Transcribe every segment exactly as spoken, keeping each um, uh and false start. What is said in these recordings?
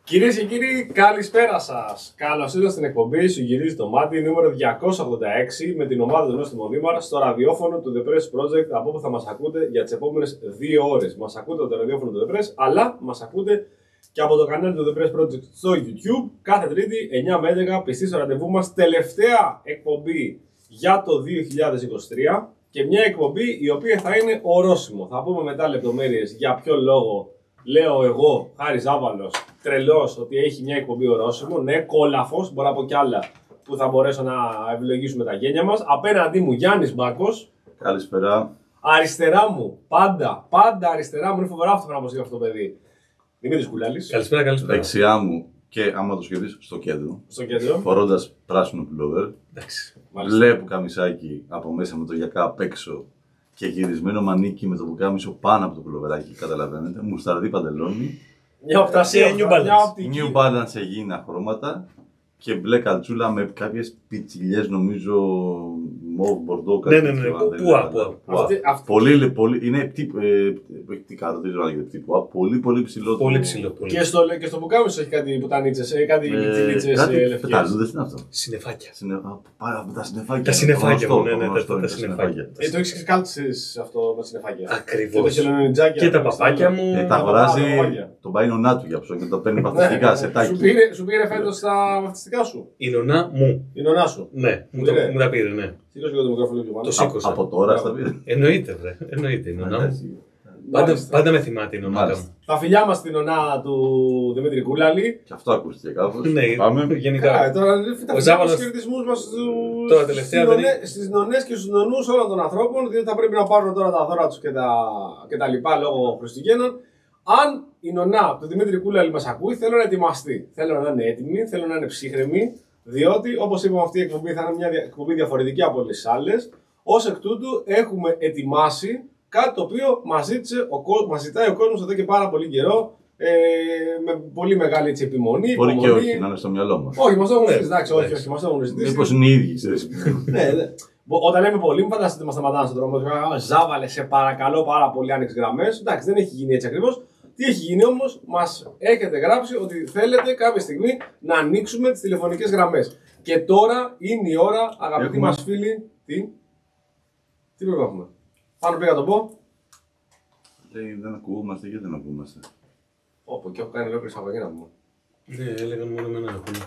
Κυρίες και κύριοι, καλησπέρα σας. Καλώς ήρθατε στην εκπομπή Σου γυρίζει το μάτι νούμερο διακόσια ογδόντα έξι με την ομάδα του Νόστιμου Δήμαρ στο ραδιόφωνο του The Press Project, από όπου θα μας ακούτε για τις επόμενες δύο ώρες. Μας ακούτε από το ραδιόφωνο του The Press, αλλά μας ακούτε και από το κανάλι του The Press Project στο YouTube κάθε Τρίτη εννιά με έντεκα, πιστοί στο ραντεβού μας. Τελευταία εκπομπή για το δύο χιλιάδες είκοσι τρία και μια εκπομπή η οποία θα είναι ορόσημο. Θα πούμε μετά λεπτομέρειες για ποιο λόγο λέω εγώ, Χάρης Ζάβαλος, τρελός, ότι έχει μια εκπομπή ορόσημο. Ναι, κόλαφος, μπορώ να πω κι άλλα που θα μπορέσω να ευλογήσουμε τα γένια μας. Απέναντί μου Γιάννης Μπάκος. Καλησπέρα. Αριστερά μου, πάντα, πάντα αριστερά μου, είναι φοβερά αυτό να πω για αυτό το παιδί. Δημήτρης Κουλάλης. Καλησπέρα, καλησπέρα. Δεξιά μου και άμα το σκεφτείς στο κέντρο. Στο κέντρο. Φορώντας πράσινο πουλόβερ. Εντάξει. Βλέπω καμισάκι από μέσα με το γιακά απ' έξω και γυρισμένο μανίκι με το πουκάμισο πάνω από το πουλοβεράκι. Καταλαβαίνετε. Μουσταρδί παντελόνι. Μια οπτασία, New Balance. New Balance σε γήινα χρώματα. Και μπλε καλτσούλα με κάποιες πιτσιλιές, νομίζω, μοβ, μπορντό, κάτι. Ναι, ναι, ναι. Πουά, πουά. Πολύ, πολύ, είναι τύπου, τι κάτω, δεν ξέρω αν λέγεται τύπου, πολύ, πολύ ψηλό. Πολύ ψηλό. Και στο, και στο πουκάμισο έχει κάτι πουτανίτσες, κάτι πιτσιλίτσες λευκές. Πεταλούδες, είναι αυτό. Συννεφάκια. Πάρα από τα συννεφάκια. Τα συννεφάκια μου, ναι, ναι, τα συννεφάκια. Ε, το έχεις και κάλτσες αυτό με συννεφάκια. Ακριβώς. Και τα παπάκια μου. Τα αγοράζει, τον πάει νονά του για ψώ και το παίρνει παθητικά σε τάκι. Σου πήρε φέτος τα βαφτιστικά σου. Η νονά μου. Η νονά σου. Ναι, μου τα πήρε, ναι. Σήκωσε και το μικρόφωνο πιο πάνω. Το σήκωσα. Από τώρα στα πήρε. Εννοείται, βρε. Εννοείται η νονά μου. Πάντα με θυμάται η νονά μου. Τα φιλιά μας στην νονά του Δημήτρη Κούλαλη. Και αυτό ακούστηκε κάπως. Ναι, πάμε. Γενικά. Τώρα τους χαιρετισμούς μας στις νονές και στους νονούς όλων των ανθρώπων, διότι θα πρέπει να πάρουν τώρα τα δώρα τους και τα λοιπά λόγω Χριστουγέννων. Αν η νονά του Δημήτρη Κούλαλη μας ακούει, θέλω να ετοιμαστεί. Θέλω να είναι έτοιμη, θέλω να είναι ψύχρεμη, διότι όπως είπαμε, αυτή η εκπομπή θα είναι μια εκπομπή διαφορετική από όλες τις άλλες. Ως εκ τούτου, έχουμε ετοιμάσει κάτι το οποίο μας, ζήτησε, ο, μας ζητάει ο κόσμος εδώ και πάρα πολύ καιρό, ε, με πολύ μεγάλη έτσι, επιμονή. Μπορεί υπομονή. και όχι, να είναι στο μυαλό μας. Όχι, μας το έχουν ζητήσει. Εντάξει, όχι, όχι, μας το έχουν ζητήσει. Μήπως είναι οι ίδιοι, ξέρεις. Ναι, ναι. Όταν λέμε πολύ, μην φανταστείτε μας σταματάνε στον δρόμο. Ζάβαλε, σε παρακαλώ πάρα πολύ, άνοιξε γραμμές. Εντάξει, δεν έχει γίνει έτσι ακριβώς. Τι έχει γίνει όμως, μας έχετε γράψει ότι θέλετε κάποια στιγμή να ανοίξουμε τις τηλεφωνικές γραμμές. Και τώρα είναι η ώρα, αγαπητοί έχουμε... μας φίλοι. Τι, τι πρέπει να έχουμε. Πάνω πήγα να το πω. Λέει δεν ακούμαστε και δεν ακούμαστε. Όπου και έχω κάνει ολόκληρη εισαγωγή να πούμε. Ναι, έλεγαν μόνο με έναν ακούνε.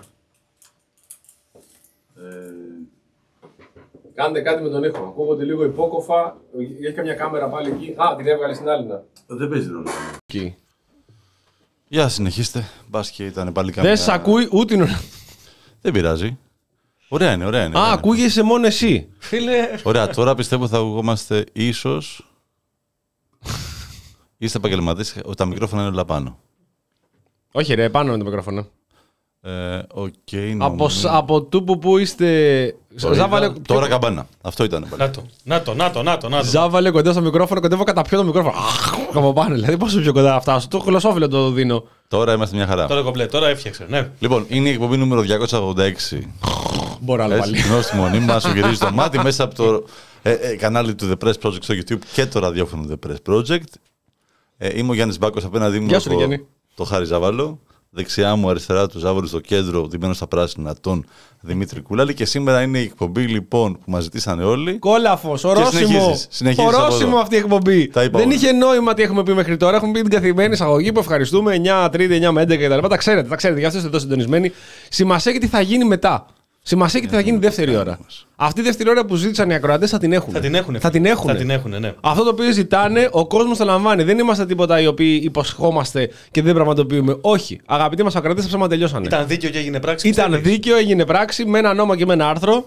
Κάντε κάτι με τον ήχο. Ακούγονται λίγο υπόκοφα. Έχει καμιά κάμερα πάλι εκεί. Α, την έβγαλε στην άλλη να. Δεν παίζει ρόλο. Εκεί. Για συνεχίστε. Μπας και ήταν πάλι καμιά... Δεν σ' ακούει ούτε είναι. Δεν πειράζει. Ωραία είναι, ωραία είναι. Α, ωραία. ακούγεσαι μόνο εσύ. Φίλε. Ωραία, τώρα πιστεύω θα ακουγόμαστε ίσως. Είστε επαγγελματίες, τα μικρόφωνα είναι όλα πάνω. Όχι ρε, πάνω με το μικρόφωνο. Ε, okay, από, από τούπου που είστε... Ζάβαλε... Τώρα καμπάνα. Αυτό ήταν. Να το, να το, να το, να το, να το. Ζάβαλε κοντά στο μικρόφωνο, κοντεύω κατά πιο το μικρόφωνο. Από πάνω, δηλαδή πόσο πιο κοντά φτάσω. Το γλωσσόφυλλο το δίνω. Τώρα είμαστε μια χαρά. Τώρα κομπλέ, τώρα έφτιαξε, ναι. Λοιπόν, είναι η εκπομπή νούμερο διακόσια ογδόντα έξι. Μπορώ άλλο πάλι. Γνώστη μονή μας, σου γυρίζει το μάτι μέσα από το ε, ε, κανάλι του The Press Project στο YouTube και το ραδιόφωνο The Press Project. Ε, είμαι ο Γιάννης Μπάκος, απέναντί μου Γεια σου, το, Γιάννη. το Χάρη Ζάβαλο. Δεξιά μου, αριστερά του Ζάβολου στο κέντρο, ντυμένο στα πράσινα, τον Δημήτρη Κούλαλη. Και σήμερα είναι η εκπομπή λοιπόν που μας ζητήσανε όλοι. Κόλαφος, ορόσημο. Ορόσημο αυτή η εκπομπή. Δεν όλα. Είχε νόημα τι έχουμε πει μέχρι τώρα. Έχουμε πει την καθημερινή εισαγωγή που ευχαριστούμε εννιά Τρίτη, εννιά με έντεκα κτλ. Τα ξέρετε, τα ξέρετε. Γι' αυτό είστε εδώ συντονισμένοι. Σημασία έχει τι θα γίνει μετά. Σημασία έχει τι θα γίνει δεύτερη ώρα. Αυτή η δεύτερη ώρα που ζήτησαν οι ακροατές θα την έχουν. Θα την έχουν. Θα την έχουν. Θα την έχουνε, ναι. Αυτό το οποίο ζητάνε, ο κόσμος το λαμβάνει. Δεν είμαστε τίποτα οι οποίοι υποσχόμαστε και δεν πραγματοποιούμε. Όχι. Αγαπητοί μας ακροατές, τα ψέματα τελειώσανε. Ήταν δίκαιο και έγινε πράξη. Ήταν δίκαιο, έγινε πράξη με ένα νόμο και με ένα άρθρο.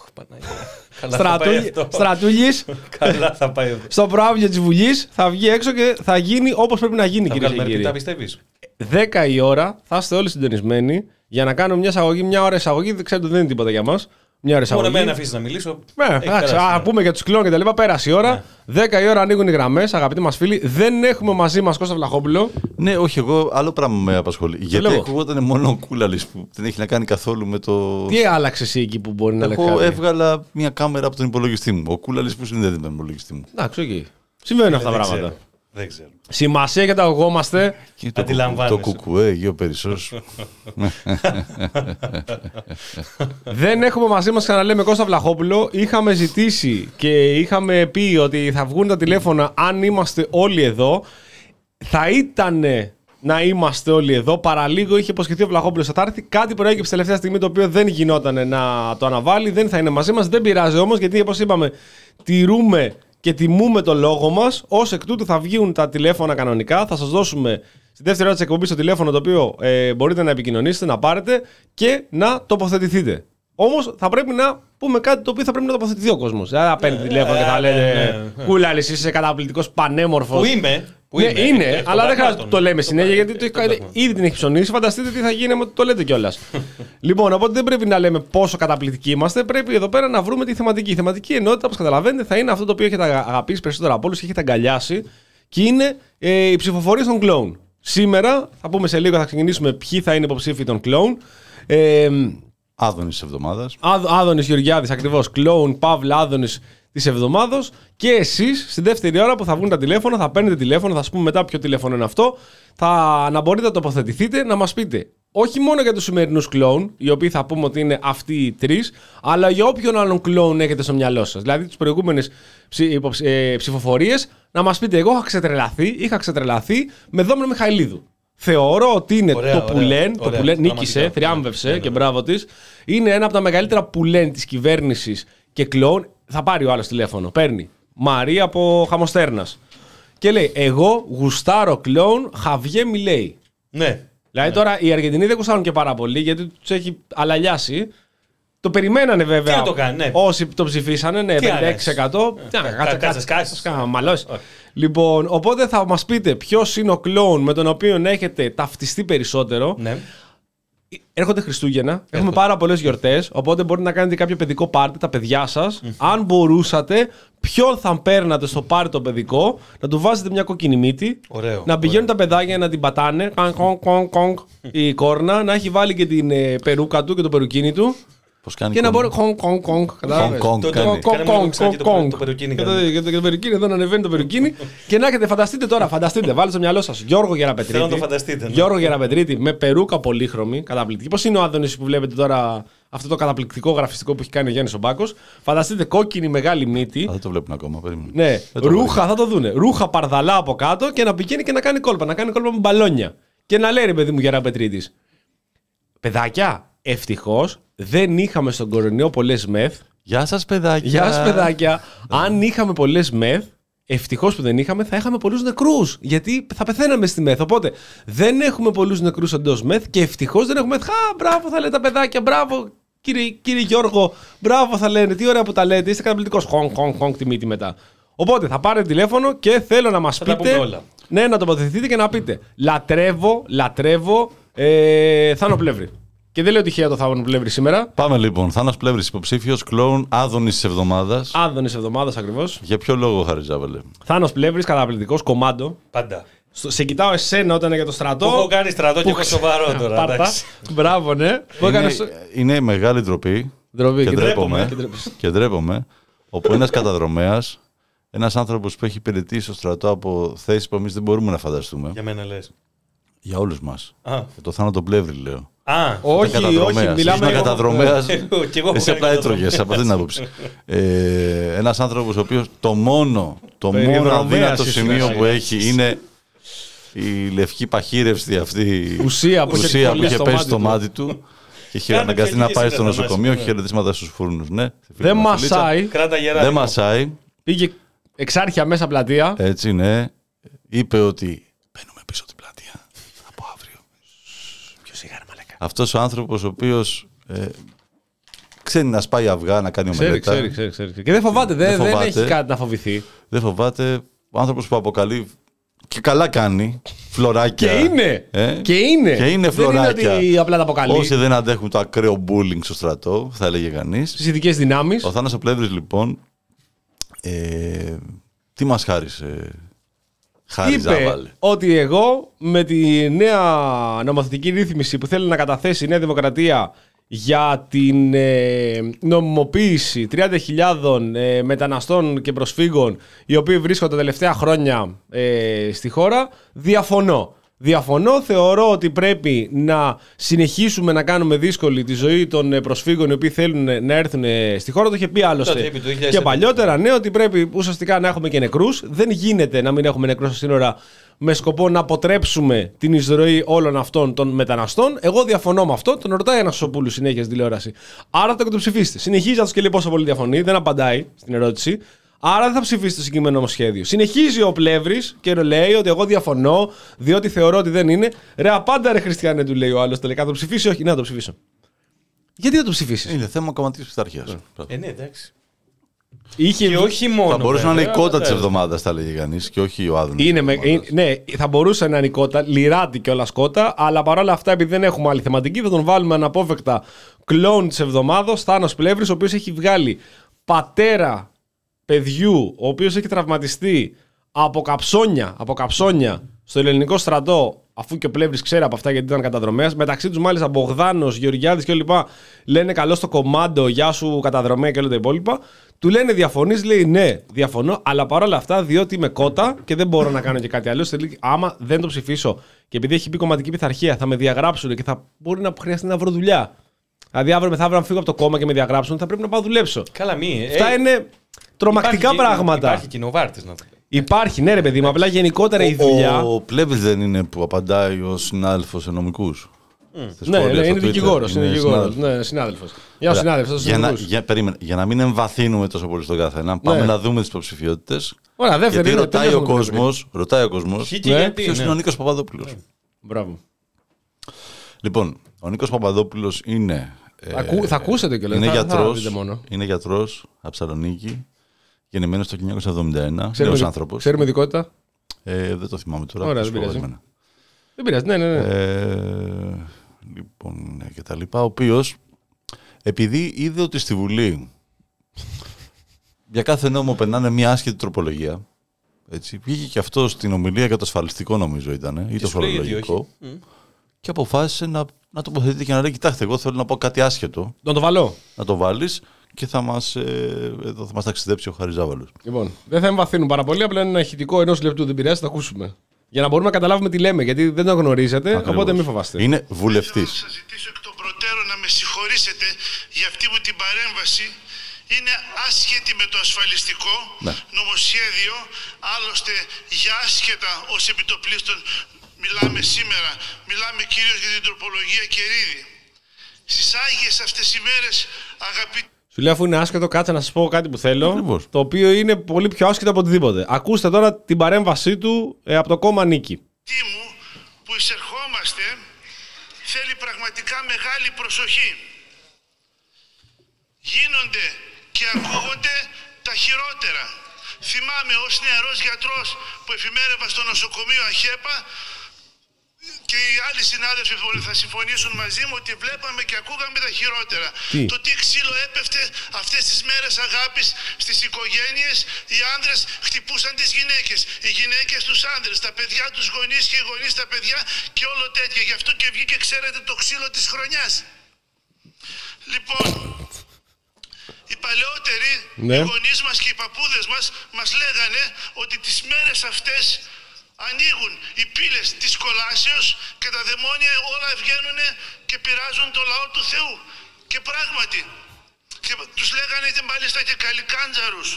Στρατούλης. Καλά θα πάει αυτό. Στο προάβλιο της Βουλής θα βγει έξω και θα γίνει όπως πρέπει να γίνει, κυρίες και κύριοι. Τα πιστεύεις. δέκα η ώρα θα είστε όλοι συντονισμένοι για να κάνουμε μια εισαγωγή, μια ώρα εισαγωγή. Δεν ξέρετε, δεν είναι τίποτα για μας. Μια ώρα εισαγωγή. Μόνο εμένα αφήσει να μιλήσω. Ναι, εντάξει, α πούμε για τους κλώνες και τα λοιπά. Πέρασε η ώρα. Ναι. δέκα η ώρα ανοίγουν οι γραμμές, αγαπητοί μας φίλοι. Δεν έχουμε μαζί μας Κώστα Βλαχόπουλο. Ναι, όχι, εγώ άλλο πράγμα με απασχολεί. Γιατί ακούγονταν μόνο ο Κούλαλης που δεν έχει να κάνει καθόλου με το. Τι άλλαξε εσύ εκεί που μπορεί να λέει. Εγώ έβγαλα μια κάμερα από τον υπολογιστή μου. Ο Κούλαλης που συνδέεται με τον υπολογιστή μου. Εντάξει, εκεί. Συμβαίνουν αυτά τα πράγματα. Δεν ξέρω. Σημασία έχει ότι αγωγόμαστε. Το κουκουέ, Γιο Περισσός. Δεν έχουμε μαζί μας, ξαναλέμε, Κώστα Βλαχόπουλο. Είχαμε ζητήσει και είχαμε πει ότι θα βγουν τα τηλέφωνα αν είμαστε όλοι εδώ. Θα ήταν να είμαστε όλοι εδώ. Παραλίγο είχε υποσχεθεί ο Βλαχόπουλος θα έρθει. Κάτι προέκυψε τελευταία στιγμή το οποίο δεν γινόταν να το αναβάλει. Δεν θα είναι μαζί μας. Δεν πειράζει όμως, γιατί όπως είπαμε, τηρούμε και τιμούμε το λόγο μας. Ως εκ τούτου θα βγουν τα τηλέφωνα κανονικά. Θα σας δώσουμε στη δεύτερη ώρα της εκπομπής το τηλέφωνο το οποίο ε, μπορείτε να επικοινωνήσετε, να πάρετε και να τοποθετηθείτε. Όμως θα πρέπει να πούμε κάτι το οποίο θα πρέπει να τοποθετηθεί ο κόσμος. Δεν θα παίρνει τηλέφωνο και θα λένε κούλα, εσύ είσαι καταπληκτικός, πανέμορφος. Που είμαι. Που ναι, είμαι. είναι, αλλά δεν χρειάζεται να το λέμε συνέχεια γιατί το έχει, ήδη την έχει ψωνίσει. Φανταστείτε τι θα γίνει με το λέτε κιόλας. Λοιπόν, οπότε δεν πρέπει να λέμε πόσο καταπληκτικοί είμαστε. Πρέπει εδώ πέρα να βρούμε τη θεματική. Η θεματική ενότητα, όπως καταλαβαίνετε, θα είναι αυτό το οποίο έχετε αγαπήσει περισσότερο από όλους και έχετε αγκαλιάσει. Και είναι ε, οι ψηφοφορίες των κλόουν. Σήμερα, θα πούμε σε λίγο, θα ξεκινήσουμε ποιοι θα είναι υποψήφοι των κλόουν. Ε, Άδωνης της εβδομάδας. Άδωνης Γεωργιάδης, ακριβώς. Κλόουν, Παύλα, Άδωνης της εβδομάδος. Και εσείς, στη δεύτερη ώρα που θα βγουν τα τηλέφωνα, θα παίρνετε τηλέφωνο, θα σας πούμε μετά ποιο τηλέφωνο είναι αυτό. Θα να μπορείτε να τοποθετηθείτε, να μας πείτε όχι μόνο για τους σημερινούς κλόουν, οι οποίοι θα πούμε ότι είναι αυτοί οι τρεις, αλλά για όποιον άλλον κλόουν έχετε στο μυαλό σας. Δηλαδή, τις προηγούμενες ψη, ε, ψηφοφορίες, να μας πείτε, εγώ είχα ξετρελαθεί, είχα ξετρελαθεί με Δόμηνο Μιχαηλίδου. Θεωρώ ότι είναι ωραία, το πουλέν, το πουλέν νίκησε, θριάμβευσε ναι, ναι. και μπράβο της. Είναι ένα από τα μεγαλύτερα πουλέν της κυβέρνησης και κλόουν. Θα πάρει ο άλλος τηλέφωνο. Παίρνει Μαρία από Χαμοστέρνας. Και λέει: εγώ γουστάρω κλόουν, Χαβιέ Μιλέη. Ναι. Δηλαδή ναι. τώρα οι Αργεντινοί δεν γουστάρουν και πάρα πολύ γιατί τους έχει αλαλιάσει. Το περιμένανε βέβαια. Τι το κάνει, ναι. Όσοι το ψηφίσανε, ναι, πενήντα έξι τοις εκατό. Κάτσε, μαλώσει. Λοιπόν, οπότε θα μας πείτε ποιος είναι ο κλόουν με τον οποίο έχετε ταυτιστεί περισσότερο. Ναι. Έρχονται Χριστούγεννα, Έρχονται. έχουμε πάρα πολλές γιορτές, οπότε μπορείτε να κάνετε κάποιο παιδικό πάρτι, τα παιδιά σας. Mm-hmm. Αν μπορούσατε, ποιον θα παίρνατε στο πάρτι το παιδικό, να του βάζετε μια κόκκινη μύτη, ωραίο, να πηγαίνουν ωραίο. τα παιδάκια να την πατάνε, κονγκ, κονγκ, κονγκ, η κόρνα, να έχει βάλει και την ε, περούκα του και το περουκίνι του. Πώς κάνει και να μπορεί. Κονγκ, κονγκ, κονγκ. Κονγκ, κονγκ. Το περουκίνι. Και το περουκίνι, εδώ να ανεβαίνει το περουκίνι. Και να έχετε, φανταστείτε τώρα, φανταστείτε, βάλτε στο μυαλό σας Γιώργο Γεραπετρίτη. Θέλω να το φανταστείτε. Γιώργο Γεραπετρίτη με περούκα πολύχρωμη, καταπληκτική. Πώς είναι ο Άδωνης που βλέπετε τώρα, αυτό το καταπληκτικό γραφιστικό που έχει κάνει ο Γιάννης ο Μπάκος. Φανταστείτε κόκκινη μεγάλη μύτη. Δεν το βλέπουν ακόμα. Ναι, ρούχα, θα το δούνε. Ρούχα παρδαλά από κάτω και να πηγαίνει και να κάνει κόλπα. Να κάνει κόλπα με μπαλόνια. Και να λέει ρε παιδί μου Γεραπετρίτης. Παιδάκια. Ευτυχώς δεν είχαμε στον κορονοϊό πολλές μεθ. Γεια σας, παιδάκια. Γεια σας, παιδάκια. Αν είχαμε πολλές μεθ, ευτυχώς που δεν είχαμε, θα είχαμε πολλούς νεκρούς. Γιατί θα πεθαίναμε στη μεθ. Οπότε δεν έχουμε πολλούς νεκρούς εντός μεθ και ευτυχώς δεν έχουμε μεθ. Χα, μπράβο θα λένε τα παιδάκια, μπράβο κύριε, κύριε Γιώργο, μπράβο θα λένε. Τι ωραία που τα λέτε, είστε καταπληκτικός. Χονγκ, χονγκ, χονγκ τη μύτη μετά. Οπότε θα πάρετε τηλέφωνο και θέλω να μας θα πείτε. όλα. Ναι, να τοποθετηθείτε και να πείτε. Λατρεύω, λατρεύω ε, Θάνο Πλεύρη. Και δεν λέω τυχαία το Θάνο Πλεύρη σήμερα. Πάμε λοιπόν. Θάνος Πλεύρης, υποψήφιος, κλόουν, Άδωνης της εβδομάδας. Άδωνης της εβδομάδας ακριβώς. Για ποιο λόγο, Χαριζάβαλε? Θάνος Πλεύρης, καταπληκτικός, κομμάντο. Πάντα. Στο, σε κοιτάω εσένα όταν είναι για το στρατό. Που έχω κάνει στρατό και έχω σοβαρό τώρα. Πάρτα. Μπράβο, ναι. Είναι, είναι μεγάλη ντροπή. Ντροπή. Και, και ντρέπομαι. Και ντρέπομαι. Όπου ένας καταδρομέας, ένας άνθρωπος που έχει υπηρετήσει στο στρατό από θέσεις που εμείς δεν μπορούμε να φανταστούμε. Για μένα λες. Για όλους μας. Α. Για το Θάνο τον Πλεύρη, λέω. Α, όχι, όχι, μιλάμε για καταδρομέας. Εσύ απλά έτρωγες από αυτήν την άποψη. ε, ένας άνθρωπος ο οποίος το μόνο, το μόνο αδύνατο σημείο που έχει είναι η λευκή παχύρευστη αυτή ουσία που, ουσία που είχε πέσει στο μάτι του και είχε αναγκαστεί να πάει στο νοσοκομείο και χαιρετίσματα στους φούρνους. Ναι, δεν μασάει. Δεν μασάει. Πήγε εξάρχεια μέσα πλατεία. Έτσι, ναι. Είπε ότι μπαίνουμε πίσω την πλατεία από αύριο. Ποιος είχα, ρε μαλάκα. Αυτός ο άνθρωπος ο οποίος ε, ξέρει να σπάει αυγά, να κάνει ομελέτα. Ξέρει, ξέρει, ξέρει. Και δεν φοβάται, δεν, δεν, δεν έχει κάτι να φοβηθεί. Δεν φοβάται. Ο άνθρωπος που αποκαλεί και καλά κάνει φλωράκια. Και είναι. Ε? Και είναι. Και είναι φλωράκια. Δεν είναι ότι απλά τα αποκαλεί. Όσοι δεν αντέχουν το ακραίο bullying στο στρατό, θα έλεγε κανείς. Στις ειδικές δυνάμεις. Ο Θάνος ο Πλεύρης, λοιπόν, ε, τι μας χάρισε? Είπε ότι εγώ με τη νέα νομοθετική ρύθμιση που θέλει να καταθέσει η Νέα Δημοκρατία για την ε, νομιμοποίηση τριάντα χιλιάδες ε, μεταναστών και προσφύγων οι οποίοι βρίσκονται τα τελευταία χρόνια ε, στη χώρα, διαφωνώ. Διαφωνώ, θεωρώ ότι πρέπει να συνεχίσουμε να κάνουμε δύσκολη τη ζωή των προσφύγων οι οποίοι θέλουν να έρθουν στη χώρα. Το είχε πει άλλωστε και παλιότερα, ναι, ότι πρέπει ουσιαστικά να έχουμε και νεκρούς. Δεν γίνεται να μην έχουμε νεκρούς στα σύνορα με σκοπό να αποτρέψουμε την εισρωή όλων αυτών των μεταναστών. Εγώ διαφωνώ με αυτό. Τον ρωτάει ένα Σοπούλου συνέχεια στην τηλεόραση. Άρα θα το ψηφίσετε. Συνεχίζει να του και λέει πόσο πολύ διαφωνεί, δεν απαντάει στην ερώτηση. Άρα δεν θα ψηφίσει το συγκεκριμένο νομοσχέδιο. Συνεχίζει ο Πλεύρης και λέει ότι εγώ διαφωνώ, διότι θεωρώ ότι δεν είναι. Ρε, απάντα ρε Χριστιανέ, του λέει ο άλλος τελικά. Θα το ψηφίσει, όχι, να το ψηφίσω. Γιατί δεν το ψηφίσει. Είναι θέμα κομματικής πειθαρχίας. Ε, ναι, εντάξει. Είχε... Και όχι μόνο. Θα μπορούσε βέβαια, να είναι η κότα της εβδομάδας, θα λέγει κανείς, και όχι ο Άδωνης. Είναι με... Ναι, θα μπορούσε να είναι η κότα, λιράτη κιόλας κότα, αλλά παρόλα αυτά, επειδή δεν έχουμε άλλη θεματική, θα τον βάλουμε αναπόφευκτα κλόουν της εβδομάδος, Θάνος Πλεύρης, ο οποίος έχει βγάλει πατέρα παιδιού, ο οποίος έχει τραυματιστεί από καψόνια, από καψόνια στο ελληνικό στρατό, αφού και ο Πλεύρης ξέρει από αυτά γιατί ήταν καταδρομέας. Μεταξύ τους μάλιστα Μπογδάνος, Γεωργιάδης και όλοι λοιπά λένε καλό στο κομμάντο, γεια σου καταδρομέα και όλα τα υπόλοιπα. Του λένε διαφωνείς, λέει ναι, διαφωνώ, αλλά παρόλα αυτά διότι είμαι κότα και δεν μπορώ να κάνω και κάτι άλλο. Άμα δεν το ψηφίσω και επειδή έχει μπει κομματική πειθαρχία, θα με διαγράψουν και θα μπορεί να χρειαστεί να βρω δουλειά. Δηλαδή αύριο μεθαύριο, αν φύγω από το κόμμα και με διαγράψουν, θα πρέπει να πάω να δουλέψω. Καλά, μη. Αυτά ε, είναι τρομακτικά υπάρχει, πράγματα. Υπάρχει κοινοβάρτης να το πει. Υπάρχει, ναι, ρε παιδί μου, απλά γενικότερα ο, η δουλειά. Ο Πλεύρης δεν είναι που απαντάει ο συνάδελφος σε νομικούς. Mm. Ναι, ναι, είναι δικηγόρος. Είναι δικηγόρος. Ναι, συνάδελφος. Για ο συνάδελφος. Για, να, για, περίμενε, για να μην εμβαθύνουμε τόσο πολύ στον καθένα, πάμε ναι. να δούμε τις υποψηφιότητες. Ωραία, δεύτερη. Γιατί ρωτάει ο κόσμος, ρωτάει ο κόσμος, ναι, ποιος ναι. είναι ο Νίκος Παπαδόπουλος. Ναι. Μπράβο. Λοιπόν, ο Νίκος Παπαδόπουλος είναι. Ε, θα ακούσετε κιόλας. Είναι γιατρός, είναι γιατρός από Θεσσαλονίκη, γεννημένος το χίλια εννιακόσια εβδομήντα ένα. Νέος άνθρωπος. Ξέρουμε ειδικότητα. Ε, δεν το θυμάμαι τώρα. Ωραία, δεν πειράζει. Δεν πειράζει, ναι, ναι. ναι. Ε, λοιπόν, και τα λοιπά. Ο οποίος, επειδή είδε ότι στη Βουλή για κάθε νόμο περνάνε μια άσχετη τροπολογία, έτσι, βγήκε και αυτό στην ομιλία για το ασφαλιστικό, νομίζω ήταν, ή το φορολογικό, mm. και αποφάσισε να, να τοποθετείται και να λέει: κοιτάξτε, εγώ θέλω να πω κάτι άσχετο. Να το βάλω. Να το βάλεις και θα μας, ε, εδώ θα μας ταξιδέψει ο Χαριζάβαλος. Λοιπόν, δεν θα εμβαθύνουν πάρα πολύ, απλά είναι ένα ηχητικό ενός λεπτού, δεν πειράζει, θα ακούσουμε. Για να μπορούμε να καταλάβουμε τι λέμε, γιατί δεν το γνωρίζετε, ακριβώς. Οπότε μην φοβάστε. Είναι βουλευτής. Θέλω να σας ζητήσω εκ των προτέρων να με συγχωρήσετε για αυτή μου την παρέμβαση. Είναι άσχετη με το ασφαλιστικό ναι. νομοσχέδιο. Άλλωστε, για άσχετα ως επιτοπλίστων μιλάμε σήμερα. Μιλάμε κυρίως για την τροπολογία Κερίδη. Στις Άγιες αυτές οι μέρες, αγαπητοί. Σου λέω, αφού είναι άσχετο, κάτσε να σας πω κάτι που θέλω. Ακριβώς. Το οποίο είναι πολύ πιο άσχετο από οτιδήποτε. Ακούστε τώρα την παρέμβασή του ε, από το κόμμα Νίκη. Τι μου που εισερχόμαστε θέλει πραγματικά μεγάλη προσοχή. Γίνονται και ακούγονται τα χειρότερα. Θυμάμαι ως νεαρός γιατρός που εφημέρευα στο νοσοκομείο Αχέπα και οι άλλοι συνάδελφοι που θα συμφωνήσουν μαζί μου ότι βλέπαμε και ακούγαμε τα χειρότερα. Τι? Το τι ξύλο έπεφτε αυτές τις μέρες αγάπης στις οικογένειες. Οι άνδρες χτυπούσαν τις γυναίκες, οι γυναίκες τους άνδρες, τα παιδιά τους γονείς και οι γονείς τα παιδιά και όλο τέτοια. Γι' αυτό και βγήκε, ξέρετε, το ξύλο της χρονιάς. Λοιπόν, οι παλαιότεροι, ναι. οι γονείς μας και οι παππούδες μας μας λέγανε ότι τις μέρες αυτές ανοίγουν οι πύλες της κολάσεως και τα δαιμόνια όλα βγαίνουν και πειράζουν το λαό του Θεού. Και πράγματι, και τους λέγανε και μάλιστα και καλικάντζαρους.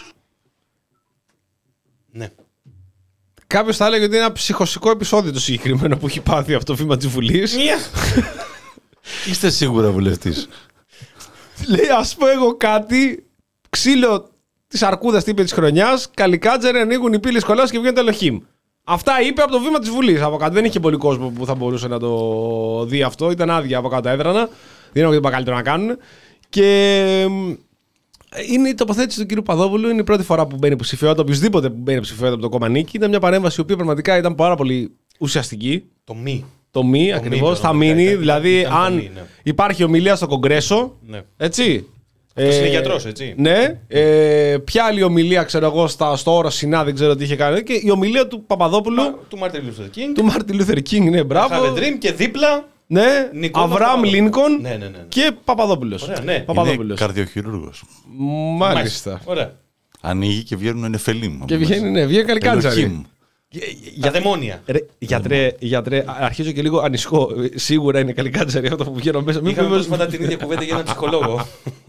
Ναι. Κάποιος θα έλεγε ότι είναι ένα ψυχοσικό επεισόδιο το συγκεκριμένο που έχει πάθει αυτό το βήμα της Βουλής. Είστε σίγουρα βουλευτής. Λέει, ας πω εγώ κάτι, ξύλο της αρκούδας τύπη της χρονιάς, καλικάντζαροι, ανοίγουν οι πύλες κολάσεως και βγαίνει το Ελοχήμ. Αυτά είπε από το βήμα της Βουλής. Από κάτω δεν είχε πολύ κόσμο που θα μπορούσε να το δει αυτό. Ήταν άδεια από κάτω τα έδρανα. Δεν είναι τίποτα καλύτερο να κάνουν. Και είναι η τοποθέτηση του κ. Παδόπουλου. Είναι η πρώτη φορά που μπαίνει υποψηφιότητα. Οποιοδήποτε που μπαίνει υποψηφιότητα από το κόμμα Νίκη. Ήταν μια παρέμβαση η οποία πραγματικά ήταν πάρα πολύ ουσιαστική. Το μη. Το μη, ακριβώς. Θα μείνει. Ήταν, δηλαδή, ήταν αν μη, ναι. υπάρχει ομιλία στο Κογκρέσο. Ναι. Έτσι. Αυτός είναι γιατρός, έτσι. Ναι. Ε, ποια άλλη ομιλία, ξέρω εγώ, στα, στο όρο Σινά, δεν ξέρω τι είχε κάνει. Και η ομιλία του Παπαδόπουλου. Μα, του Μάρτιν Λούθερ Κίνγκ. Του Μάρτιν Λούθερ Κίνγκ, ναι, μπράβο. Have a dream και δίπλα. Ναι, Νικόλα Αβραάμ Λίνκον Ναι, ναι, ναι, ναι. και Παπαδόπουλος. Ωραία, ναι. Είναι καρδιοχειρούργος. Μάλιστα. Ωραία. Ανοίγει και βγαίνουν νεφελίμ. Και βγαίνει, ναι, βγαίνει καλικάτζαρη. Για δαιμόνια. Ρε, γιατρέ, γιατρέ, αρχίζω και λίγο ανησυχώ. Σίγουρα είναι καλικάτζαρη αυτό που βγαίνω μέσα. Μην Είχαμε πούμε. πρόσφατα την ίδια κουβέντα για έναν ψυχολόγο.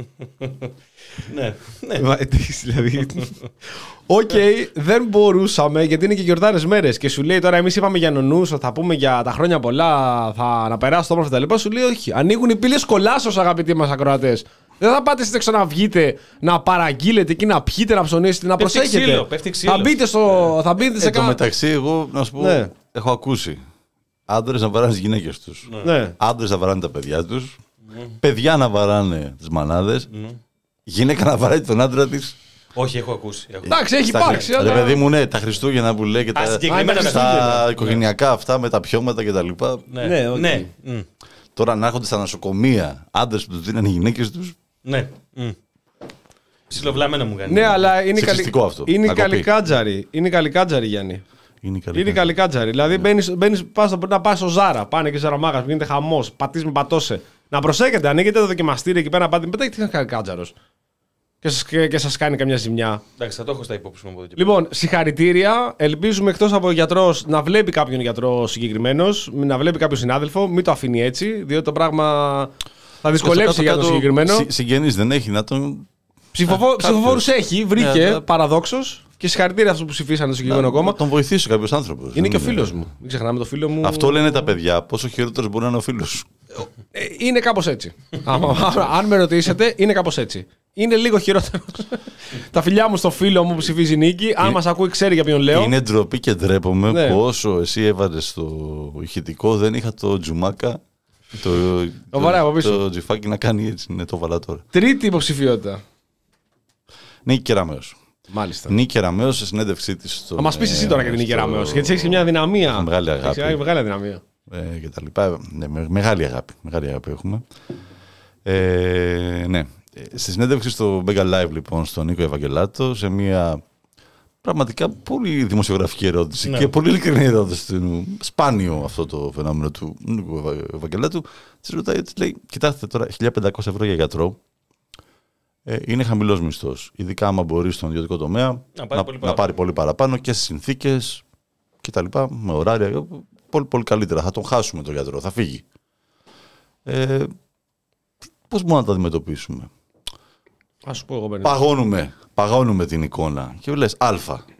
Ναι, ναι. Μα, τι, δηλαδή. Οκ, δεν μπορούσαμε γιατί είναι και γιορτάρες μέρες. Και σου λέει τώρα, εμείς είπαμε για νονούς, θα πούμε για τα χρόνια πολλά, θα να περάσει το όμορφο κτλ. Σου λέει, όχι. Ανοίγουν οι πύλες κολάσσος, αγαπητοί μας ακροατές. Δεν θα πάτε εσείς να βγείτε, να παραγγείλετε εκεί, να πιείτε, να ψωνίσετε, να Πέφτει προσέχετε. ξύλο, πέφτει ξύλο. Θα μπείτε, στο, θα μπείτε σε Εν τω κάνα. μεταξύ, εγώ να σου πω, Ναι. έχω ακούσει άντρες να βαράνε τις γυναίκες τους. Ναι. Άντρες να βαράνε τα παιδιά τους. Παιδιά να βαράνε τις μανάδες. Γυναίκα να βαράει τον άντρα της. Όχι, έχω ακούσει. έχω. Εντάξει, έχει Στα υπάρξει. Χρυ- αλλά- Ρε παιδί μου, ναι, τα Χριστούγεννα που λέει και Α, τα, συγκεκριμένα στα Χριστούγεννα. οικογενειακά αυτά με τα πιώματα κτλ. Ναι, Ναι, οκ. ναι. μ, Τώρα να έρχονται στα νοσοκομεία άντρες που τους δίνανε οι γυναίκες τους. Ναι. μ. Ψιλοβλάμενο μου κάνει. Ναι, αλλά είναι, Σεξιστικό αυτό. είναι Να κοπεί. καλικάτζαρη. Είναι καλικάτζαρη, Γιάννη. Είναι καλή. Είναι καλικάτζαρη. Δηλαδή μπαίνεις, μπαίνεις, πας, να πας στο Ζάρα, πάνε και Ζαραμάγας, γίνεται χαμός, πατείς με πατώσε. Να προσέχετε, ανοίγετε το δοκιμαστήριο εκεί πέρα να πάτε. Μετά έχετε ένα καλικάτζαρος. Και σας, και, και σας κάνει καμιά ζημιά. Εντάξει, θα το έχω στα υπόψη μου από εδώ και πέρα. Λοιπόν, συγχαρητήρια. Ελπίζουμε εκτός από γιατρός να βλέπει κάποιον γιατρό συγκεκριμένος, να βλέπει κάποιον συνάδελφο. Μην το αφήνει έτσι, διότι το πράγμα θα δυσκολέψει για τον συγκεκριμένο. Συ, συγγενείς δεν έχει να τον. Ψηφοφο... κάποιος. Ψηφοφόρους έχει, βρήκε Ναι, ναι. παραδόξως. Και συγχαρητήρια αυτούς που ψηφίσανε στο συγκεκριμένο Να κόμμα. τον βοηθήσει κάποιος άνθρωπος. Είναι Δεν και ο φίλος μου. Μην ξεχνάμε το φίλο μου. Αυτό λένε τα παιδιά. Πόσο χειρότερος μπορεί να είναι ο φίλος σου. Ε, Είναι κάπως έτσι. Άμα- Αν με ρωτήσετε, είναι κάπως έτσι. Είναι λίγο χειρότερο. Τα φιλιά μου στο φίλο μου που ψηφίζει νίκη. Αν Είναι- μας ακούει, ξέρει για ποιον λέω. Είναι ντροπή και ντρέπομαι Ναι. που όσο εσύ έβαλες στο ηχητικό δεν είχα το τζουμάκα. Το, Το βαρέα από πίσω. το τζιφάκι να κάνει έτσι. Ναι, το βάλα τώρα. Τρίτη υποψηφιότητα. Νίκη Κεραμέως. Μάλιστα. Νίκη Κεραμέως σε συνέντευξή της στο. Θα μας πεις εσύ τώρα για την Νίκη Κεραμέως, γιατί έχεις μια δυναμία. Μεγάλη αγάπη. Έχεις μεγάλη δυναμία. Ε, και τα λοιπά. Ναι, με- μεγάλη αγάπη. Μεγάλη αγάπη έχουμε. Ε, ναι. Ε, Στη συνέντευξη στο Mega Live λοιπόν στον Νίκο Ευαγγελάτο σε μια πραγματικά πολύ δημοσιογραφική ερώτηση Ναι. και πολύ ειλικρινή ερώτηση του σπάνιο αυτό το φαινόμενο του Νίκου Ευα- Ευαγγελάτου. Της ρωτάει, της λέει, κοιτάξτε τώρα χίλια πεντακόσια ευρώ για γιατρό ε, είναι χαμηλός μισθός. Ειδικά άμα μπορεί στον ιδιωτικό τομέα Να πάρει πολύ να παραπάνω. πάρει πολύ παραπάνω και στις συνθήκες και τα λοιπά, με ωράρια. Πολύ, πολύ καλύτερα. Θα τον χάσουμε τον γιατρό, θα φύγει. Ε, πώς μπορούμε να τα αντιμετωπίσουμε. Ας σου πω εγώ Μπέννη. Παγώνουμε, παγώνουμε την εικόνα και λες α.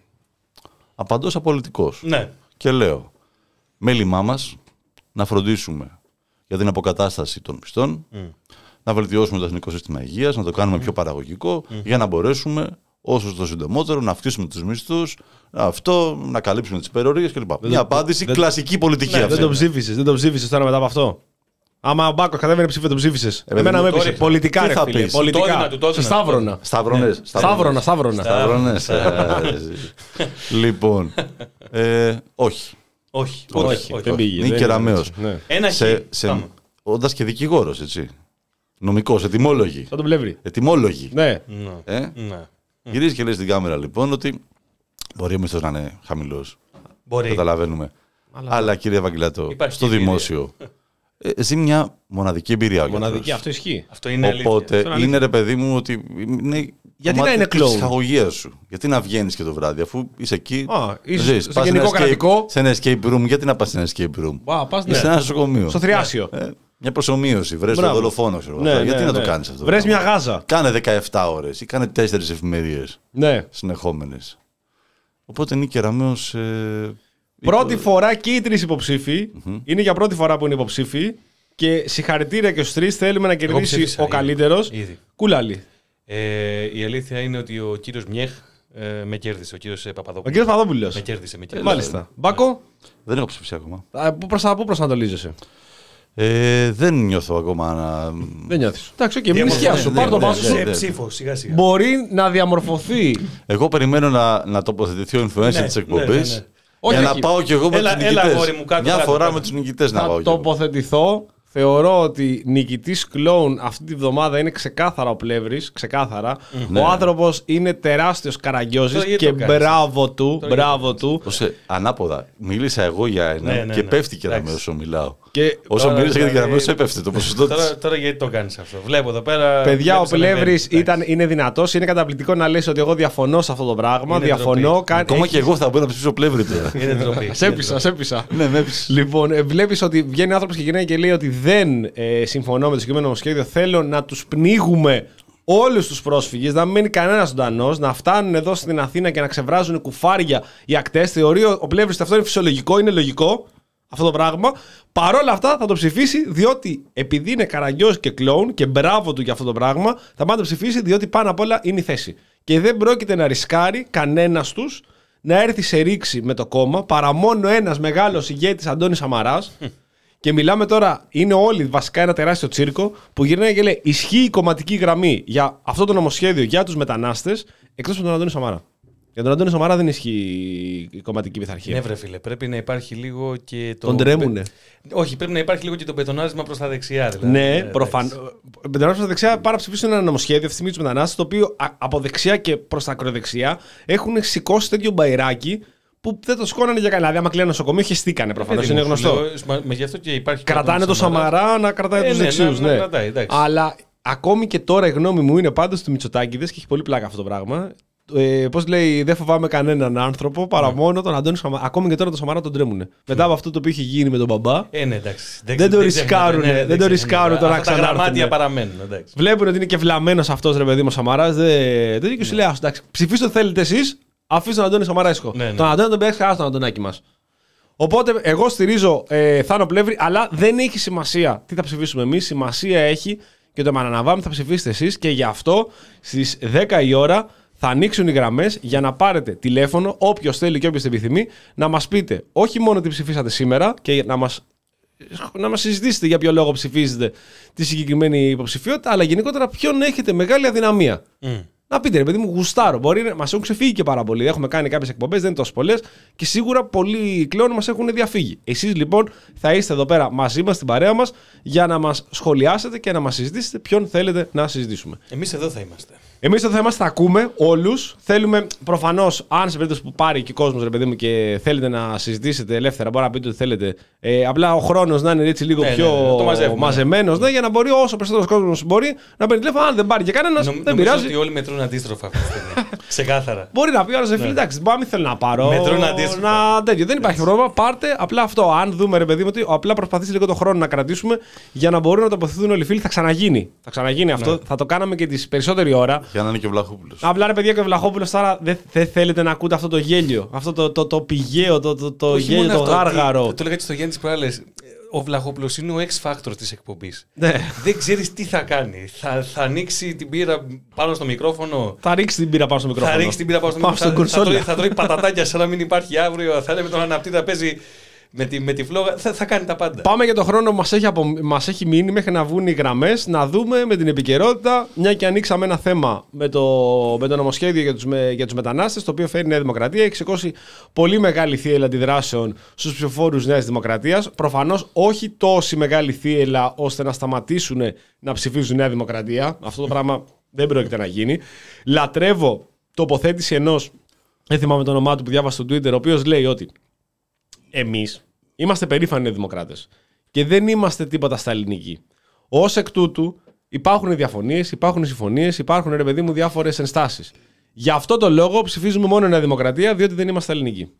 Απαντώ σαν πολιτικός Ναι. και λέω μέλημά μας να φροντίσουμε για την αποκατάσταση των μισθών, να βελτιώσουμε το εθνικό σύστημα υγείας, να το κάνουμε πιο παραγωγικό για να μπορέσουμε όσο το συντομότερο να αυξήσουμε τους μισθούς, αυτό, να καλύψουμε τις υπερορίες κλπ. Μια το- απάντηση δεν- κλασική πολιτική Ναι, αυτή. Δεν το ψήφισες, δεν το ψήφισες τώρα μετά από αυτό. Άμα ο Μπάκος κατέβαινε ψήφι, το ψήφισες. παιδί Εμένα μου, με τώρα έπεισε. ήρθα. Πολιτικά Τι ρε θα φίλε. πεις? Του τόδινα, Πολιτικά. του τόδινα. Σε Σταύρωνα. Σταυρονές. Σταύρωνα, Σταύρωνα. Σταυρονές. Λοιπόν, ε, όχι. Όχι. Όχι, όχι. Δεν πήγε. Νίκη δεν Κεραμέως. είναι έτσι. Ναι. Ένα χ. σε, σε, Πάμε. όντας και δικηγόρος, έτσι. Νομικός, ετοιμόλογοι. Σαν τον πλεύρη. Ετοιμόλογοι. Ναι. Ναι. Ε? Ναι. Γυρίζει και λέει στην κάμερα λοιπόν ότι μπορεί ο μισθός να είναι χαμηλός. Μπορεί. Καταλαβαίνουμε. Αλλά, κύριε Ευαγγελάτο, Υπάρχει στο και εμπειρία. δημόσιο ε, ζει μια μοναδική εμπειρία. ο Μοναδική, γιατρός. αυτό ισχύει. Αυτό είναι αλήθεια. Οπότε Αυτό είναι είναι ρε παιδί μου ότι είναι. Γιατί κομμάτι να είναι της clown? ψυχαγωγίας σου. Γιατί να βγαίνεις και το βράδυ, αφού είσαι εκεί. Α, είσαι ζεις. στο Πας σε γενικό ένα escape- κρατικό. Σε ένα escape room, γιατί να πας σε ένα escape room. Α, πας, ναι. Είσαι σε ένα νοσοκομείο. Στο θριάσιο. Ε, μια προσωμείωση, βρες τον Μπράβο. δολοφόνο, ξέρω εγώ. Ναι, ναι, γιατί να το ναι. κάνεις αυτό. Βρες το πράγμα? μια γάζα. Κάνε δεκαεπτά ώρες ή κάνε τέσσερις εφημερίες Ναι. συνεχόμενες. Οπότε Νίκη Κεραμέως. Ε, Πρώτη είπε- φορά και οι τρεις υποψήφοι. Είναι για πρώτη φορά που είναι υποψήφοι. Και συγχαρητήρια και στους τρεις. Θέλουμε να κερδίσει ψήφισα ο ήδη. καλύτερος. Ήδη. Κούλαλη. Ε, η αλήθεια είναι ότι ο κύριος Μιέχ ε, με κέρδισε. Ο κύριος ε, Ο Παπαδόπουλος. κύριος Παπαδόπουλος. Με κέρδισε. Με κέρδισε. Μάλιστα. Μπάκο, Δεν έχω ψηφίσει ακόμα. α, πού προς, πού προσανατολίζεσαι. Ε, δεν νιώθω ακόμα να. Δεν νιώθεις. Εντάξει, οκ, μην Διαμορφώνει. ισχύα σου. ναι, Πάρ' το ναι, πάσο ναι, σου. ναι. Σε ψήφο, σιγά σιγά. Μπορεί να διαμορφωθεί. Εγώ περιμένω να, να τοποθετηθεί ο influencer Ναι, της ναι, εκπομπής. ναι, ναι. Όχι, Για να όχι. πάω κι εγώ με Έλα- τους έλα, νικητές. αγόρι μου, κάτω, Μια κάτω, φορά κάτω. με τους νικητές να πάω Θα κι εγώ. τοποθετηθώ. Θεωρώ ότι νικητής κλόουν αυτή τη βδομάδα είναι ξεκάθαρα ο Πλεύρης. Ξεκάθαρα. Mm, ο ναι. άνθρωπος είναι τεράστιος καραγκιόζης και μπράβο του. Μπράβο του. Ώστε, ανάποδα. Μίλησα εγώ για ένα ναι, ναι, και ναι. πέφτει και να με όσο μιλάω. Και όσο τώρα, μίλησα δηλαδή, για να με έπεφτε το ποσοστό της. Τώρα, τώρα γιατί το κάνεις αυτό. Βλέπω εδώ πέρα. Παιδιά, ο Πλεύρης είναι δυνατός. Είναι καταπληκτικό να λες ότι εγώ διαφωνώ σε αυτό το πράγμα. Είναι διαφωνώ. Κα... Ακόμα έχει... και εγώ θα μπορώ να ψήσω Πλεύρη τώρα. Είναι ντροπή. Σε έπεισα, σε έπεισα. Ναι, με έπεισα. Λοιπόν, βλέπεις ότι βγαίνει άνθρωπος και γυρνάει και λέει ότι δεν ε, συμφωνώ με το συγκεκριμένο νομοσχέδιο. Θέλω να τους πνίγουμε όλους τους πρόσφυγες, να μην μένει κανένας ζωντανός, να φτάνουν εδώ στην Αθήνα και να ξεβράζουν κουφάρια οι ακτές. Θεωρεί ο Πλεύρης ότι αυτό είναι φυσιολογικό, είναι λογικό αυτό το πράγμα. Παρόλα αυτά θα το ψηφίσει, διότι επειδή είναι καραγκιός και κλόουν και μπράβο του για αυτό το πράγμα, θα πάει να το ψηφίσει, διότι πάνω απ' όλα είναι η θέση. Και δεν πρόκειται να ρισκάρει κανένας τους να έρθει σε ρήξη με το κόμμα, παρά μόνο ένας μεγάλος ηγέτης, Αντώνης Σαμαράς. Και μιλάμε τώρα, είναι όλοι βασικά ένα τεράστιο τσίρκο που γυρνάει και λέει: ισχύει η κομματική γραμμή για αυτό το νομοσχέδιο για τους μετανάστες, εκτός από τον Αντώνη Σαμαρά. Για τον Αντώνη Σαμαρά δεν ισχύει η κομματική πειθαρχία. Ναι, βρε φίλε, πρέπει να υπάρχει λίγο και το. Τον τρέμουνε. Όχι, πρέπει να υπάρχει λίγο και το μπετονάρισμα προς τα δεξιά. Δηλαδή. Ναι, προφανώς. Μπετονάρισμα προς τα δεξιά, πάρα ψηφίσουν ένα νομοσχέδιο αυτή τη στιγμή του μετανάστες, το οποίο από δεξιά και προς τα ακροδεξιά έχουν σηκώσει τέτοιο μπαϊράκι που δεν το σηκώνανε για κανένα. Δηλαδή, άμα κλείνει νοσοκομείο, χεστήκανε προφανώς. Είναι γνωστό. Λέω, με γι' αυτό και υπάρχει. Κρατάνε το Σαμαρά να κρατάει ε, τους ναι, δεξιούς. Ναι, ναι. Κρατάει, αλλά ακόμη και τώρα η γνώμη μου είναι πάντως του Μητσοτάκηδες και έχει πολύ πλάκα αυτό το πράγμα. Ε, πώς λέει, δεν φοβάμαι κανέναν άνθρωπο παρά μόνο τον Αντώνη Σαμαρά. Ακόμη και τώρα τον Σαμαρά τον τρέμουνε. Mm. Μετά από αυτό το οποίο είχε γίνει με τον μπαμπά. Ε, ναι, εντάξει. Δεν το ρισκάρουν. Ναι, δεν το ρισκάρουν τώρα να ξανάρθουν. Τα γραμμάτια παραμένουν. Εντάξει. Βλέπουν ότι είναι και βλαμμένος αυτός ρε παιδί μου ο Σαμαράς. Δεν δεν σου λέει, εντάξει, ψηφίστε ό,τι θέλετε εσείς, αφήστε τον Αντώνη Σαμαρά ήσυχο. Ναι, ναι. Τον Αντώνη τον παίξει, τον Αντωνάκη μας. Οπότε εγώ στηρίζω ε, Θάνο Πλεύρη, αλλά δεν έχει σημασία τι θα ψηφίσουμε εμείς. Σημασία έχει και το επαναλαμβάνω θα ψηφίσετε εσείς και γι' αυτό στις δέκα η ώρα. Θα ανοίξουν οι γραμμές για να πάρετε τηλέφωνο, όποιος θέλει και όποιος επιθυμεί, να μας πείτε όχι μόνο τι ψηφίσατε σήμερα και να μας, να μας συζητήσετε για ποιο λόγο ψηφίζετε τη συγκεκριμένη υποψηφιότητα, αλλά γενικότερα ποιον έχετε μεγάλη αδυναμία. Mm. Να πείτε, ρε παιδί μου, γουστάρω. Μπορεί να μας έχουν ξεφύγει και πάρα πολύ. Έχουμε κάνει κάποιες εκπομπές, δεν είναι τόσο πολλές και σίγουρα πολλοί κλόνοι μας έχουν διαφύγει. Εσείς λοιπόν θα είστε εδώ πέρα μαζί μας στην παρέα μας για να μας σχολιάσετε και να μας συζητήσετε ποιον θέλετε να συζητήσουμε. Εμείς εδώ θα είμαστε. Εμείς εδώ θα είμαστε, θα ακούμε όλους. Θέλουμε προφανώς, αν σε περίπτωση που πάρει και κόσμος, ρε παιδί μου, και θέλετε να συζητήσετε ελεύθερα, μπορεί να πείτε ότι θέλετε. Ε, απλά ο χρόνος να είναι έτσι λίγο ναι, πιο ναι, ναι, μαζεμένος, ναι, για να μπορεί όσο περισσότερος κόσμος μπορεί να παίρνει τηλέφωνο. Αν δεν πάρει και κανένας, Νο, δεν πειράζει. Ότι όλοι μετρούν αντίστροφα αυτή τη στιγμή. Ξεκάθαρα. Μπορεί να πει ο φίλε, εντάξει, μπορεί να μην θέλω να πάρω. Μετρούν αντίστροφα. Να, τέτοιο. Δεν υπάρχει πρόβλημα. Πάρτε απλά αυτό. Αν δούμε, ρε παιδί μου, ότι απλά προσπαθήσει λίγο το χρόνο να κρατήσουμε για να μπορούν να τοποθετηθούν όλοι οι φίλοι, θα ξαναγίνει. Θα ξαναγίνει αυτό. Ναι. Θα το κάναμε και τη περισσότερη ώρα. Για να είναι και ο Βλαχόπουλος. Απλά ρε παιδιά και ο Βλαχόπουλος τώρα δεν δε θέλετε να ακούτε αυτό το γέλιο. Αυτό το, το, το πηγαίο, το, το, το γέλιο, το αυτό, γάργαρο. Το, το λέγα και στο Γιάννη προάλλες. Ο Βλαχόπουλος είναι ο X-Factor της εκπομπής. Ναι. Δεν ξέρεις τι θα κάνει. Θα, θα ανοίξει την πύρα πάνω στο μικρόφωνο. Θα ρίξει την πύρα πάνω στο μικρόφωνο. Θα ρίξει την πύρα πάνω στο μικρόφωνο. Θα, θα, τρώει, θα τρώει πατατάκια σαν να μην υπάρχει αύριο. Θα λέμε τον αναπτή να παίζει. Με τη, με τη φλόγα θα, θα κάνει τα πάντα. Πάμε για το χρόνο που μας έχει, απο, μας έχει μείνει μέχρι να βγουν οι γραμμές, να δούμε με την επικαιρότητα, μια και ανοίξαμε ένα θέμα με το, με το νομοσχέδιο για τους, με, για τους μετανάστες, το οποίο φέρει η Νέα Δημοκρατία. Έχει σηκώσει πολύ μεγάλη θύελα αντιδράσεων στους ψηφοφόρους Νέας Δημοκρατίας. Προφανώς όχι τόση μεγάλη θύελα ώστε να σταματήσουν να ψηφίζουν Νέα Δημοκρατία. Αυτό το πράγμα δεν πρόκειται να γίνει. Λατρεύω τοποθέτηση ενός, δεν θυμάμαι το όνομά του που διάβασα στο Twitter, ο οποίος λέει ότι εμείς είμαστε περήφανοι δημοκράτες και δεν είμαστε τίποτα στα ελληνική. Ως εκ τούτου υπάρχουν διαφωνίες, υπάρχουν συμφωνίες, υπάρχουν ρε παιδί μου διάφορες ενστάσεις. Γι' αυτό το λόγο ψηφίζουμε μόνο Νέα Δημοκρατία, διότι δεν είμαστε στα ελληνική.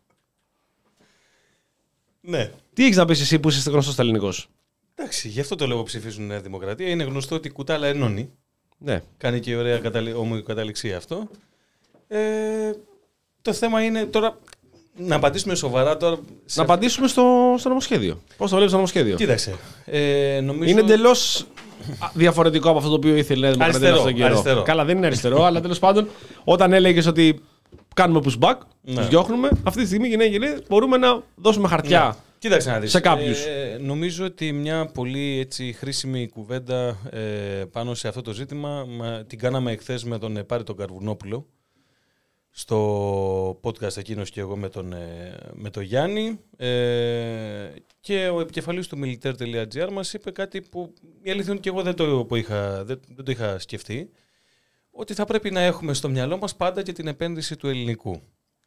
Ναι. Τι έχεις να πεις εσύ που είσαι γνωστός στα ελληνικός? Εντάξει, γι' αυτό το λόγο ψηφίζουν Νέα Δημοκρατία. Είναι γνωστό ότι η κουτάλα ενώνει. Ναι. Κάνει και ωραία ομοιοκαταληξία αυτό. Ε, το θέμα είναι τώρα. Να απαντήσουμε σοβαρά τώρα. Να απαντήσουμε στο, στο νομοσχέδιο. Πώς το βλέπεις το νομοσχέδιο? Κοίταξε. Ε, νομίζω... Είναι εντελώς διαφορετικό από αυτό το οποίο ήθελε η Δημοκρατία στον καιρό. Αριστερό. Καλά, δεν είναι αριστερό, αλλά τέλος πάντων, όταν έλεγες ότι κάνουμε pushback, ναι. τους διώχνουμε, αυτή τη στιγμή γυναίκη λέει μπορούμε να δώσουμε χαρτιά. Ναι. Κοίταξε να δεις. Σε κάποιους. Ε, νομίζω ότι μια πολύ έτσι, χρήσιμη κουβέντα ε, πάνω σε αυτό το ζήτημα μα, την κάναμε εχθές με τον Πάρη τον Καρβουνόπουλο, στο podcast εκείνος και εγώ με τον, με τον Γιάννη ε, και ο επικεφαλής του militaire τελεία τζι άρ μας είπε κάτι που η αλήθεια είναι και εγώ δεν το, που είχα, δεν, δεν το είχα σκεφτεί, ότι θα πρέπει να έχουμε στο μυαλό μας πάντα και την επένδυση του ελληνικού.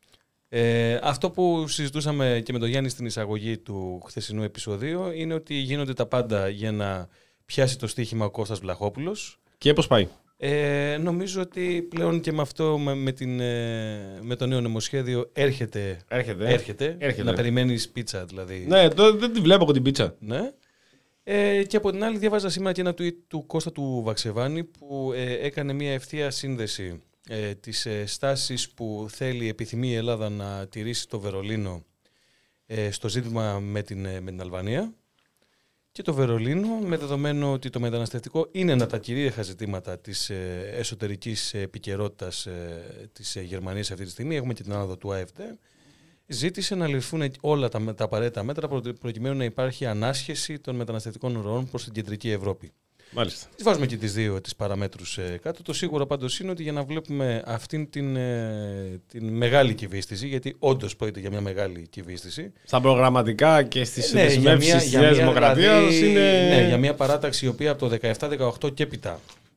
Ε, αυτό που συζητούσαμε και με τον Γιάννη στην εισαγωγή του χθεσινού επεισοδίου είναι ότι γίνονται τα πάντα για να πιάσει το στοίχημα ο Κώστας Βλαχόπουλος. Και πώς πάει? Ε, νομίζω ότι πλέον και με αυτό, με, με, την, με το νέο νομοσχέδιο έρχεται, έρχεται. έρχεται, έρχεται. να περιμένεις πίτσα δηλαδή. Ναι, το, δεν τη βλέπω εγώ την πίτσα. Ναι. Ε, και από την άλλη διάβαζα σήμερα και ένα tweet του Κώστα του Βαξεβάνη που ε, έκανε μια ευθεία σύνδεση ε, της ε, στάσης που θέλει, επιθυμεί η Ελλάδα να τηρήσει το Βερολίνο ε, στο ζήτημα με την, ε, με την Αλβανία. Και το Βερολίνο, με δεδομένο ότι το μεταναστευτικό είναι ένα από τα κυρίαρχα ζητήματα της εσωτερικής επικαιρότητας της Γερμανίας αυτή τη στιγμή, έχουμε και την άνοδο του έι εφ ντι, ζήτησε να ληφθούν όλα τα, τα απαραίτητα μέτρα προκειμένου να υπάρχει ανάσχεση των μεταναστευτικών ροών προς την κεντρική Ευρώπη. Μάλιστα. Τις βάζουμε και τις δύο τις παραμέτρους κάτω. Το σίγουρο πάντως είναι ότι για να βλέπουμε αυτήν την, την μεγάλη κυβίστηση, γιατί όντως πρόκειται για μια μεγάλη κυβίστηση. Στα προγραμματικά και στις ναι, δεσμεύσεις της Νέας Δημοκρατίας δηλαδή, είναι... Ναι, για μια παράταξη η οποία από το δεκαεπτά δεκαοκτώ και έπειτα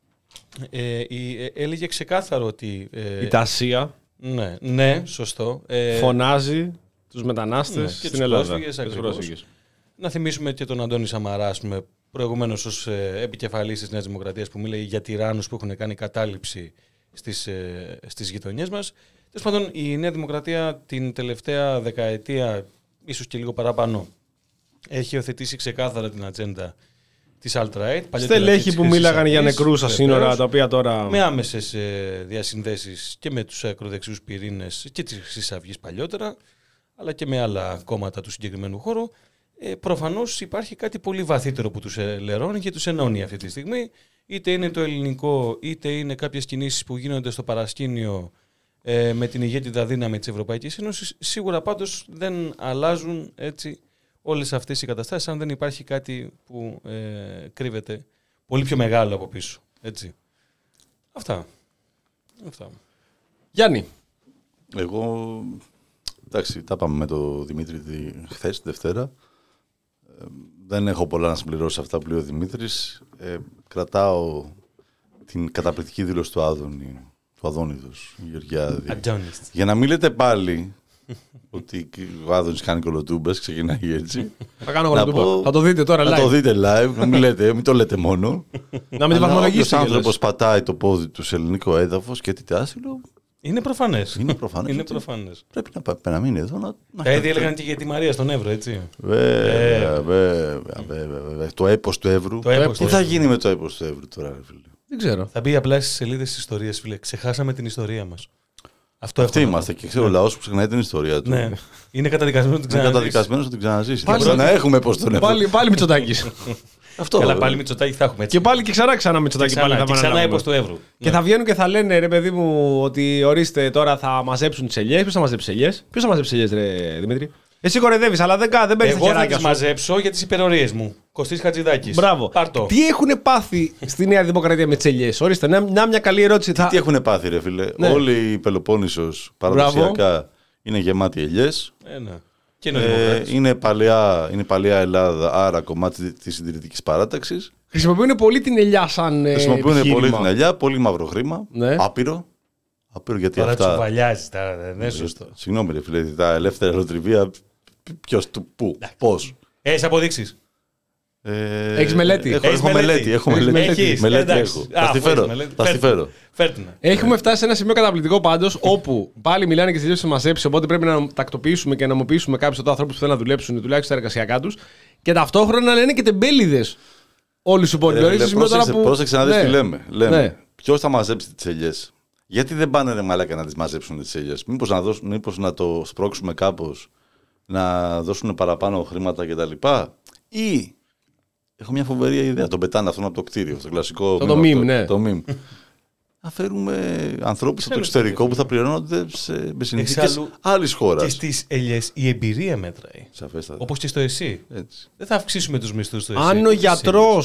ε, ε, έλεγε ξεκάθαρο ότι... Ε, η τασία ναι, ναι, σωστό. Ε, φωνάζει τους μετανάστες ναι, στην τους Ελλάδα. Πρόσφυγες, να θυμίσουμε και τον Αντώνη Σαμαρά, με προηγουμένως ως ε, επικεφαλής της Νέας Δημοκρατίας που μίλαγε για τυράννους που έχουν κάνει κατάληψη στις, ε, στις γειτονιές μας. Τέλος πάντων, η Νέα Δημοκρατία την τελευταία δεκαετία, ίσως και λίγο παραπάνω, έχει υιοθετήσει ξεκάθαρα την ατζέντα της alt-right. Στελέχη που μίλαγαν για νεκρούς στα σύνορα, τα οποία τώρα... Με άμεσες ε, διασυνδέσεις και με τους ακροδεξιούς πυρήνες και της Χρυσής Αυγής παλιότερα, αλλά και με άλλα κόμματα του συγκεκριμένου χώρου. Ε, προφανώς υπάρχει κάτι πολύ βαθύτερο που τους λερώνει και τους ενώνει αυτή τη στιγμή. Είτε είναι το ελληνικό, είτε είναι κάποιες κινήσεις που γίνονται στο παρασκήνιο ε, με την ηγέτιδα δύναμη της Ευρωπαϊκής Ένωσης. Σίγουρα πάντως δεν αλλάζουν έτσι όλες αυτές οι καταστάσεις αν δεν υπάρχει κάτι που ε, κρύβεται πολύ πιο μεγάλο από πίσω. Έτσι. Αυτά. Αυτά. Γιάννη. Εγώ, εντάξει, τα πάμε με τον Δημήτρη χθες, Δευτέρα. Ε, δεν έχω πολλά να συμπληρώσω αυτά που λέει ο Δημήτρης. Ε, κρατάω την καταπληκτική δήλωση του Άδωνη, του Αδόνιδος, Γεωργιάδη. Αντώνης. Για να μην λέτε πάλι ότι ο Άδωνης κάνει κολοτούμπες, ξεκινάει έτσι. Θα κάνω κολοτούμπα. Θα το δείτε τώρα live. Θα το δείτε live, να μην, λέτε, μην το λέτε μόνο. Να μην τη βαθμολογήσετε. Ο άνθρωπος πατάει το πόδι του σε ελληνικό έδαφος και τι άσυλο. Είναι προφανές. Είναι προφανές. Είναι προφανές. Πρέπει να, να μείνει εδώ. Να, τα ίδια έλεγαν και για τη Μαρία στον Εύρο, έτσι. Βέβαια, βέβαια, βέβαια. Το έπος του Εύρου. Τι θα γίνει με το έπος του Εύρου τώρα, φίλε. Δεν ξέρω. Θα μπει απλά στις σελίδες της ιστορίας, φίλε. Ξεχάσαμε την ιστορία μας. Αυτό Αυτοί είμαστε και ξέρω ο λαός που ξεχνάει την ιστορία του. Ναι. Είναι καταδικασμένος να την ξαναζήσει. Είναι καταδικασμένος να την ξαναζήσει. Πάλι να έχουμε πώς τον Εύρου. Πάλι, πάλι Μητσοτάκης. Αυτό. Καλά, πάλι Μητσοτάκη θα έχουμε. Έτσι. Και πάλι και ξανά ξανά Μητσοτάκη. Και ξανά, και ξανά έπος του Εύρου. Και θα βγαίνουν και θα λένε, ρε παιδί μου, ότι ορίστε τώρα θα μαζέψουν τις ελιές. Ποιος θα μαζέψει τις ελιές? Ποιος θα μαζέψει τις ελιές, ρε Δημήτρη? Εσύ κορεδεύεις, αλλά δεν, δεν παίρνεις τα χεράκια σου. Εγώ θα τις μαζέψω για τις υπερορίες μου. Κωστής Χατζηδάκης. Μπράβο. Πάρτο. Τι έχουν πάθει στη Νέα Δημοκρατία με τις ελιές? Ορίστε, να, να μια καλή ερώτηση. Τι, θα... τι έχουν πάθει, ρε φίλε? Ναι. Όλη η Πελοπόννησος παραδοσιακά είναι γεμάτη ελιές. Ε, ναι. Ε, είναι, παλαιά, είναι παλαιά Ελλάδα, άρα κομμάτι της συντηρητικής παράταξης. Χρησιμοποιούν πολύ την ελιά σαν Χρησιμοποιούν επιχείρημα. πολύ την ελιά, πολύ μαύρο χρήμα, ναι. άπειρο. Άπειρο γιατί τώρα αυτά... τσουβαλιάζει, τα, δεν είναι σωστό. Συγγνώμη ρε φίλε, τα ελεύθερα ελοτριβία, ποιος, του, πού, πώς. Έχεις αποδείξεις. Ε, Έχεις μελέτη. Έχω, έχω μελέτη. Έχω μελέτη. Έχεις, μελέτη έχω. Θα στη φέρω. Θα στη φέρω. Έχουμε φτάσει σε ένα σημείο καταπληκτικό πάντως, όπου πάλι μιλάνε και στις μαζέψεις, οπότε πρέπει να τακτοποιήσουμε και να νομοποιήσουμε κάποιους από τους ανθρώπους που θέλουν να δουλέψουν τουλάχιστον στα εργασιακά τους και ταυτόχρονα λένε και τεμπέληδες όλοι σου υπόλοιποι. Πρόσεξε να δεις τι λέμε. Λέμε ποιος θα μαζέψει τις ελιές. Γιατί δεν πάνε ρε μαλάκα να τις μαζέψουν τις ελιές? Μήπως να, δώσουν, μήπως να το σπρώξουμε κάπως, να δώσουν παραπάνω χρήματα κτλ. Ή έχω μια φοβερή ιδέα. Τον πετάνε αυτόν από το κτίριο, στο κλασικό. Το meme, ναι. Το meme. Να φέρουμε ανθρώπους από το εξωτερικό που θα πληρώνονται σε, με συνθήκες άλλης χώρας. Και στις ελιές η εμπειρία μέτραει. Σαφέστατα. Όπως και στο ΕΣΥ. Έτσι. Δεν θα αυξήσουμε τους μισθούς στο ΕΣΥ. Αν ο γιατρός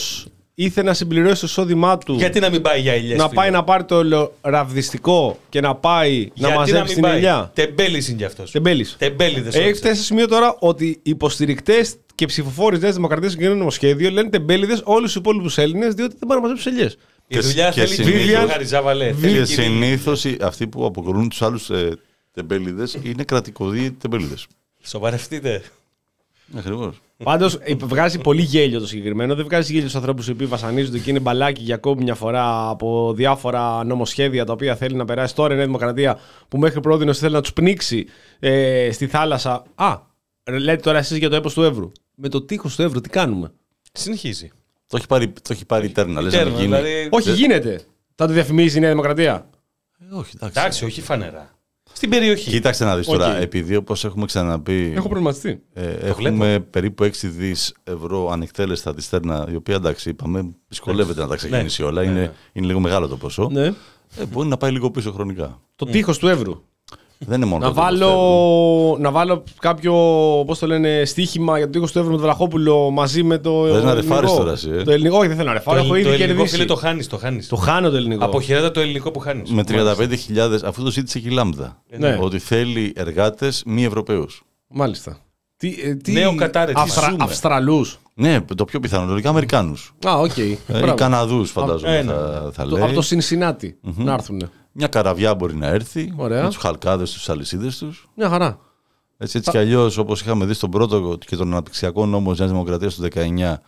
ήθελε να συμπληρώσει το εισόδημά του. Γιατί να μην πάει για ελιές? Να πάει να πάρει το ραβδιστικό και να πάει Γιατί να μαζέψει την ελιά. Τεμπέλης είναι κι αυτός. Τεμπέλης. Τεμπέληδες. Έχει φτάσει σε σημείο τώρα ότι οι υποστηρικτές και ψηφοφόροι της Νέας Δημοκρατίας και νομοσχέδιο λένε τεμπέληδες όλους τους υπόλοιπους Έλληνες, διότι δεν μπορούν να μαζέψουν ελιές. Η δουλειά θέλει συνήθως, Χαριζάβαλε. Και συνήθως αυτοί που αποκρούν τους άλλους ε, τεμπέληδες είναι κρατικοδίαιτοι τεμπέληδες. Σοβαρευτείτε. Ακριβώς. Πάντως βγάζει πολύ γέλιο το συγκεκριμένο. Δεν βγάζει γέλιο στους ανθρώπους οι οποίοι βασανίζονται και είναι μπαλάκι για ακόμη μια φορά από διάφορα νομοσχέδια τα οποία θέλει να περάσει τώρα η Νέα Δημοκρατία, που μέχρι πρότινος θέλει να τους πνίξει ε, στη θάλασσα. Α, λέτε τώρα εσείς για το έπος του Εύρου. Με το τείχος του Εύρου τι κάνουμε? Συνεχίζει. Το έχει πάρει, το έχει πάρει τέρνα. Λες να γίνει. Δηλαδή... Όχι, γίνεται. Θα το διαφημίζει η Νέα Δημοκρατία. Ε, όχι, εντάξει. εντάξει, όχι φανερά. Στην περιοχή. Κοίταξε να δεις τώρα, Okay. επειδή όπως έχουμε ξαναπεί. Έχω προβληματιστεί. Ε, έχουμε περίπου έξι δις ευρώ ανεκτέλεστα τη στέρνα, η οποία εντάξει, είπαμε, δυσκολεύεται να τα ξεκινήσει ναι. όλα. Ναι, είναι, ναι. είναι λίγο μεγάλο το ποσό. Ναι. Ε, μπορεί να πάει λίγο πίσω χρονικά. Το τείχος του Εύρου. Δεν είναι μόνο Να το βάλω, να βάλω κάποιο, πώς το λένε, στοίχημα για το τείχος του Εύρου με τον Βλαχόπουλο μαζί με το. Θες να ρεφάρεις τώρα εσύ, ε? Το ελληνικό, όχι, δεν θέλω να ρεφάρω. Έχω το ήδη ελληνικό, κερδίσει. φίλε, το χάνεις, το χάνεις. Το χάνω το ελληνικό. Αποχαιρέτα το ελληνικό που χάνεις. Με τριάντα πέντε χιλιάδες, αφού το ζήτησε και η Λάμδα. Ναι. Ότι θέλει εργάτες μη Ευρωπαίους. Μάλιστα. Τι, ε, τι... Νέο Κατάρ, έτσι Αυστρα... ζούμε. Αυστραλούς. Ναι, το πιο πιθανό, λογικά Αμερικάνους. Α, οκ. Okay. Ε, ή Καναδούς, φαντάζομαι Α, θα, θα Το, λέει. από το Σινσινάτι mm-hmm. να έρθουν. Μια καραβιά μπορεί να έρθει. Ωραία. Με τους χαλκάδες, τους αλυσίδες τους. Μια χαρά. Έτσι, έτσι κι αλλιώς, όπως είχαμε δει στον πρώτο και τον αναπτυξιακό νόμο της Νέας Δημοκρατίας του δεκαεννιά,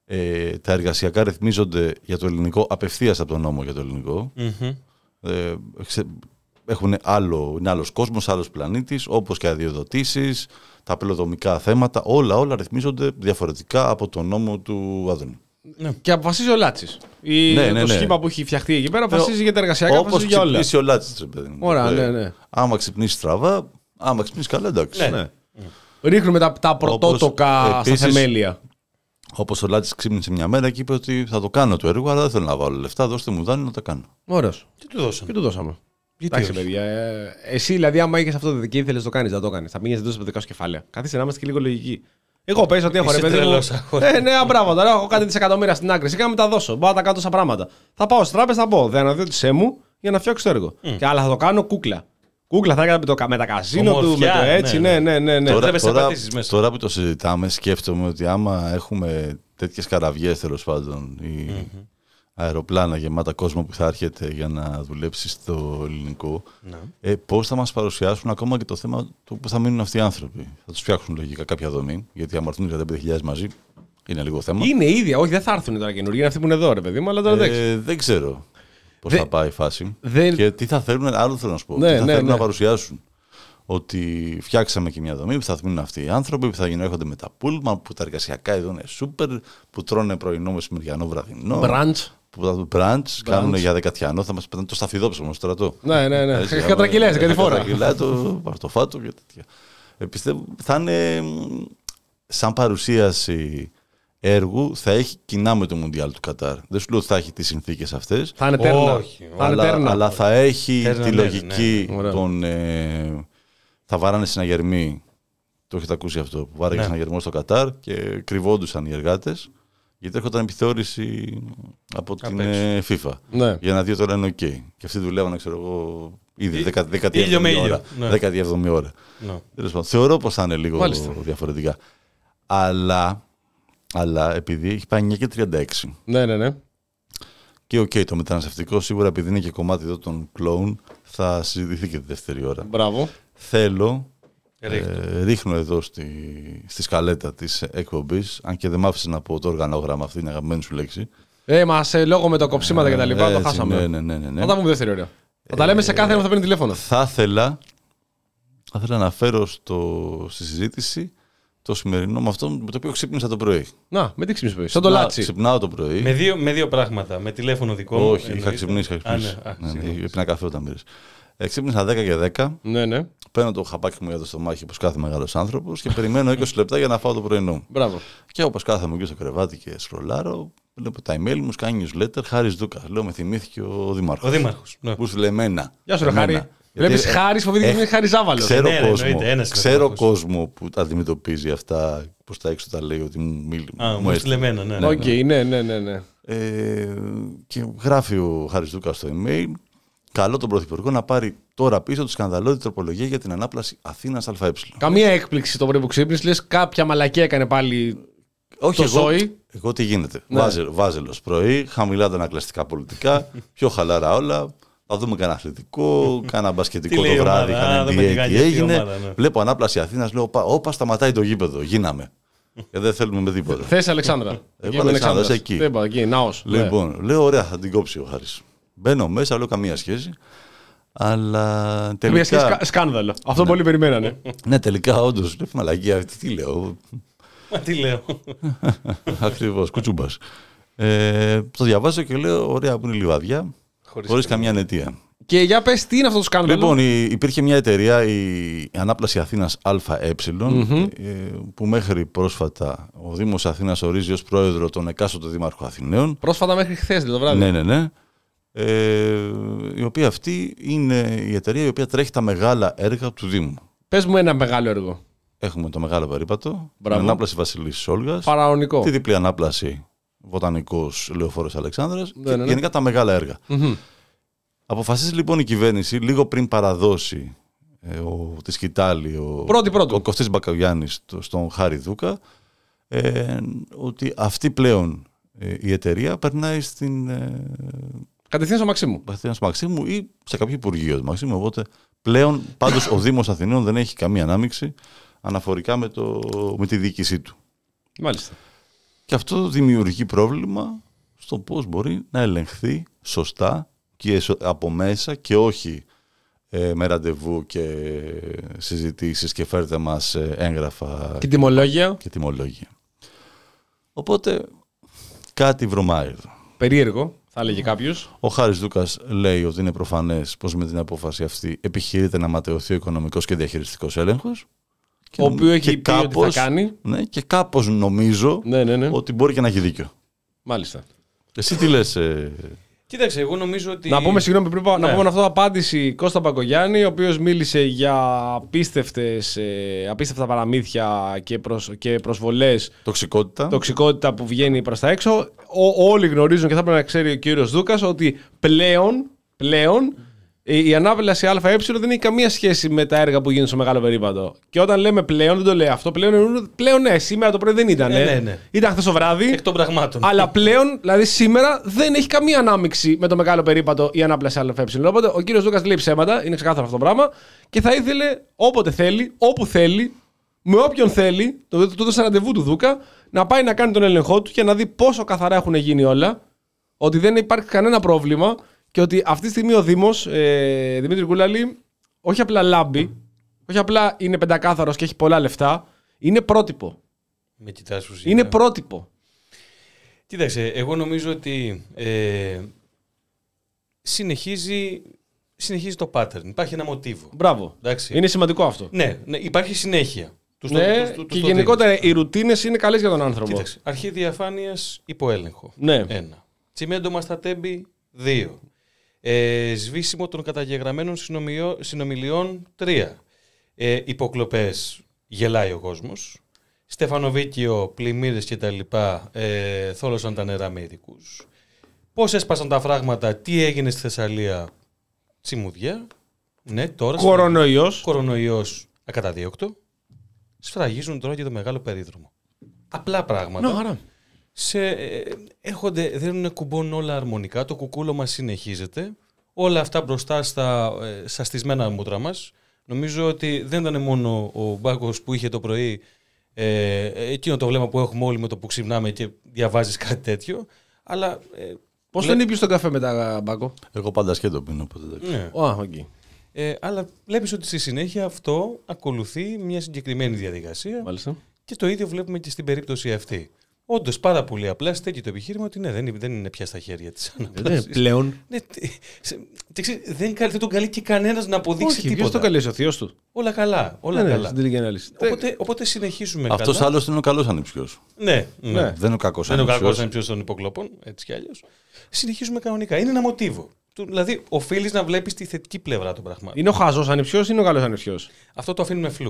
ε, τα εργασιακά ρυθμίζονται για το ελληνικό απευθείας από τον νόμο για το ελληνικό. Mm-hmm. Ε, ξε, έχουν άλλο, είναι άλλος κόσμος, άλλος πλανήτης, όπως και αδειοδοτήσεις, τα πελοδομικά θέματα, όλα, όλα ρυθμίζονται διαφορετικά από τον νόμο του Άδωνη. Ναι. Και αποφασίζει ο Λάτσης. Η... Ναι, ναι, το ναι. σχήμα που έχει φτιαχτεί εκεί πέρα αποφασίζει για τα εργασιακά, αποφασίζει για όλα. Όπως ξυπνήσει ο Λάτσης, παιδί μου. Ωραία, ναι, ναι. Άμα ξυπνήσει στραβά, άμα ξυπνήσει καλά, εντάξει. Ναι. Ναι. Ρίχνουμε τα, τα πρωτότοκα Όπως, στα επίσης, θεμέλια. Όπως ο Λάτσης ξύπνησε μια μέρα και είπε ότι θα το κάνω το έργο, αλλά δεν θέλω να βάλω λεφτά, δώστε μου δάνειο να τα κάνω. Ωραίος. Τι του δώσαμε. Και του δώσαμε. Γιατί Εντάξει, όχι. παιδιά. Ε, εσύ, δηλαδή, άμα είχε αυτό το και ήθελε να το κάνει, δεν το κάνει. Θα πήγαινε να δώσει δικά σου κεφάλαια. Καθίστε να είμαστε και λίγο λογικοί. Εγώ παίζω ότι έχω ρε Είσαι παιδί μου. τρελός, αγόρι. Ε, ναι, μπράβο τώρα. Έχω κάτι δισεκατομμύρια στην άκρη. Σιγά να τα δώσω. Μπορώ να τα κάνω τόσα πράγματα. Θα πάω στην τράπεζα, θα πω δανειοδότησέ μου για να φτιάξω το έργο. Mm. Και άλλα θα το κάνω κούκλα. Κούκλα θα έκανα με, το, με τα καζίνο του, με το έτσι. Ναι, ναι, ναι. ναι. Τώρα, Τώρα, τώρα, μέσα. τώρα που το συζητάμε, σκέφτομαι ότι άμα έχουμε τέτοιες καραβιές τέλος πάντων ή mm-hmm. αεροπλάνα γεμάτα κόσμο που θα έρχεται για να δουλέψει στο ελληνικό, Ναι. ε, πώς θα μας παρουσιάσουν ακόμα και το θέμα του που θα μείνουν αυτοί οι άνθρωποι. Θα τους φτιάξουν λογικά κάποια δομή, γιατί άμα έρθουν τριάντα πέντε χιλιάδες μαζί, είναι λίγο θέμα. Είναι ίδια, όχι, δεν θα έρθουν τώρα καινούργια. Είναι αυτοί που είναι εδώ, ρε παιδί μου, αλλά τώρα εντάξει. Ε, δεν ξέρω πώς Δε- θα πάει η φάση. δεν- Και τι θα θέλουν, άλλο θέλω να σου πω. Ναι, τι θα ναι, θέλουν ναι. να παρουσιάσουν. Ότι φτιάξαμε και μια δομή που θα μείνουν αυτοί οι άνθρωποι, που θα γίνουν έρχονται με τα πούλμαν, που τα εργασιακά εδώ είναι σούπερ, που τρώνε πρωινό, μεσημεριανό, βραδινό. Μπραντς. Που θα μπραντς, κάνουν για δεκατιανό, θα μας πετάνε το σταφιδόψωμο στο στρατό. Ναι, ναι, ναι. Έτσι, Κατρακυλές άμα- κάτι φορά. Κατρακυλάει το παρτοφάτο και τέτοια. Ε, πιστεύω θα είναι μ, σαν παρουσίαση έργου, θα έχει κοινά με το Μουντιάλ του Κατάρ. Δεν σου λέω ότι θα έχει τις συνθήκες αυτές, Θα είναι τέρνα. Όχι, Θα είναι αλλά, τέρνα. αλλά θα έχει Τέρνα, τη ναι, λογική ναι, ναι. Ωραία. των... Ε, θα βάρανε συναγερμή, το έχετε ακούσει αυτό, που βάραγε Ναι. συναγερμό στο Κατάρ και κρυβόντουσαν οι εργάτες, γιατί έρχονταν επιθεώρηση από Απ' την έξω. ε, FIFA. Ναι. Για να δει ότι όλα είναι οκ. Και αυτοί δουλεύανε, ξέρω εγώ, ήδη Ή- δέκατη ήλιο με έβδομη ήλιο. ώρα. Ναι. δέκατη έβδομη ώρα. Ναι. Τέλος πάντων, θεωρώ πως θα είναι λίγο Μάλιστα. διαφορετικά. Αλλά, αλλά επειδή έχει πάει εννιά και τριάντα έξι Ναι, ναι, ναι. και οκ, το μεταναστευτικό σίγουρα επειδή είναι και κομμάτι εδώ των κλόουν θα συζητηθεί και τη δεύτερη ώρα. Μπράβο. Θέλω, Ρίχτω. ε, ρίχνω εδώ στη, στη σκαλέτα της εκπομπής, αν και δεν μ' άφησες να πω το οργανόγραμμα, αυτή είναι η αγαπημένη σου λέξη. Ε, μα σε λόγω με το κοψίματα και τα λοιπά το Έτσι, χάσαμε. Ναι, ναι, ναι, ναι, ναι. Θα τα πούμε δεύτερη ώρα. Θα τα λέμε σε κάθε ένα που θα παίρνει τηλέφωνο. Θα ήθελα, θα ήθελα να φέρω στο, στη συζήτηση το σημερινό με αυτό με το οποίο ξύπνησα το πρωί. Να, με τι ξύπνησε. Σαν το Ξυπνά- λάτσι. Ξυπνάω το πρωί. Με, δύο, με δύο πράγματα. Με τηλέφωνο δικό μου. Όχι, είχα εννοείται. ξυπνήσει. Είχα Α, ξυπνήσει. ναι, α, Ναι, ναι, συγγνώμη. έπινα καφέ όταν πήρες. Ε, ξύπνησα δέκα και δέκα. Ναι, ναι. Παίρνω το χαπάκι μου για το στομάχι όπως κάθε μεγάλος άνθρωπος και περιμένω είκοσι λεπτά για να φάω το πρωινό. Μπράβο. Και όπως κάθομαι εκεί στο κρεβάτι και σκρολάρω, βλέπω τα email μου, κάνει newsletter, Χάρης Δούκας. Λέω, με θυμήθηκε ο Δήμαρχος. Ο Δήμαρχος. Ναι. Που σου λέει εμένα. Γεια σου, ρε Εμένα. Χάρη. Γιατί, Βλέπει ε, Χάρη, φοβήθηκε ε, ότι είναι Χάρη Ζάβαλο. Ξέρω, Ναι, ναι, κόσμο, εννοείται, ένας είναι ο ξέρω Δήμαρχος. κόσμο που τα αντιμετωπίζει αυτά, προς τα έξω τα λέει ότι μου, μιλ, Α, μου μου έστειλε. στείλε εμένα, ναι. Ναι, Οκ, ναι, ναι, ναι. ναι. Ε, και γράφει ο Χάρης Δούκας στο email, καλό τον Πρωθυπουργό να πάρει τώρα πίσω τη σκανδαλώδη τροπολογία για την ανάπλαση Αθήνας ΑΕ. Καμία έκπληξη το πρωί που ξύπνησε, λες κάποια μαλακία έκανε πάλι. Όχι, το εγώ, ζώη. εγώ τι γίνεται. Ναι. Βάζελ, βάζελος πρωί, χαμηλά τα ανακλαστικά πολιτικά, πιο χαλαρά όλα. Θα δούμε κανένα αθλητικό, κανένα μπασκετικό το βράδυ, κανένα N B A τι έγινε. ομάδα, ναι. Βλέπω ανάπλαση Αθήνας, λέω όπα, σταματάει το γήπεδο. Γίναμε. Και δεν θέλουμε με τίποτα. Θες Αλεξάνδρα. Εγώ Αλεξάνδρας εκεί. Δεν είπα, εκεί, ναός. Λοιπόν, ναι. Λέω ωραία, θα την κόψει ο Χάρης. Μπαίνω μέσα, λέω καμία σχέση. Αλλά τελικά. Καμία σχέση, σκα, σκάνδαλο. Αυτό ναι. Πολύ περιμένανε. Ναι, τελικά όντως. Λέω μαλακία, τι λέω. Μα τι λέω. Ακριβώς, κουτσούμπας. Ε, το διαβάζω και λέω ωραία που είναι λιβαδιά, χωρίς καμία νετία. Και για πες, τι είναι αυτό το σκάνδαλο. Λοιπόν, υπήρχε μια εταιρεία, η Ανάπλαση Αθήνας ΑΕ, mm-hmm. που μέχρι πρόσφατα ο Δήμος Αθήνας ορίζει ως πρόεδρο τον εκάστοτε Δήμαρχο Αθηναίων. Πρόσφατα μέχρι χθες, το βράδυ. Ναι, ναι, ναι. Ε, η οποία αυτή είναι η εταιρεία η οποία τρέχει τα μεγάλα έργα του Δήμου. Πες μου ένα μεγάλο έργο. Έχουμε το μεγάλο περίπατο, την ανάπλαση Βασιλής Όλγας, Φαραωνικό. τη διπλή ανάπλαση Βοτανικός Λεωφόρος Αλεξάνδρας ναι, και ναι, ναι. γενικά τα μεγάλα έργα. Mm-hmm. Αποφασίζει λοιπόν η κυβέρνηση λίγο πριν παραδώσει ε, ο, τη σκητάλη ο, πρώτη, πρώτη. ο Κωστής Μπακογιάννης στον Χάρη Δούκα ε, ότι αυτή πλέον ε, η εταιρεία περνάει στην ε, κατευθείαν στο Μαξίμου. Κατευθείαν στο Μαξίμου ή σε κάποιο υπουργείο του Μαξίμου. Οπότε πλέον πάντως ο Δήμος Αθηναίων δεν έχει καμία ανάμειξη αναφορικά με, το, με τη διοίκησή του. Μάλιστα. Και αυτό δημιουργεί πρόβλημα στο πώς μπορεί να ελεγχθεί σωστά και από μέσα και όχι ε, με ραντεβού και συζητήσεις και φέρτε μας ε, έγγραφα και τιμολόγια. Και τιμολόγια. Οπότε κάτι βρωμάει εδώ. Περίεργο, θα έλεγε κάποιος. Ο Χάρης Δούκας λέει ότι είναι προφανές πως με την απόφαση αυτή επιχειρείται να ματαιωθεί ο οικονομικός και διαχειριστικός έλεγχος. Ο οποίος έχει πει κάπως, ότι θα κάνει. Ναι, και κάπως νομίζω ναι, ναι, ναι. ότι μπορεί και να έχει δίκιο. Μάλιστα. Εσύ τι λες... Ε... Κοίταξε, εγώ νομίζω ότι. Να πούμε, συγγνώμη, πριν ναι. να πούμε αυτό απάντηση Κώστα Μπακογιάννη, ο οποίος μίλησε για απίστευτες, ε, απίστευτα παραμύθια και, προσ, και προσβολές. Τοξικότητα. Τοξικότητα που βγαίνει προς τα έξω. Ο, όλοι γνωρίζουν και θα πρέπει να ξέρει ο κύριος Δούκας ότι πλέον, πλέον η ανάπλαση ΑΕ δεν έχει καμία σχέση με τα έργα που γίνονται στο μεγάλο περίπατο. Και όταν λέμε πλέον, δεν το λέει αυτό. Πλέον, πλέον ναι, σήμερα το πρωί δεν ήταν. Ναι, ναι, ναι. Ήταν χθες το βράδυ. Εκ των πραγμάτων. Αλλά πλέον, δηλαδή σήμερα, δεν έχει καμία ανάμειξη με το μεγάλο περίπατο η ανάπλαση ΑΕ. Οπότε ο κύριος Δούκας λέει ψέματα, είναι ξεκάθαρο αυτό το πράγμα. Και θα ήθελε όποτε θέλει, όπου θέλει, με όποιον θέλει, το έδωσε ραντεβού του Δούκα, να πάει να κάνει τον έλεγχό του και να δει πόσο καθαρά έχουν γίνει όλα. Ότι δεν υπάρχει κανένα πρόβλημα. Και ότι αυτή τη στιγμή ο Δήμος, ε, Δημήτρη Κούλαλη, όχι απλά λάμπει, όχι απλά είναι πεντακάθαρος και έχει πολλά λεφτά, είναι πρότυπο. Με κοιτάς που είναι πρότυπο. Κοίταξε, εγώ νομίζω ότι ε, συνεχίζει, συνεχίζει το pattern. Υπάρχει ένα μοτίβο. Μπράβο. Εντάξει. Είναι σημαντικό αυτό. Ναι, ναι, υπάρχει συνέχεια. Του ναι, στο, του, του, και του γενικότερα οι ρουτίνες είναι καλές για τον άνθρωπο. Κοίταξε, αρχή διαφάνειας υπό έλεγχο. Ναι. Ένα. Τσιμέντο μαστατέμπι, δύο. Ε, σβήσιμο των καταγεγραμμένων συνομιλιών, τρία. Ε, υποκλοπές, γελάει ο κόσμος. Στεφανοβίκιο, πλημμύρες κτλ. Ε, θόλωσαν τα νερά με ειδικούς. Πώς έσπασαν τα φράγματα, τι έγινε στη Θεσσαλία, τσιμουδιά. Ναι, τώρα. Κορονοϊός. Κορονοϊός ακαταδίωκτο. Σφραγίζουν τώρα και το μεγάλο περίδρομο. Απλά πράγματα. No, Σε, ε, έρχονται, δίνουν κουμπών όλα αρμονικά, το κουκούλωμα συνεχίζεται, όλα αυτά μπροστά στα, ε, στα στισμένα μούτρα μας. Νομίζω ότι δεν ήταν μόνο ο Μπάκος που είχε το πρωί ε, εκείνο το βλέμμα που έχουμε όλοι με το που ξυπνάμε και διαβάζεις κάτι τέτοιο, αλλά... Ε, Πώς δεν ήπιες τον καφέ μετά, Μπάκο? Εγώ πάντα σκέτο πίνω. Ναι. Oh, okay. ε, αλλά βλέπεις ότι στη συνέχεια αυτό ακολουθεί μια συγκεκριμένη διαδικασία. Μάλιστα. Και το ίδιο βλέπουμε και στην περίπτωση αυτή. Όντως πάρα πολύ απλά στέκει το επιχείρημα ότι ναι, δεν, δεν είναι πια στα χέρια της ανάπλασης. Ναι, πλέον. Ναι, δεν, δεν τον καλεί και κανένας να αποδείξει όχι, τίποτα. Ποιος τον καλεί, ο θείος του? Όλα καλά. Όλα ναι, καλά. Ναι, οπότε, οπότε συνεχίζουμε. Αυτός καλά. άλλος είναι ο καλός ανιψιός. Ναι, ναι. ναι. Δεν είναι ο κακός ανιψιός. Δεν είναι ο κακός ανιψιός των υποκλοπών, έτσι κι αλλιώς. Συνεχίζουμε κανονικά. Είναι ένα μοτίβο. Δηλαδή, οφείλεις να βλέπεις τη θετική πλευρά των πραγμάτων. Είναι ο χαζός ανιψιός ή είναι ο καλός ανιψιός? Αυτό το αφήνουμε φλού.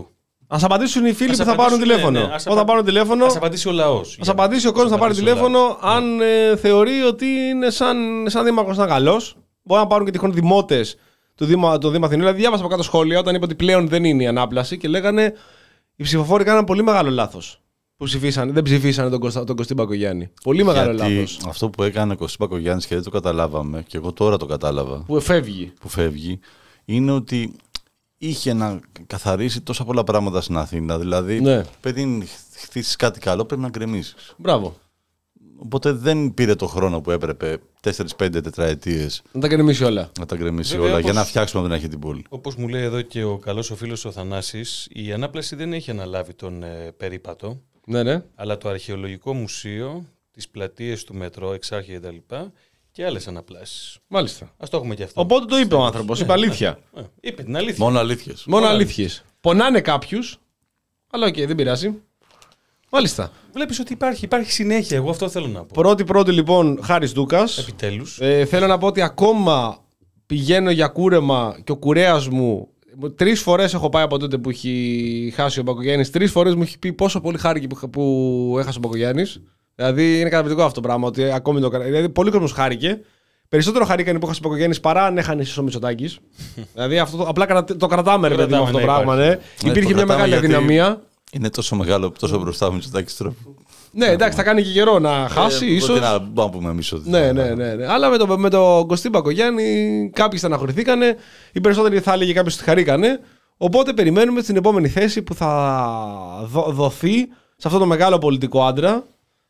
Ας απαντήσουν οι φίλοι ας που θα πάρουν τηλέφωνο. Ναι, ναι. Όταν πάρουν τηλέφωνο. Ας απαντήσει ο λαός. Ας απαντήσει ο κόσμος να πάρει τηλέφωνο, αν ε, θεωρεί ότι είναι σαν, σαν δήμαρχος να καλός. Μπορεί να πάρουν και τυχόν δημότες του Δήμα, το Δήμα Αθηνών. Δηλαδή, διάβασα από κάτω σχόλια όταν είπε ότι πλέον δεν είναι η ανάπλαση και λέγανε οι ψηφοφόροι κάναν πολύ μεγάλο λάθος. Που ψηφίσανε, δεν ψηφίσανε τον, Κωστά, τον Κωστή Μπακογιάννη. Πολύ μεγάλο λάθος. Αυτό που έκανε ο Κωστής Μπακογιάννης και δεν το καταλάβαμε, και εγώ τώρα το κατάλαβα. Που φεύγει. Που φεύγει, είναι ότι είχε να καθαρίσει τόσα πολλά πράγματα στην Αθήνα. Δηλαδή, ναι. Πριν χτίσεις κάτι καλό, πρέπει να γκρεμίσεις. Μπράβο. Οπότε δεν πήρε το χρόνο που έπρεπε τέσσερις πέντε τετραετίες. Να τα γκρεμίσει όλα. Να τα γκρεμίσει όλα, όπως, για να φτιάξουμε την αρχή την πόλη. Όπως μου λέει εδώ και ο καλός ο φίλος ο Θανάσης, η ανάπλαση δεν έχει αναλάβει τον ε, περίπατο. Ναι, ναι. Αλλά το Αρχαιολογικό Μουσείο, τις πλατείες του Μετρό, Εξάρχεια κτλ. Και άλλες αναπλάσεις. Μάλιστα. Ας το έχουμε και αυτό. Οπότε το είπε ο άνθρωπος, είπε αλήθεια. Ναι, ναι. Είπε την αλήθεια. Μόνο αλήθειες. Μόνο αλήθειες. Πονάνε κάποιους, αλλά οκ, okay, δεν πειράζει. Μάλιστα. Βλέπεις ότι υπάρχει, υπάρχει συνέχεια. Εγώ αυτό θέλω να πω. Πρώτη-πρώτη λοιπόν, Χάρης Ντούκας. Επιτέλους. Ε, θέλω να πω ότι ακόμα πηγαίνω για κούρεμα και ο κουρέας μου. Τρεις φορές έχω πάει από τότε που έχει χάσει ο Μπακογιάννης. Τρεις φορές μου έχει πει πόσο πολύ χάρηκε που, που έχασε ο Μπακογιάννης. Δηλαδή είναι καταπληκτικό αυτό το πράγμα. Ότι ακόμη το, δηλαδή πολύ κόσμος χάρηκε. Περισσότερο χαρήκανε που έχασε ο Μπακογιάννης παρά αν έχανε ο Μητσοτάκης. Δηλαδή αυτό το, απλά το κρατάμε ρε παιδί με αυτό το πράγμα. Ναι. Ναι, υπήρχε μια μεγάλη αδυναμία. Είναι τόσο μεγάλο, τόσο μπροστά ο Μητσοτάκης τώρα. Ναι, εντάξει, θα κάνει και καιρό να χάσει. Ε, ίσως. Να πούμε εμείς ότι. Ναι, ναι, ναι, ναι. Αλλά με τον με το Κωστή Μπακογιάννη κάποιοι στεναχωρηθήκανε. Οι περισσότεροι θα έλεγε κάποιος ότι χαρήκανε. Οπότε περιμένουμε στην επόμενη θέση που θα δο- δοθεί σε αυτό το μεγάλο πολιτικό άντρα.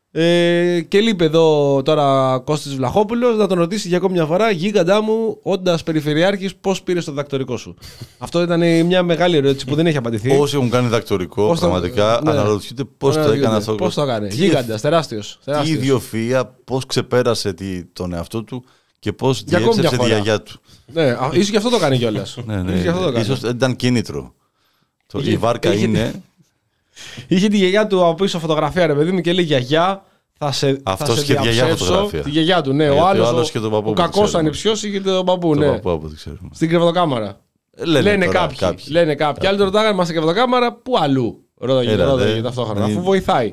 Ε, και λείπει εδώ τώρα Κώστης Βλαχόπουλος να τον ρωτήσει για ακόμη μια φορά, γίγαντά μου, όντας περιφερειάρχης, πώς πήρες το δακτορικό σου. Αυτό ήταν μια μεγάλη ερώτηση που δεν έχει απαντηθεί. Όσοι έχουν κάνει δακτορικό, πώς πραγματικά το... ναι. αναρωτιούνται πώς το έκανε αυτό. Πώς το έκανε. Γίγαντας, τεράστιος. Τι ιδιοφυΐα, πώς ξεπέρασε τον εαυτό του και πώς διέψευσε τη γιαγιά του. Ναι, ίσως και αυτό το κάνει κιόλας. Ναι, ναι, ίσως ήταν κίνητρο. Η βάρκα είναι. Είχε τη γιαγιά του από πίσω φωτογραφία, ρε παιδί μου, και λέει γιαγιά, θα σε, αυτός θα σε διαψεύσω. Τη γιαγιά του, ναι. Ε, ο άλλος, ο, ο κακός ανιψιός είχε τον παππού, ναι. Παππού, στην κρεβατοκάμαρα. Λένε, Λένε τώρα, κάποιοι. κάποιοι. Λένε κάποιοι. Άλλοι τον ρωτάγανε, είμαστε στην κρεβατοκάμαρα, πού αλλού. Ρώταγε ταυτόχρονα, αφού βοηθάει.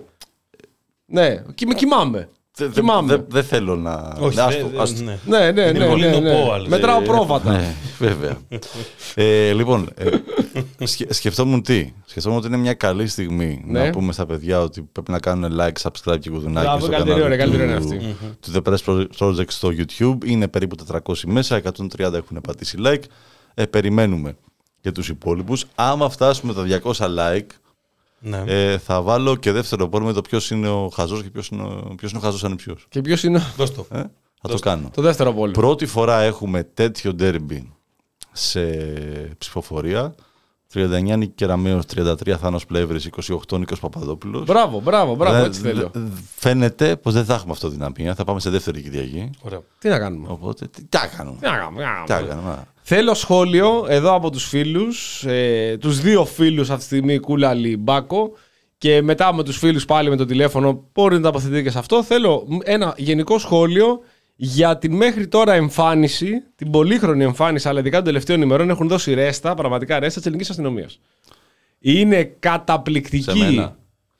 Ναι, με κοιμάμαι. Δεν δε, δε θέλω να. Όχι, άστο, δε, άστο. Ναι, ναι, ναι. ναι, ναι, ναι, ναι. Μετράω πρόβατα. Ναι, βέβαια. ε, λοιπόν, ε, σκε, σκεφτόμουν τι. Σκεφτόμουν ότι είναι μια καλή στιγμή ναι. να πούμε στα παιδιά ότι πρέπει να κάνουν like, subscribe και κουδουνάκι στο κανάλι του, του The Press Project στο YouTube. Είναι περίπου τετρακόσιοι μέσα, εκατόν τριάντα έχουν πατήσει like. Ε, περιμένουμε και τους υπόλοιπους. Άμα φτάσουμε τα διακόσια like. Ναι. Ε, θα βάλω και δεύτερο πόρ με το ποιος είναι ο χαζός και ποιος είναι ο, ποιος είναι ο χαζός ανιψιός. Και ποιος είναι. Δώσ' το. Ε, θα Δώσ' το κάνω. Το δεύτερο πόλ. Πρώτη φορά έχουμε τέτοιο ντέρμπι σε ψηφοφορία. τριάντα εννιά Νίκη Κεραμέως, τριάντα τρία Θάνος Πλεύρης, είκοσι οκτώ Νίκος Παπαδόπουλος. Μπράβο, μπράβο, μπράβο. Έτσι δε, θέλω. Φαίνεται πως δεν θα έχουμε αυτοδυναμία. Θα πάμε σε δεύτερη Κυριακή. Ωραία. Τι να κάνουμε. Οπότε, τι, τι να κάνουμε. Τι να κάνουμε. Τι να κάνουμε. Θέλω σχόλιο εδώ από τους φίλους, ε, τους δύο φίλους αυτή τη στιγμή, Κούλαλη, Μπάκο. Και μετά με τους φίλους πάλι με το τηλέφωνο, μπορείτε να τοποθετείτε και σε αυτό. Θέλω ένα γενικό σχόλιο για την μέχρι τώρα εμφάνιση, την πολύχρονη εμφάνιση, αλλά ειδικά των τελευταίων ημερών έχουν δώσει ρέστα, πραγματικά ρέστα της ελληνικής αστυνομίας. Είναι καταπληκτική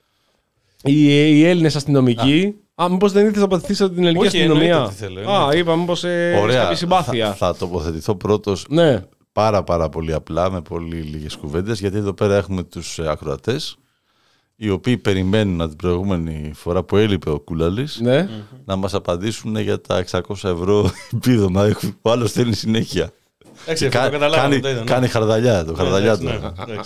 οι, οι Έλληνες αστυνομικοί. Α, Α μήπως δεν ήθελες να τοποθετήσεις από την ελληνική Όχι, αστυνομία. Όχι, θέλω. Α, είπα, μήπως ε, Ωραία, κάποια συμπάθεια. Θα, θα τοποθετηθώ πρώτος. Ναι. Πάρα πάρα πολύ απλά, με πολύ λίγες κουβέντες, γιατί εδώ πέρα έχουμε τους ακροατές, οι οποίοι περιμένουν από την προηγούμενη φορά που έλειπε ο Κούλαλης ναι. να μας απαντήσουν για τα εξακόσια ευρώ επίδομα. Ο άλλος θέλει συνέχεια. Έξι, Κα, το κάνει, το είδα, ναι. κάνει χαρδαλιά, το χαρδαλιά του. Ναι,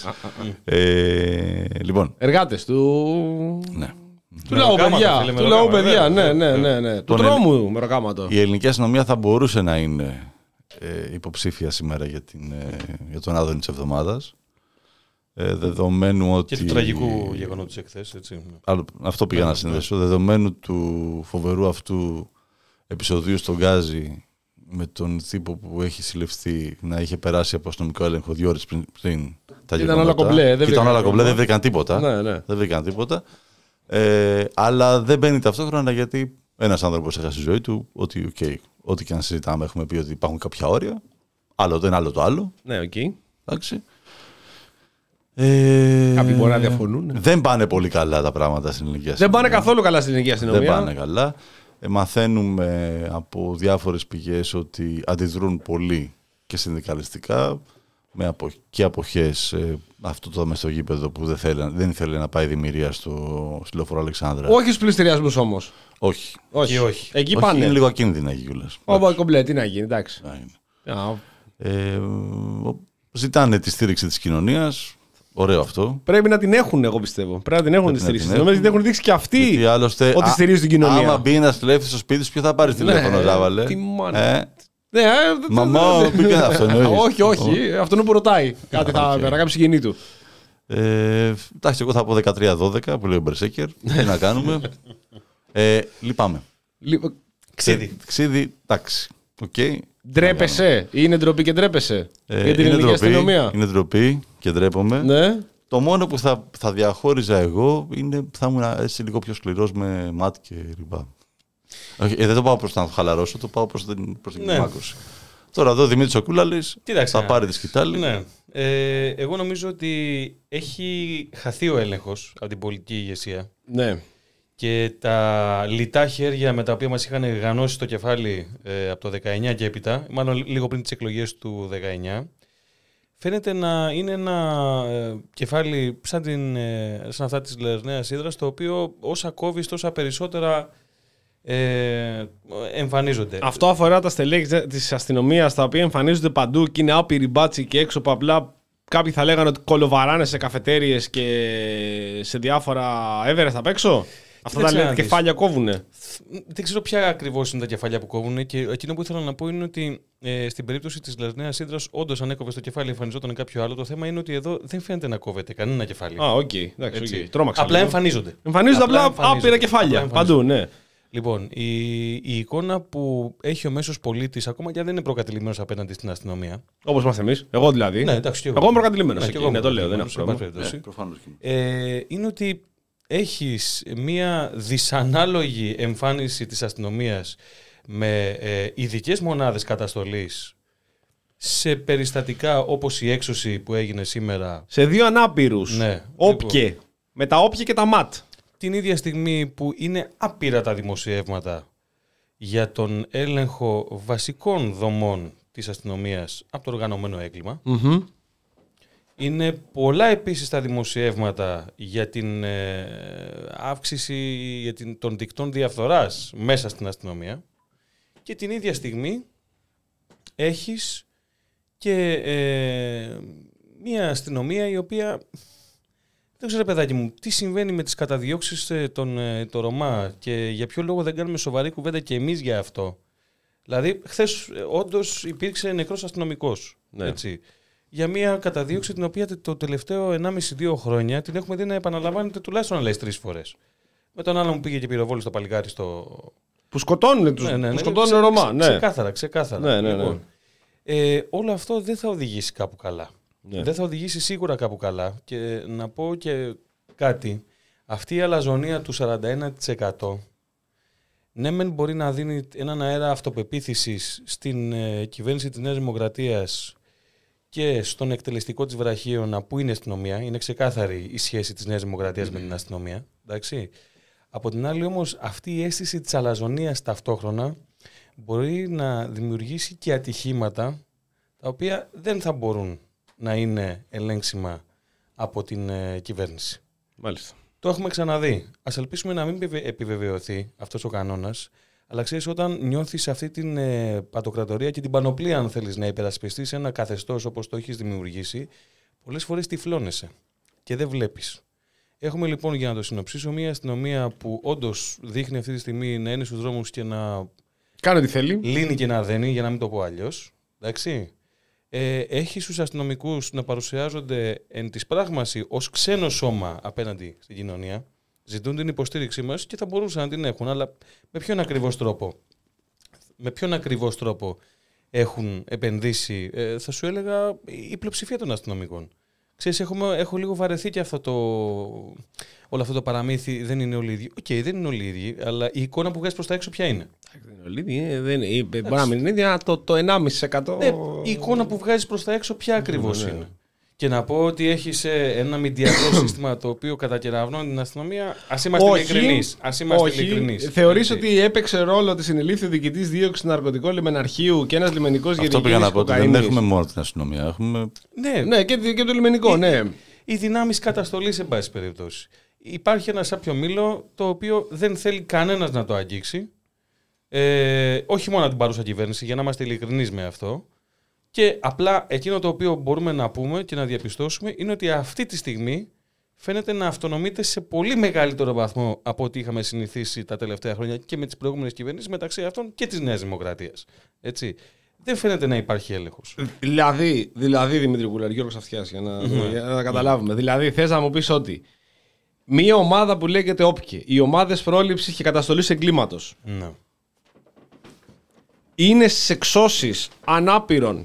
ε, λοιπόν. Εργάτες του... Ναι. Του λαού παιδιά, του λαού παιδιά, ναι, ναι, ναι, ναι. Του τρόμου μεροκάματο. Η ελληνική αστυνομία θα μπορούσε να είναι ε, υποψήφια σήμερα για, την, ε, για τον Άδωνη της εβδομάδας. Ε, δεδομένου ότι... Και του τραγικού γεγονότος εχθές, έτσι. Άλλο, αυτό πήγα yeah, να συνδέσω. Yeah. Δεδομένου του φοβερού αυτού επεισοδίου στον Γκάζι με τον τύπο που έχει συλληφθεί να είχε περάσει από αστυνομικό έλεγχο δύο ώρες πριν, πριν τα γεγονότα. Ήταν όλα κομπλέ. Δεν ήταν όλα κομπλέ, δεν βρήκαν τίποτα. Ναι, ναι. Δεν βρήκαν τίποτα. Ε, αλλά δεν μπαίνει ταυτόχρονα γιατί ένας άνθρωπος έχασε τη ζωή του. Ότι, okay, ό,τι και αν συζητάμε, έχουμε πει ότι υπάρχουν κάποια όρια. Άλλο το ένα, άλλο το άλλο. Ναι, οκ. Okay. Εντάξει. Ε, Κάποιοι μπορεί να διαφωνούν. Δεν πάνε πολύ καλά τα πράγματα στην ελληνική Δεν αστυνομία. πάνε καθόλου καλά στην ελληνική αστυνομία. Δεν πάνε καλά. Ε, μαθαίνουμε από διάφορες πηγές ότι αντιδρούν πολύ και συνδικαλιστικά με απο... και αποχές ε, αυτό το μες στο γήπεδο που δεν, θέλει, δεν ήθελε να πάει δημιουργία στο Λεωφόρο Αλεξάνδρα. Όχι στους πληστηριασμούς όμως. Όχι. Όχι. όχι. Εκεί όχι, πάνε. Είναι λίγο ακίνδυνα εκεί κιόλας. Ω, κομπλέ, τι να γίνει, εντάξει. Yeah. Ε, ζητάνε τη στήριξη της κοινωνίας. Ωραίο αυτό. Πρέπει να την έχουν, εγώ πιστεύω. Πρέπει να την έχουν τη στήριξη. Νομίζω ότι έχουν δείξει και αυτοί γιατί, άλλωστε, ότι στηρίζουν την κοινωνία. Άμα μπει ένα κλέφτη στο σπίτι σου, ποιο θα πάρει τηλέφωνο, Ζάβαλε. Τι μάνα. Ε, Ναι, μαμά, πήγαινε αυτό. Όχι, όχι. Αυτόν που ρωτάει. Κάτι θα κάνει συγγενή του. Εντάξει, εγώ θα πω δεκατρία δώδεκα που λέει ο Μπερσέκερ. Τι να κάνουμε. Λυπάμαι. Ξίδι. Ξίδι, εντάξει. Ντρέπεσαι. Είναι ντροπή και ντρέπεσαι για την ελληνική αστυνομία. Είναι ντροπή και ντρέπομαι. Ναι. Το μόνο που θα, θα διαχώριζα εγώ είναι θα ήμουν έτσι λίγο πιο σκληρός με ματ και ριμπά. Όχι, ε, δεν το πάω προς να το χαλαρώσω, το πάω προς την, προς την ναι. κλιμάκωση. Τώρα εδώ ο Δημήτρης ο Κούλαλης θα πάρει τη σκητάλη. Ναι. Ε, εγώ νομίζω ότι έχει χαθεί ο έλεγχος από την πολιτική ηγεσία. Ναι. Και τα λιτά χέρια με τα οποία μας είχαν γανώσει το κεφάλι ε, από το δεκαεννιά και έπειτα, μάλλον λίγο πριν τις εκλογές του δεκαεννιά, φαίνεται να είναι ένα ε, κεφάλι σαν, την, ε, σαν αυτά της Λερναίας Ύδρας, το οποίο όσα κόβεις τόσα περισσότερα ε, εμφανίζονται. Αυτό αφορά τα στελέχη της αστυνομίας, τα οποία εμφανίζονται παντού και είναι άπειροι μπάτσι και έξω που απλά κάποιοι θα λέγανε ότι κολοβαράνε σε καφετέριες και σε διάφορα έβερες απ' έξω. Αυτά τα λένε, κεφάλια κόβουνε. Δεν ξέρω ποια ακριβώς είναι τα κεφάλια που κόβουνε και εκείνο που ήθελα να πω είναι ότι ε, στην περίπτωση της Λερναίας Ύδρας, όντως αν έκοβε το κεφάλι εμφανιζόταν κάποιο άλλο. Το θέμα είναι ότι εδώ δεν φαίνεται να κόβεται κανένα κεφάλι. Α, οκ. Okay. Okay. Τρόμαξα. Απλά εμφανίζονται. Εμφανίζονται απλά, απλά άπειρα κεφάλια. Παντού, ναι. Λοιπόν, η, η εικόνα που έχει ο μέσος πολίτης, ακόμα και αν δεν είναι προκατηλημένος απέναντι στην αστυνομία. Όπως είμαστε εμείς. Εγώ δηλαδή. Ναι, εντάξει, εγώ. εγώ είμαι προκατηλημένος. Ναι, εγώ ναι, το λέω, δεν έχω πρόβλημα. Ε, είναι ότι έχεις μια δυσανάλογη εμφάνιση της αστυνομίας με ε, ειδικές μονάδες καταστολής σε περιστατικά όπως η έξωση που έγινε σήμερα. Σε δύο ανάπηρους. Ναι. Όπιε. Λοιπόν, με τα όπιε και τα ματ. Την ίδια στιγμή που είναι άπειρα τα δημοσιεύματα για τον έλεγχο βασικών δομών της αστυνομίας από το οργανωμένο έγκλημα. Mm-hmm. Είναι πολλά επίσης τα δημοσιεύματα για την ε, αύξηση για την, των δικτών διαφθοράς μέσα στην αστυνομία και την ίδια στιγμή έχεις και ε, μια αστυνομία η οποία δεν ξέρω παιδάκι μου τι συμβαίνει με τις καταδιώξεις των το Ρωμά και για ποιο λόγο δεν κάνουμε σοβαρή κουβέντα και εμείς για αυτό. Δηλαδή χθες όντως υπήρξε νεκρός αστυνομικός, ναι. Έτσι. Για μια καταδίωξη την οποία το τελευταίο ενάμιση δύο χρόνια την έχουμε δει να επαναλαμβάνεται τουλάχιστον άλλες τρεις φορές. Με τον άλλο μου πήγε και πυροβόλησε το παλικάρι στο. Που σκοτώνουν τους. Ναι, ναι, ναι, που σκοτώνουν ξε, Ρωμά. Ξε, ναι. Ξεκάθαρα, ξεκάθαρα. Ναι, ναι, ναι. Λοιπόν, ε, όλο αυτό δεν θα οδηγήσει κάπου καλά. Ναι. Δεν θα οδηγήσει σίγουρα κάπου καλά. Και να πω και κάτι. Αυτή η αλαζονία του σαράντα ένα τοις εκατό ναι, μεν μπορεί να δίνει έναν αέρα αυτοπεποίθησης στην ε, κυβέρνηση της Νέας Δημοκρατίας και στον εκτελεστικό της βραχίωνα που είναι η αστυνομία. Είναι ξεκάθαρη η σχέση της Νέας Δημοκρατίας mm. με την αστυνομία. Εντάξει. Από την άλλη όμως αυτή η αίσθηση της αλαζονίας ταυτόχρονα μπορεί να δημιουργήσει και ατυχήματα τα οποία δεν θα μπορούν να είναι ελέγξιμα από την ε, κυβέρνηση. Μάλιστα. Το έχουμε ξαναδεί. Ας ελπίσουμε να μην επιβεβαιωθεί αυτός ο κανόνας, αλλά ξέρεις, όταν νιώθεις αυτή την ε, πατοκρατορία και την πανοπλία, αν θέλεις να υπερασπιστείς ένα καθεστώς όπως το έχεις δημιουργήσει, πολλές φορές τυφλώνεσαι και δεν βλέπεις. Έχουμε λοιπόν, για να το συνοψίσω, μια αστυνομία που όντως δείχνει αυτή τη στιγμή να είναι στους δρόμους και να κάνει ό,τι θέλει. Λύνει και να δένει, για να μην το πω αλλιώς. Εντάξει. Ε, έχει στους αστυνομικούς να παρουσιάζονται εν της πράγμαση ως ξένο σώμα απέναντι στην κοινωνία. Ζητούν την υποστήριξή μας και θα μπορούσαν να την έχουν, αλλά με ποιον ακριβώς τρόπο. Με ποιον ακριβώς τρόπο έχουν επενδύσει, ε, θα σου έλεγα, η πλειοψηφία των αστυνομικών. Ξέρεις, έχουμε, έχω λίγο βαρεθεί και αυτό το, όλο αυτό το παραμύθι, δεν είναι όλοι οι ίδιοι. Οκ, okay, δεν είναι όλοι οι ίδιοι, αλλά η εικόνα που βγάζει προς τα έξω ποια είναι. Δεν είναι όλοι οι ίδιοι, δεν είναι, μπορεί να μην είναι ίδια, το, το ενάμιση τοις εκατό. Ναι, η εικόνα που βγάζεις προς τα έξω ποια ακριβώς ναι, ναι. είναι. Και να πω ότι έχεις ένα μηντιακό σύστημα το οποίο κατακεραυνώνει την αστυνομία. Ας είμαστε ειλικρινείς. Ας είμαστε ειλικρινείς. Θεωρείς ότι έπαιξε ρόλο ότι συνελήφθη ο διοικητής δίωξης ναρκωτικών λιμεναρχείου και ένας λιμενικός για αυτό πήγα να πω ότι δεν έχουμε μόνο την αστυνομία. Έχουμε... Ναι, ναι και, και το λιμενικό, οι, ναι. Οι δυνάμεις καταστολής, εν πάση περιπτώσει. Υπάρχει ένα σάπιο μήλο το οποίο δεν θέλει κανένας να το αγγίξει. Ε, όχι μόνο την παρούσα κυβέρνηση, για να είμαστε ειλικρινείς με αυτό. Και απλά εκείνο το οποίο μπορούμε να πούμε και να διαπιστώσουμε είναι ότι αυτή τη στιγμή φαίνεται να αυτονομείται σε πολύ μεγαλύτερο βαθμό από ό,τι είχαμε συνηθίσει τα τελευταία χρόνια και με τις προηγούμενες κυβερνήσεις, μεταξύ αυτών και της Νέας Δημοκρατίας. Έτσι. Δεν φαίνεται να υπάρχει έλεγχος. Δηλαδή, δηλαδή Δημήτρη Κουλάρη, Γιώργος Αυτιάς, για να, mm-hmm. για να καταλάβουμε. Mm-hmm. Δηλαδή, θες να μου πεις ότι μία ομάδα που λέγεται ΟΠΚΕ, οι ομάδες πρόληψης και καταστολής εγκλήματος, mm-hmm. είναι στις εξώσεις ανάπηρων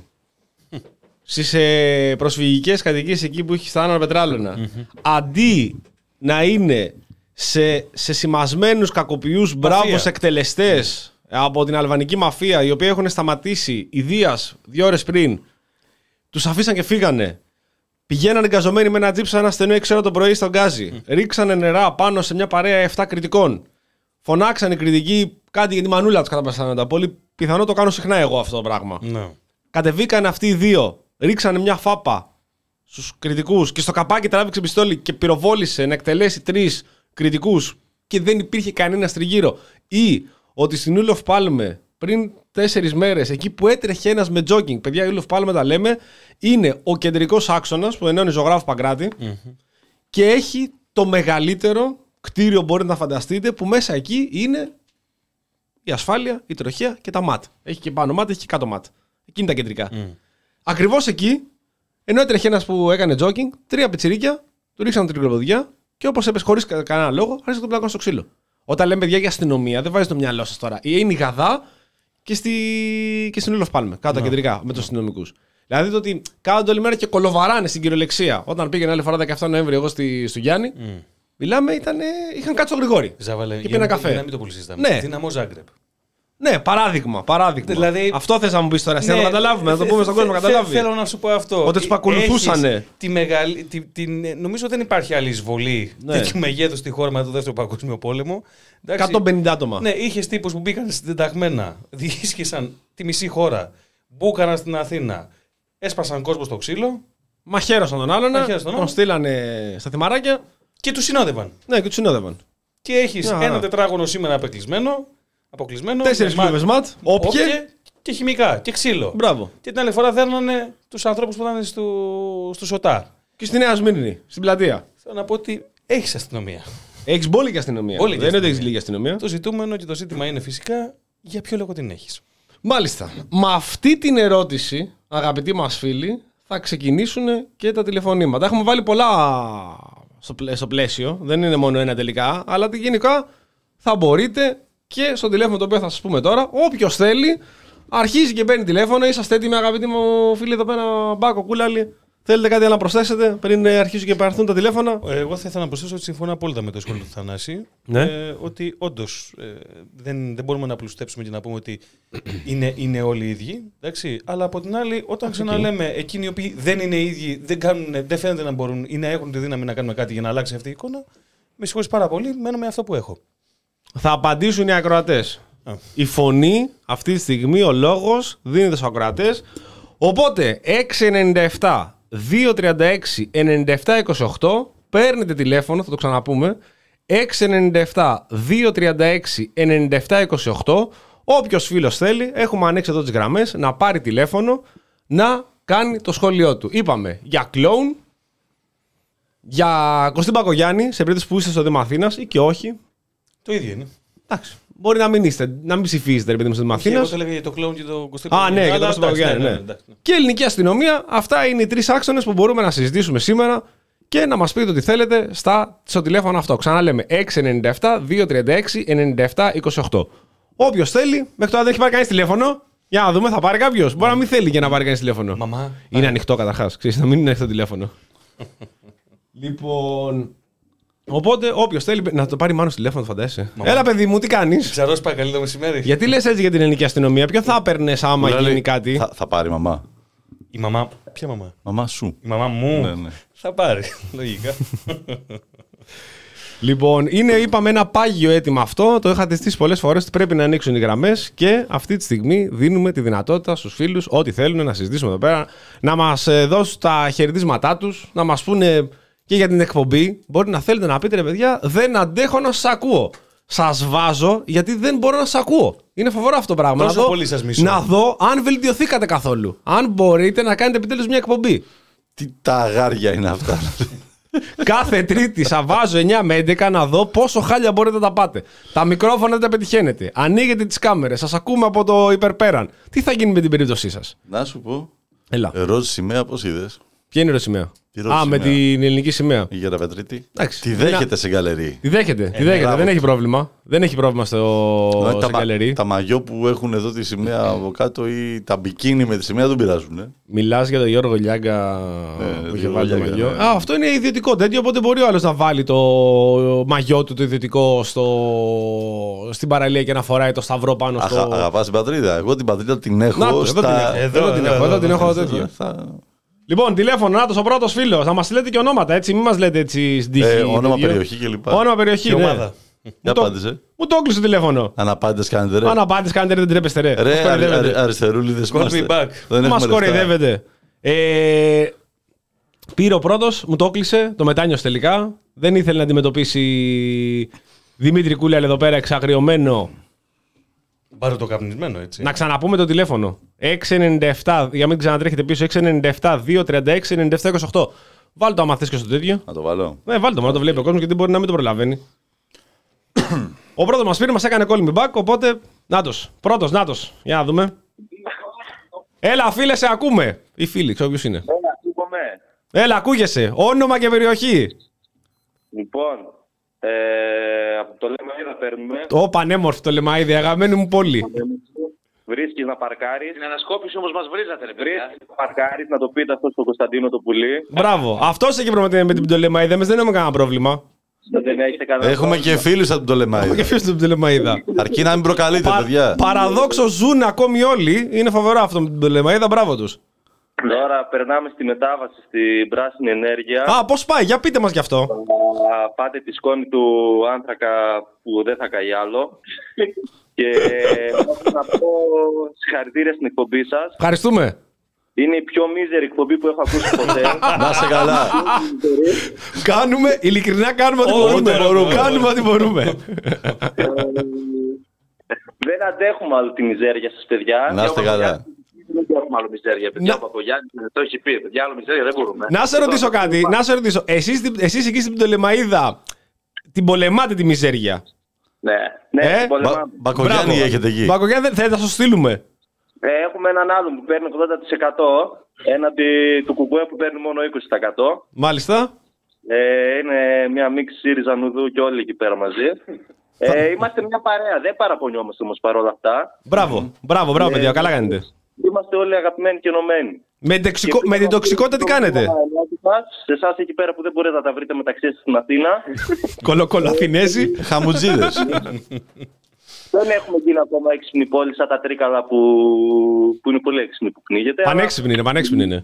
στις ε, προσφυγικές κατοικίες εκεί που έχει στα Άννα Πετράλωνα, mm-hmm. αντί να είναι σε, σε σημασμένους κακοποιούς μπράβους εκτελεστές από την αλβανική μαφία, οι οποίοι έχουν σταματήσει ιδίας δύο ώρες πριν, τους αφήσαν και φύγανε. Πηγαίνανε γκαζωμένοι με ένα τζιπ σαν ένα στενό έξι ώρα το πρωί στον Γκάζι. Mm. Ρίξανε νερά πάνω σε μια παρέα επτά κριτικών. Φωνάξανε οι κριτικοί κάτι για τη μανούλα τους κατά πασάνοντα. Πολύ πιθανό το κάνω συχνά εγώ αυτό το πράγμα. No. Κατεβήκανε αυτοί οι δύο. Ρίξανε μια φάπα στους κριτικούς και στο καπάκι τράβηξε πιστόλι και πυροβόλησε να εκτελέσει τρεις κριτικούς και δεν υπήρχε κανένα τριγύρω. Ή ότι στην Ούλοφ Πάλμε πριν τέσσερις μέρες, εκεί που έτρεχε ένας με τζόκινγκ, παιδιά, η Ούλοφ Πάλμε τα λέμε, είναι ο κεντρικός άξονας που ενώνει Ζωγράφου Παγκράτη mm-hmm. και έχει το μεγαλύτερο κτίριο, μπορείτε να φανταστείτε, που μέσα εκεί είναι η ασφάλεια, η τροχέα και τα ΜΑΤ. Έχει και πάνω ΜΑΤ, έχει και κάτω ΜΑΤ. Εκεί είναι τα κεντρικά. Mm. Ακριβώς εκεί, ενώ έτρεχε ένας που έκανε τζόκινγκ, τρία πιτσιρίκια, του ρίξαν τρικλοποδιά και όπως έπαιζε χωρίς κανένα λόγο, άρχισε να τον πλακώνει στο ξύλο. Όταν λέμε παιδιά για αστυνομία, δεν βάζει το μυαλό σας τώρα. Είναι η Γαδά και, στη... και στην Ούλοφ Πάλμε, κάτω no. τα κεντρικά, με τους αστυνομικούς. Δηλαδή το ότι κάνουν όλη μέρα και κολοβαράνε στην κυριολεξία. Όταν πήγαινε άλλη φορά δεκαεφτά Νοέμβρη εγώ στη... στο Γιάννη, mm. μιλάμε, ήτανε... είχαν κάτσει στο Γρηγόρη. Ζάβαλε, και πήραν καφέ. Για να μην το πουλήσαμε. Ναι. Δυναμό Ζάγκρεπ. Ναι, παράδειγμα. παράδειγμα. Δηλαδή, αυτό θες να μου πεις τώρα, ναι, να το καταλάβουμε, να το πούμε στον κόσμο να καταλάβει. Θέλω να σου πω αυτό. Ότι τους παρακολουθούσαν. Τη μεγαλ... τη, τη... Νομίζω δεν υπάρχει άλλη εισβολή ναι. τέτοιου μεγέθους στη χώρα μετά το Δεύτερο Παγκόσμιο Πόλεμο. Εντάξει, εκατόν πενήντα άτομα. Ναι, είχες τύπους που μπήκαν συντεταγμένα, διίσχυσαν τη μισή χώρα, μπούκαναν στην Αθήνα, έσπασαν κόσμο στο ξύλο. Μαχαίρωσαν τον άλλον, τον στείλανε στα θυμαράκια. Και του συνόδευαν. Ναι, και του συνόδευαν. Και έχεις yeah. ένα τετράγωνο σήμερα απεκλεισμένο. Αποκλεισμένο. Τέσσερις κλούβες ματ, όποιε και χημικά και ξύλο. Μπράβο. Και την άλλη φορά δέρνανε τους ανθρώπους που ήταν στο, στο Σωτά. Και στη Νέα Σμύρνη, στην πλατεία. Θέλω να πω ότι έχεις αστυνομία. Έχεις μπόλικη αστυνομία. Μπόλικη δεν είναι ότι έχεις λίγη αστυνομία. Το ζητούμενο και το ζήτημα είναι φυσικά για ποιο λόγο την έχεις. Μάλιστα. Με αυτή την ερώτηση, αγαπητοί μας φίλοι, θα ξεκινήσουν και τα τηλεφωνήματα. Έχουμε βάλει πολλά στο, πλαίσιο, στο πλαίσιο. Δεν είναι μόνο ένα τελικά, αλλά γενικά θα μπορείτε. Και στο τηλέφωνο το οποίο θα σας πούμε τώρα, όποιος θέλει, αρχίζει και παίρνει τηλέφωνο. Είσαστε έτοιμοι, αγαπητοί μου φίλοι εδώ πέρα, Μπάκο, Κούλαλη. Θέλετε κάτι να προσθέσετε πριν αρχίσουν και πάρθουν τα τηλέφωνα? Εγώ θα ήθελα να προσθέσω ότι συμφωνώ απόλυτα με το σχόλιο του Θανάση. Ναι. Ε, ότι όντως ε, δεν, δεν μπορούμε να πλουστέψουμε και να πούμε ότι είναι, είναι όλοι οι ίδιοι. Εντάξει. Αλλά από την άλλη, όταν ξαναλέμε εκείνοι οι οποίοι δεν είναι οι ίδιοι, δεν, κάνουν, δεν φαίνεται να μπορούν ή να έχουν τη δύναμη να κάνουμε κάτι για να αλλάξει αυτή η εικόνα, με συγχωρείς πάρα πολύ, μένω με αυτό που έχω. Θα απαντήσουν οι ακροατές. Α. Η φωνή αυτή τη στιγμή, ο λόγος δίνεται στους ακροατές. Οπότε έξι εννιά επτά δύο τρία έξι εννιά επτά είκοσι οκτώ παίρνετε τηλέφωνο, θα το ξαναπούμε. έξι εννιά επτά δύο τρία έξι εννιά επτά είκοσι οκτώ. Όποιος φίλος θέλει, έχουμε ανοίξει εδώ τις γραμμές, να πάρει τηλέφωνο να κάνει το σχόλιο του. Είπαμε για κλόουν, για Κωστή Μπακογιάννη, σε περίπτωση που είστε στο Δήμο Αθήνας ή και όχι. Το ίδιο είναι. Εντάξει. Μπορεί να μην είστε, να μην ψηφίζετε, ρε παιδί μου, στο Δήμο Αθήνας. Εγώ το έλεγα για το κλόουν και το Κωστή Μπακογιάννη. Α, ναι, για το Κωστή Μπακογιάννη. Ναι, ναι, ναι. Και ελληνική αστυνομία. Αυτά είναι οι τρεις άξονες που μπορούμε να συζητήσουμε σήμερα και να μας πείτε ό,τι θέλετε στα, στο τηλέφωνο αυτό. Ξαναλέμε έξι εννιά επτά δύο τρία έξι εννιά επτά είκοσι οκτώ. Όποιος θέλει, μέχρι τώρα δεν έχει πάρει κανείς τηλέφωνο. Για να δούμε, θα πάρει κάποιος. Μπορεί να μην θέλει για να πάρει κανείς τηλέφωνο. Μαμά. Είναι ανοιχτό καταρχάς. Ξέρεις, να μην είναι ανοιχτό τηλέφωνο. Λοιπόν. Οπότε, όποιος θέλει να το πάρει μάλλον στο τηλέφωνο, φαντάζεσαι. Μαμά. Έλα, παιδί μου, τι κάνεις? Ψαρός πάει καλή το μεσημέρι. Γιατί λες έτσι για την ελληνική αστυνομία? Ποιο θα έπαιρνες άμα γίνει κάτι? Θα, θα πάρει μαμά. Η μαμά. Ποια μαμά? Μαμά σου. Η μαμά μου. Ναι, ναι. Θα πάρει. Λογικά. Λοιπόν, είναι, είπαμε, ένα πάγιο αίτημα αυτό. Το είχατε στήσει πολλές φορές ότι πρέπει να ανοίξουν οι γραμμές και αυτή τη στιγμή δίνουμε τη δυνατότητα στους φίλους, ό,τι θέλουν να συζητήσουμε εδώ πέρα, να μας δώσουν τα χαιρετίσματά τους, να μας πούνε και για την εκπομπή. Μπορεί να θέλετε να πείτε, ρε παιδιά, δεν αντέχω να σας ακούω. Σας βάζω γιατί δεν μπορώ να σας ακούω. Είναι φοβερό αυτό το πράγμα. Τόσο να δω, πολύ σας μισώ. Να δω αν βελτιωθήκατε καθόλου. Αν μπορείτε να κάνετε επιτέλους μια εκπομπή. Τι τα αγάρια είναι αυτά. Κάθε Τρίτη σα βάζω εννιά με έντεκα να δω πόσο χάλια μπορείτε να τα πάτε. Τα μικρόφωνα δεν τα πετυχαίνετε. Ανοίγετε τις κάμερες, σας ακούμε από το υπερπέραν. Τι θα γίνει με την περίπτωσή σας? Να σου πω. Έλα. Ροζ σημαία, πώς είδες? Ποια είναι η ροζ σημαία? Α, με την ελληνική σημαία. Η Γεραπετρίτη. Εντάξει, τη δέχεται είναι... σε γκαλερί. Τη δέχεται, ε, τη δέχεται. Ναι, δεν έχει πρόβλημα. Δεν έχει πρόβλημα στο σε τα, γκαλερί. Τα μαγιό που έχουν εδώ τη σημαία από κάτω ή τα μπικίνι με τη σημαία δεν πειράζουν. Ε. Μιλάς για τον Γιώργο Λιάγκα ναι, που είχε βάλει το μαγιό. Ναι. Α, αυτό είναι ιδιωτικό τέτοιο, οπότε μπορεί ο άλλος να βάλει το μαγιό του το ιδιωτικό στο... στην παραλία και να φοράει το σταυρό πάνω στο... Αγα, αγαπάς την πατρίδα. Εγώ την πατρίδα την έχω. Να, στα... Εδώ την έχω. Εδώ την έχω τέτοιο. Λοιπόν, τηλέφωνο, νάτος ο πρώτος φίλος. Να μας λέτε και ονόματα, έτσι. Μην μας λέτε έτσι στην τύχη. Ε, όνομα περιοχή κλπ. Όνομα περιοχή. Και ναι. ομάδα. Για απάντησε. Μου το έκλεισε το τηλέφωνο. Αναπάντες κάνετε, ρε. Αναπάντες κάνετε, ρε, δεν τρέπεστε, ρε. Ρε, αρι, αρι, αριστερούλιδες είμαστε. Μας κοροϊδεύετε. Ε, πήρε ο πρώτος, μου το έκλεισε, το μετάνιωσε τελικά. Δεν ήθελε να αντιμετωπίσει Δημήτρη Κούλιαλ εδώ πέρα εξαγριωμένο. Πάρε το καπνισμένο, έτσι. Να ξαναπούμε το τηλέφωνο. έξι εννιά επτά, για μην ξανατρέχετε πίσω, έξι εννιά επτά δύο τρία έξι εννιά επτά είκοσι οκτώ. Βάλτε το άμα θες και στο τέτοιο. Να το βάλω. Ναι, βάλτε το, να το βλέπει ο κόσμος γιατί μπορεί να μην το προλαβαίνει. Ο πρώτος μας πήρε, μας έκανε call me back, οπότε νάτος. Πρώτος, νάτος. Για να δούμε. Έλα, φίλε, σε ακούμε. Ή φίλοι, ξέρω ποιος είναι. Έλα, ακούγομαι. Έλα, ακούγεσαι. Όνομα και περιοχή. Λοιπόν, ε, από το Λεμαΐδα παίρνουμε. Ω, πανέμορφη το Λεμαΐδη, αγαπημένη μου πόλη. Βρίσκεις να παρκάρεις. Την ανασκόπηση όμως μας βρίζατε, ρε παιδιά. Βρίσκεις να παρκάρεις, να το πείτε αυτό στον Κωνσταντίνο το πουλί. Μπράβο. Αυτός έχει πρόβλημα με την Πτολεμαΐδα. Εμείς δεν έχουμε κανένα πρόβλημα. Δεν έχετε κανένα Έχουμε πρόβλημα. και φίλους από την Πτολεμαΐδα. Έχουμε και φίλους από την Πτολεμαΐδα. Αρκεί να μην προκαλείτε, Πα, παιδιά. Παραδόξως ζουν ακόμη όλοι. Είναι φοβερό αυτό με την Πτολεμαΐδα. Μπράβο τους. Τώρα περνάμε στη μετάβαση στην πράσινη ενέργεια. Α, πώς πάει, για πείτε μας γι' αυτό. Α, πάτε τη σκόνη του άνθρακα που δεν θα καεί άλλο. Και θέλω να πω συγχαρητήρια στην εκπομπή σας. Ευχαριστούμε. Είναι η πιο μίζερη εκπομπή που έχω ακούσει ποτέ. Να σε καλά. Κάνουμε, ειλικρινά κάνουμε ό,τι μπορούμε. μπορούμε. Κάνουμε ό,τι μπορούμε. Δεν αντέχουμε άλλο τη μιζέρια σας, παιδιά. Να είστε καλά. Δεν έχουμε άλλο μιζέρια, παιδιά. Ο Παπογιάννης το έχει πει. Για άλλο μιζέρια δεν μπορούμε. Να σε ρωτήσω κάτι. Να σε ρωτήσω. Εσείς, εσείς εκεί στην Πτολεμαΐδα την πολεμάτε τη μιζέρια. Ναι, ναι, Ε, την πολεμάμε. Μπα- Μπακογιάννη έχετε εκεί. Μπακογιάννη, θα θα σου στείλουμε. Ε, έχουμε έναν άλλον που παίρνει ογδόντα τοις εκατό έναντι του Κουκουέ που παίρνει μόνο είκοσι τοις εκατό. Μάλιστα. Ε, είναι μια μίξη ΣΥΡΙΖΑ Νουδού και όλοι εκεί πέρα μαζί. Ε, είμαστε μια παρέα, δεν παραπονιόμαστε όμως παρόλα αυτά. Μπράβο, μπράβο, μπράβο, παιδιά, καλά κάνετε. Είμαστε όλοι αγαπημένοι και ενωμένοι. Με, τεξικό, με την τοξικότητα τι κάνετε? Σε εσάς εκεί πέρα που δεν μπορείτε να τα βρείτε μεταξύ σας στην Αθήνα. Κολοκολαθινέζοι. Χαμουτζίδες. Δεν έχουμε γίνει ακόμα έξυπνη πόλη σαν τα Τρίκαλα που, που είναι πολύ έξυπνη που πνίγεται. Πανέξυπνοι είναι, πανέξυπνοι είναι.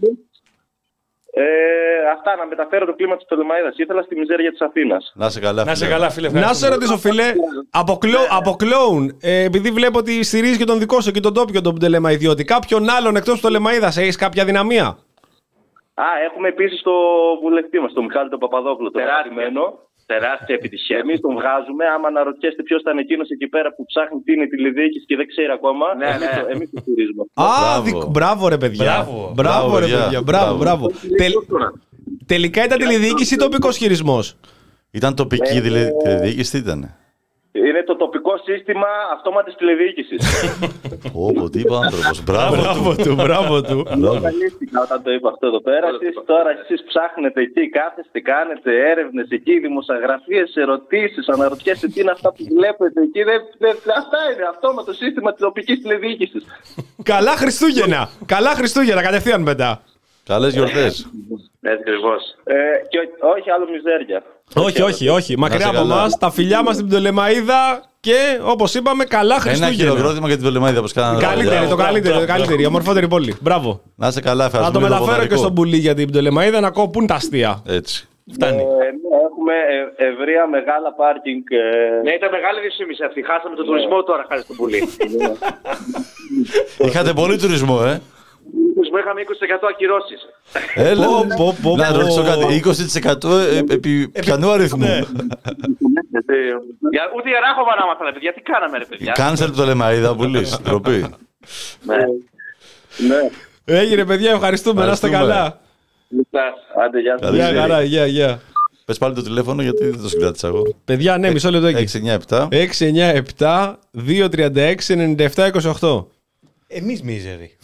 Ε, αυτά, να μεταφέρω το κλίμα της Πτολεμαΐδας. Ήθελα στη μιζέρια της Αθήνας. Να σε καλά. Να σε φίλε. καλά, φίλε. Να σε ρωτήσω, φίλε, από, κλο, από κλόουν, ε, επειδή βλέπω ότι στηρίζει και τον δικό σου και τον τόπιο τον Πτολεμαϊδιώτη, κάποιον άλλον εκτός Πτολεμαΐδας, έχεις κάποια δυναμία? Α, έχουμε επίσης το βουλευτή μας, τον Μιχάλη τον Παπαδόπουλο, τον αγαπημένο. Τεράστια επιτυχία. Εμείς τον βγάζουμε. Άμα αναρωτιέστε ποιος ήταν εκείνος εκεί πέρα που ψάχνει τι είναι τη τηλεδιοίκηση και δεν ξέρει ακόμα, Ναι, εμείς, ναι. το, εμείς το στηρίζουμε. Α, Μπράβο. δικ- μπράβο ρε παιδιά. Μπράβο. Μπράβο, Μπράβο, ρε παιδιά. παιδιά. Μπράβο, μπράβο. Τελ, τελικά ήταν τηλεδιοίκηση ή τοπικός χειρισμός? Ήταν τοπική δηλαδή, τηλεδιοίκηση, τι ήταν. Είναι το τοπικό σύστημα αυτόματης τηλεδιοίκησης. Όπο, τι είπε ο άνθρωπος. Μπράβο. Μπράβο του, μπράβο του. Καλύστηκα όταν το είπα αυτό εδώ πέρα. Εσείς τώρα εσείς ψάχνετε εκεί, κάθεστε, κάνετε έρευνες εκεί, δημοσιογραφίες, ερωτήσεις, αναρωτιέστε τι είναι αυτά που βλέπετε εκεί. Δεν, δεν, αυτά είναι αυτόματο σύστημα της τοπικής τηλεδιοίκησης. Καλά Χριστούγεννα. Καλά Χριστούγεννα, κατευθείαν μετά. Καλές γιορτές. Έτσι ακριβώς. Ε, και ό- όχι άλλο μιζέρια. Όχι, όχι, όχι. Μακριά σε από καλά. εμάς, τα φιλιά μας στην Πτολεμαΐδα Και όπως είπαμε, καλά Χριστούγεννα. Ένα χειροκρότημα για την Πτολεμαΐδα, όπως κάνανε. Καλύτερη, το καλύτερο, το καλύτερο. Η ομορφότερη πόλη. Μπράβο. Να είσαι καλά, θα το μεταφέρω και στον Πουλί για την Πτολεμαΐδα να κόπουν τα αστεία. Έτσι. Φτάνει. Ε, ναι, έχουμε ε, ευρεία μεγάλα πάρκινγκ. Ε... Ναι, ήταν μεγάλη δυσφήμιση αυτή. Χάσαμε τον τουρισμό τώρα, χάρη στον Πουλί. Είχατε πολύ τουρισμό, ε. Τουρισμό είχαμε είκοσι τοις εκατό ακυρώσεις. Έλα, να ρωτήσω κάτι. είκοσι τοις εκατό επί ποιανού αριθμού? Ούτε η Ράχοβα να μάθανε, παιδιά. Τι κάναμε, ρε παιδιά. Κάνσελ Πτολεμαΐδα, Πουλής. Ντροπή. Ναι. Έγινε, παιδιά, ευχαριστούμε. Να είστε καλά. Άντε, γεια σας. Γεια χαρά, γεια, γεια. Πες πάλι το τηλέφωνο γιατί δεν το συγκράτησα εγώ. Παιδιά, ναι, μισό λεπτό εκεί. έξι εννιά επτά έξι εννιά επτά δύο τρία έξι εννιά επτά είκοσι οκτώ. Εμείς μίζεροι.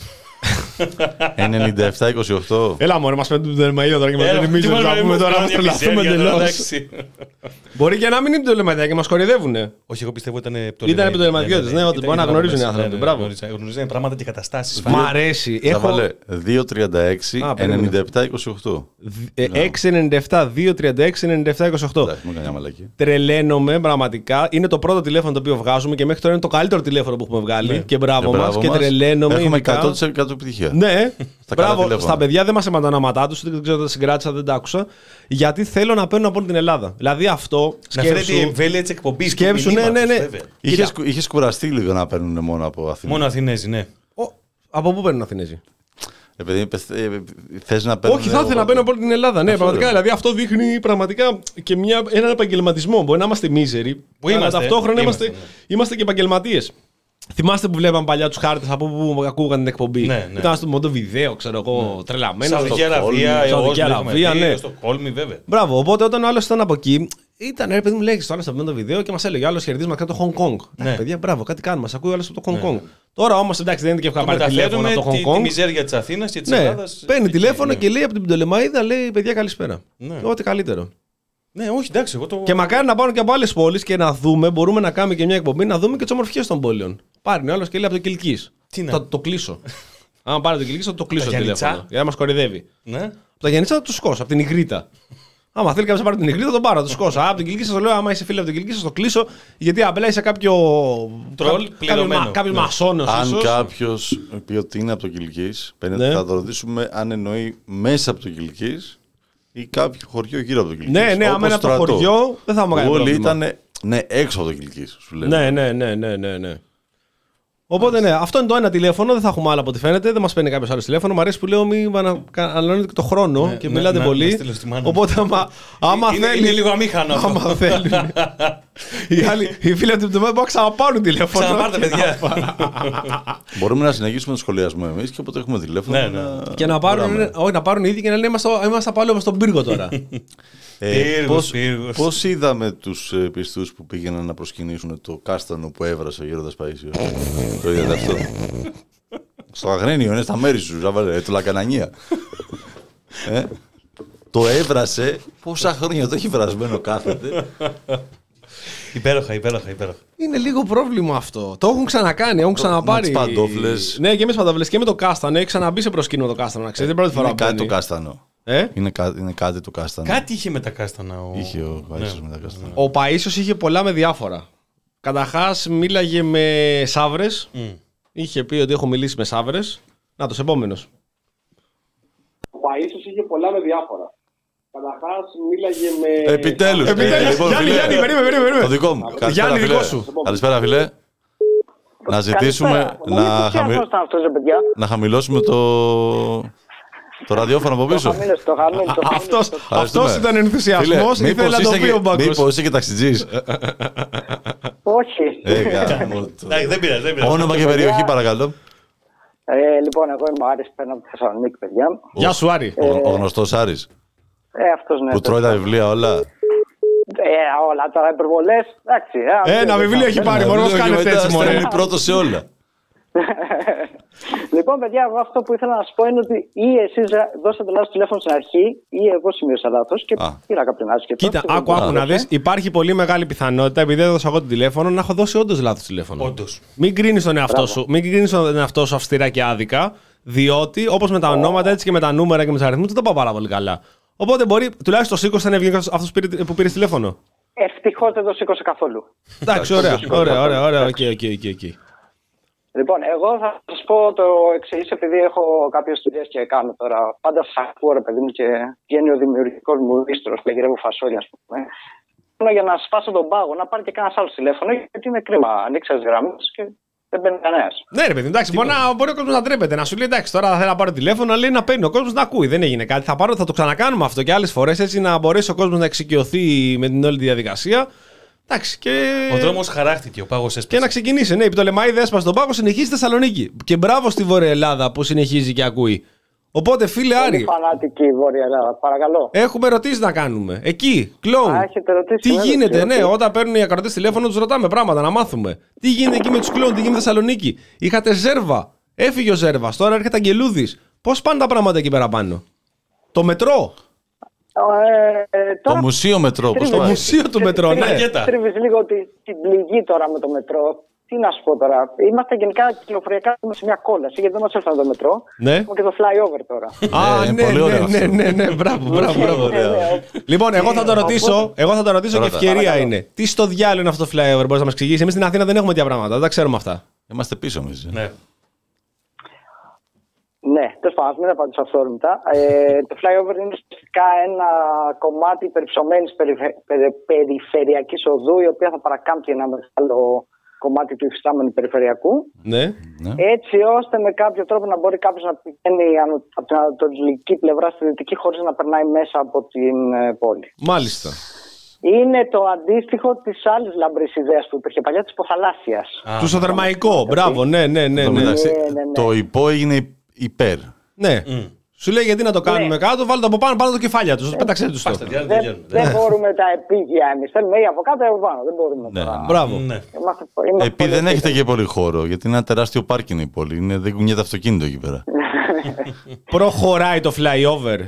ενενήντα επτά είκοσι οκτώ. Έλα μωρέ, μας πέτουν την Πτολεμαΐδα τώρα και μας λένε μίζεροι. Να πούμε τώρα, μας τρελαθούμε τελώς. Μπορεί και να μην είναι Πτολεμαΐδα και μας κορυδεύουνε. Όχι, εγώ πιστεύω ήταν Πτολεμαΐδα. Ήταν Πτολεμαΐδιώτες, ναι, ότι μπορεί να γνωρίζουν οι άνθρωποι. Μπράβο. Γνωρίζουν πράγματα και καταστάσεις. Μ' αρέσει. Θα βάλε δύο τρία έξι ενενήντα επτά είκοσι οκτώ. έξι εννιά επτά δύο τρία έξι εννιά επτά είκοσι οκτώ. Τρελαίνομαι πραγματικά. Είναι το πρώτο τηλέφωνο το οποίο βγάζουμε και μέχρι τώρα είναι το καλύτερο τηλέφωνο που έχουμε βγάλει. Και μπράβο μας. Και τρελαίνομαι. Έχουμε εκατό τοις εκατό επιτυχία. Ναι, μπράβο. Στα παιδιά δεν μας έμαθαν τα ονόματά τους, δεν ξέρω, τα συγκράτησα, δεν τα άκουσα. Γιατί θέλω να παίρνουν από όλη την Ελλάδα. Δηλαδή αυτό. Να φέρετε η εμβέλεια της εκπομπής. Σκέψου, ναι, ναι, ναι. Είχες κουραστεί λίγο να παίρνουν μόνο από Αθήνα. Μόνο Αθηνέζοι, ναι. Από πού παίρνουν Αθηνέζοι? Επειδή θες να παίρνουν. Όχι, θα ήθελα να παίρνουν από όλη την Ελλάδα. Ναι, πραγματικά. Δηλαδή αυτό δείχνει πραγματικά και μια, έναν επαγγελματισμό. Μπορεί να είμαστε μίζεροι, που είμαστε, ταυτόχρονα είμαστε, είμαστε, ναι. είμαστε και επαγγελματίες. Θυμάστε που βλέπαμε παλιά τους χάρτες από που ακούγαν την εκπομπή? Ναι, ναι. Ήταν στο Μοντοβιδέο, ξέρω εγώ, ναι. τρελαμένο. Σαουδική Αραβία, Σαουδική Αραβία, ναι. Στο Κόλμη, βέβαια. Μπράβο, οπότε όταν ο άλλος ήταν από εκεί, ήταν ρε παιδί μου, λέγει στο άλλο στο Μοντοβιδέο και μας έλεγε: άλλο χαιρετίσμα κάτω το Hong Kong. Ναι, παιδιά, μπράβο, κάτι κάνουμε. Μας ακούει ο άλλος από το Hong Kong. Τώρα όμως εντάξει, δεν είναι και εύκολα να πάρει τηλέφωνο από το Hong Kong. Τη μιζέρια της Αθήνας και της Ελλάδας. Παίρνει τηλέφωνο και λέει από την Πτολεμαΐδα, λέει: παιδιά, καλησπέρα. Ό,τι καλύτερο. Ναι, όχι, εντάξει, εγώ το... Και μακάρι να πάρουν και από άλλες πόλεις και να δούμε, μπορούμε να κάνουμε και μια εκπομπή, να δούμε και τις ομορφιές των πόλεων. Πάρει ο άλλος και λέει από το Κιλκής. Τι να... Θα το κλείσω. Αν πάρει το Κιλκής, θα το κλείσω το τηλέφωνο. Γιατί να μας κορυδεύει. Ναι. Από τα Γιαννίτσα θα το σκώσω, από την Ιγρήτα. Άμα θέλει κάποιος να πάρει την Ιγρήτα, θα τον πάρω, θα το σκώσω. Από την Κιλκή σας το λέω, άμα είσαι φίλο από την Κιλκή, σας το κλείσω. Γιατί απλά είσαι κάποιο. Τρόλ πληρωμένο. Κάποιο μασόνος. Αν κάποιος πει ότι είναι από το Κιλκής, θα το ρωτήσουμε αν εννοεί μέσα από το Κιλκής ή κάποιο χωριό γύρω από το Κιλκής. Ναι, ναι, άμα είναι από το χωριό, δεν θα μου κάνει πρόβλημα. Όλοι ήταν ναι, έξω από το Κιλκής, σου λέω. Ναι, ναι, ναι, ναι, ναι, ναι. Οπότε ναι, αυτό είναι το ένα τηλέφωνο, δεν θα έχουμε άλλο από ό,τι φαίνεται. Δεν μας παίρνει κάποιο άλλο τηλέφωνο. Μ' αρέσει που λέω μην αναλώνετε και το χρόνο ναι, και ναι, μιλάτε ναι, πολύ. Ναι, οπότε άμα, άμα είναι, θέλει. Είναι λίγο αμήχανο αυτό. Άμα θέλει. οι, άλλοι, οι φίλοι από την Πτολεμαΐδα μπορούν να ξαναπάρουν τηλέφωνο. Ξαναπάρτε, παιδιά. Μπορούμε να συνεχίσουμε το σχολιασμό εμείς και όποτε έχουμε τηλέφωνο. Ναι, ναι. Να... Και να πάρουν, ναι. όχι, να πάρουν οι ίδιοι και να λένε είμαστε πάλι στον πύργο τώρα. Ε, πώς, πώς είδαμε τους ε, πιστούς που πήγαιναν να προσκυνήσουν το κάστανο που έβρασε ο Γέροντας Παΐσιος? Το είδατε αυτό? Στο Αγρίνιο, είναι στα μέρη σου, ζάβαλε, το Λακανανία. ε, το έβρασε, πόσα χρόνια το έχει βρασμένο κάθεται. Υπέροχα, υπέροχα, υπέροχα. Είναι λίγο πρόβλημα αυτό. Το έχουν ξανακάνει, έχουν ξαναπάρει. Με τις παντόφλες. Ναι, και με τις παντόφλες και με το κάστανο. Έχει ξαναμπεί σε προσκύνημα το κάστανο, να ξέρετε. Πρώτη φορά είναι κάτι το κάστανο. Ε? Είναι, κά, είναι κάτι το κάστανο. Κάτι είχε με τα κάστανα. Ο... Είχε ο Παΐσιος ναι. με τα κάστανα. Ο Παΐσιος είχε πολλά με διάφορα. Καταρχάς μίλαγε με σαύρες. Mm. Είχε πει ότι έχω μιλήσει με σαύρες. Να το επόμενος. Ο Παΐσιος είχε πολλά με διάφορα. Καταρχάς μίλαγε με. Επιτέλους. Επιτέλους. Λοιπόν, Γιάννη, Γιάννη, περίμενε, περίμενε. Το δικό μου. Γιάννη, δικό σου. Καλησπέρα, φίλε. Να ζητήσουμε να, χαμη... να χαμηλώσουμε το. Το ραδιόφωνο από πίσω. Αυτός, αυτός ήταν ενθουσιασμός. Ήθελε να το πει ο Μπάγκος. Μήπως είσαι και ταξιτζής? Όχι. Δεν πειράζει, δεν πειράζει. Όνομα και περιοχή παρακαλώ. Λοιπόν, εγώ είμαι ο Άρης, παίρνω από τη Θεσσαλονίκη, παιδιά. Γεια σου, Άρη. Ο γνωστός Άρης. Ε, αυτός ναι. Που τρώει τα βιβλία όλα. Ε, όλα τα υπερβολές. Εντάξει. Ένα βιβλίο έχει πάρει, μόνο μας κάνετε έτσι μόνο. Είναι πρώτος σε όλα. Λοιπόν, παιδιά, εγώ αυτό που ήθελα να σας πω είναι ότι ή εσείς δώσατε λάθος τηλέφωνο στην αρχή, ή εγώ σημείωσα λάθος και πήρα κάποιον άλλο. Κοίτα, άκου, άκου να δεις. Υπάρχει πολύ μεγάλη πιθανότητα, επειδή έδωσα εγώ το τηλέφωνο, να έχω δώσει όντως λάθος τηλέφωνο. Όντως. Μην κρίνεις τον εαυτό σου, μην κρίνεις τον εαυτό σου αυστηρά και άδικα, διότι όπως με τα ονόματα έτσι και με τα νούμερα και με τους αριθμούς δεν τα πάω πάρα πολύ καλά. Οπότε μπορεί, τουλάχιστον σήκωσε να βγει αυτός που πήρε τηλέφωνο. Ευτυχώς δεν το σήκωσε καθόλου. Εντάξει, ωραία, ωραία, ωραία, ωραία, οκ, οκ, οκ. Λοιπόν, εγώ θα σας πω το εξής, επειδή έχω κάποιες δουλειές και κάνω τώρα. Πάντα σας ακούω, ρε παιδί μου, και βγαίνει ο δημιουργικός μου ίστρος, λέγεται φασόλια, ας πούμε. Για να σπάσω τον πάγο, να πάρει και κανένα άλλο τηλέφωνο, γιατί είναι κρίμα. Ανοίξει τις γραμμές και δεν μπαίνει κανένα. Ναι, ρε παιδί, εντάξει, μπορεί, να, μπορεί ο κόσμος να τρέπεται, να σου λέει εντάξει, τώρα θέλω να πάρω τηλέφωνο, να λέει να παίρνει ο κόσμος να ακούει. Δεν έγινε κάτι. Θα, πάρω, θα το ξανακάνουμε αυτό και άλλες φορές, έτσι να μπορέσει ο κόσμος να εξοικειωθεί με την όλη τη διαδικασία. Εντάξει, και... Ο δρόμος χαράχτηκε, ο πάγος έσπασε. Και να ξεκινήσει. Ναι, η Πτολεμαΐδη έσπασε τον πάγο, συνεχίζει στη Θεσσαλονίκη. Και μπράβο στη Βόρεια Ελλάδα που συνεχίζει και ακούει. Οπότε, φίλε Άρη. Είναι φανατική η Βόρεια Ελλάδα, παρακαλώ. Έχουμε ερωτήσεις να κάνουμε. Εκεί, κλόουν. Α, έχετε ρωτήσει, τι βέβαια, γίνεται, ναι, ναι, όταν παίρνουν οι ακροατές τηλέφωνο, τους ρωτάμε πράγματα να μάθουμε. Τι γίνεται εκεί με τους κλόουν, τι γίνεται στη Θεσσαλονίκη. Είχατε Ζέρβα. Έφυγε ο Ζέρβας, τώρα έρχεται Αγγελούδης. Πώς πάνε τα πράγματα εκεί πέρα πάνω. Το μετρό. Ε, ε, τώρα... Το μουσείο μετρό. Πώς το μουσείο του μετρό, ναι. Τρίβεις λίγο την πληγή τώρα με το μετρό. Τι να σου πω τώρα. Είμαστε γενικά κυκλοφοριακά σε μια κόλαση, γιατί δεν μας έφτανε το μετρό. Ναι. Έχουμε και το flyover τώρα. Α, ναι, ναι, ναι, ναι, ναι, μπράβο, μπράβο, μπράβο. Λοιπόν, εγώ θα το ρωτήσω, εγώ θα το ρωτήσω και ευκαιρία είναι. Τι στο διάλογο είναι αυτό το flyover, μπορείς να μας εξηγήσεις. Εμείς στην Αθήνα δεν έχουμε τέτοια πράγματα, δεν τα ξέρουμε αυτά. Είμαστε πίσω εμείς. Ναι. Ναι, τέλος πάντων, μην απαντήσω αυθόρμητα. Ε, το flyover είναι ουσιαστικά ένα κομμάτι περιψωμένης περιφε... περιφερειακής οδού, η οποία θα παρακάμπτει ένα μεγάλο κομμάτι του υφιστάμενου περιφερειακού. Ναι. Έτσι ώστε με κάποιο τρόπο να μπορεί κάποιος να πηγαίνει από την ανατολική πλευρά στη δυτική χωρίς να περνάει μέσα από την πόλη. Μάλιστα. Είναι το αντίστοιχο της άλλης λαμπρής ιδέας που υπήρχε παλιά, της υποθαλάσσιας. Του ισοδερμαϊκό, μπράβο, ναι, ναι, ναι. ναι. ναι, ναι. Το υπό έγινε υπέρ. Ναι. Mm. Σου λέει γιατί να το κάνουμε ναι. κάτω, βάλτε από πάνω πάνω το κεφάλια του. Πέταξε του το. Δεν, δεν μπορούμε τα επίγεια εμείς. Θέλουμε ή από κάτω ή από πάνω. Δεν μπορούμε. Ναι. Τώρα. Μπράβο. Ναι. Είμαστε, είμαστε Επειδή δεν έχετε και πολύ χώρο, γιατί είναι ένα τεράστιο πάρκινγκ η πόλη. Είναι, δεν κουνιέται αυτοκίνητο εκεί πέρα. Προχωράει το flyover.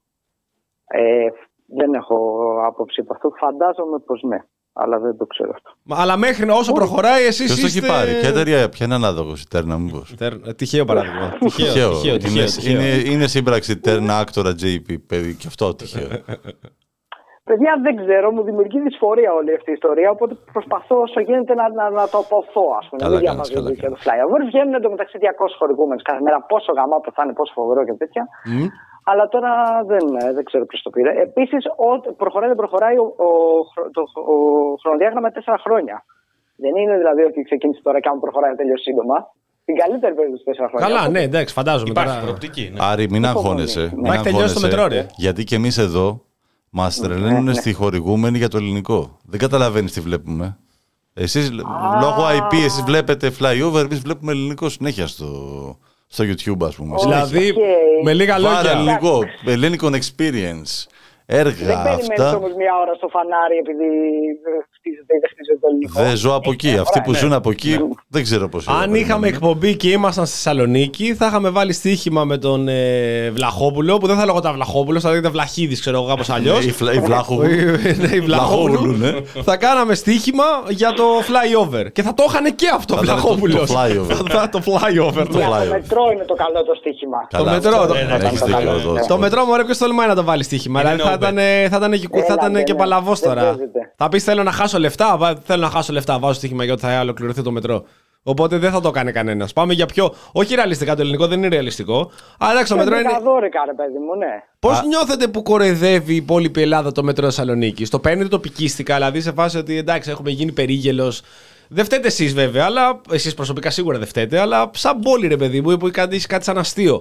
Ε, δεν έχω άποψη από αυτό. Φαντάζομαι πως ναι. Αλλά δεν το ξέρω αυτό. Αλλά μέχρι όσο προχωράει, εσείς είστε... Ποιος το έχει πάρει, ποια εταιρεία, ποια είναι ανάδοχος, η Τέρνα μήπως. Τυχαίο παράδειγμα. Τυχαίο. Είναι σύμπραξη Τέρνα, Άκτορα, τζέι πι, παιδί, και αυτό τυχαίο. Παιδιά, δεν ξέρω, μου δημιουργεί δυσφορία όλη αυτή η ιστορία, οπότε προσπαθώ όσο γίνεται να, να, να το αποθώ, ας πούμε. Καλά, μην διαβάζω και το flyover. Βγαίνουν εντωμεταξύ διακόσιοι χορηγούμενοι κάθε μέρα, πόσο γαμάτο θα είναι, πόσο φοβερό και τέτοια. Mm. Αλλά τώρα δεν, δεν ξέρω ποιος το πήρε. Επίσης, προχωράει δεν προχωράει ο, ο, το, ο χρονοδιάγραμμα τέσσερα χρόνια. Δεν είναι δηλαδή ότι ξεκίνησε τώρα και αν προχωράει τελείως σύντομα. Την καλύτερη περίπτωση τέσσερα χρόνια. Καλά, ναι, εντάξει, φαντάζομαι. Υπάρχει προοπτική. Ναι. Άρη, μην αγχώνεσαι. Έχει τελειώσει το μετρό, ρε. Γιατί και εμείς εδώ μας τρελαίνουν ναι, ναι. στη χορηγούμενη για το ελληνικό. Δεν καταλαβαίνεις τι βλέπουμε. Εσείς, ah. λόγω άι πι, εσείς βλέπετε flyover, εμείς βλέπουμε ελληνικό συνέχεια στο, στο YouTube, ας πούμε. Δηλαδή, okay. με λίγα λόγια. Πάρα λίγο, ελληνικό experience. Έργα δεν αυτά. Δεν περιμένεις όμως μια ώρα στο φανάρι επειδή χτίζεται ή δεν χτίζεται το ελληνικό. Δεν ζω από εκεί. Αυτοί που ζουν από εκεί δεν ξέρω πώς είναι. Αν είχαμε εκπομπή και ήμασταν στη Θεσσαλονίκη, θα είχαμε βάλει στοίχημα με τον ε, Βλαχόπουλο, που δεν θα λέγω τα Βλαχόπουλο, θα λέγεται Βλαχίδης, ξέρω εγώ κάπως αλλιώς. Η Βλαχόπουλο, ναι. Θα κάναμε στοίχημα για το flyover. Και θα το είχαν και αυτό, Βλαχόπουλο. Το flyover. Το flyover. Το μετρό είναι το καλό το στοίχημα. Το μετρό. Το μετρό μου αρέσει, ποιος τολμάει να το βάλει στοίχημα. Θα ήταν και παλαβός τώρα. Θα πεις θέλω να χάσω λεφτά, θέλω να χάσω λεφτά, βάζω στοίχημα γιατί θα ολοκληρωθεί το μετρό. Οπότε δεν θα το κάνει κανένας. Πάμε για πιο. Όχι ρεαλιστικά, το ελληνικό δεν είναι ρεαλιστικό. Αλλά εντάξει, το μετρό είναι. Δώρικα, ρε παιδί μου, ναι. Πώς νιώθετε που κοροϊδεύει η υπόλοιπη Ελλάδα το μετρό Θεσσαλονίκης? Το παίρνετε τοπικίστικα, δηλαδή σε φάση ότι εντάξει, έχουμε γίνει περίγελος. Δεν φταίτε εσείς βέβαια, αλλά εσείς προσωπικά σίγουρα δεν φταίτε, αλλά σαν πόλη ρε παιδί μου, που κάτι, κάτι σαν αστείο.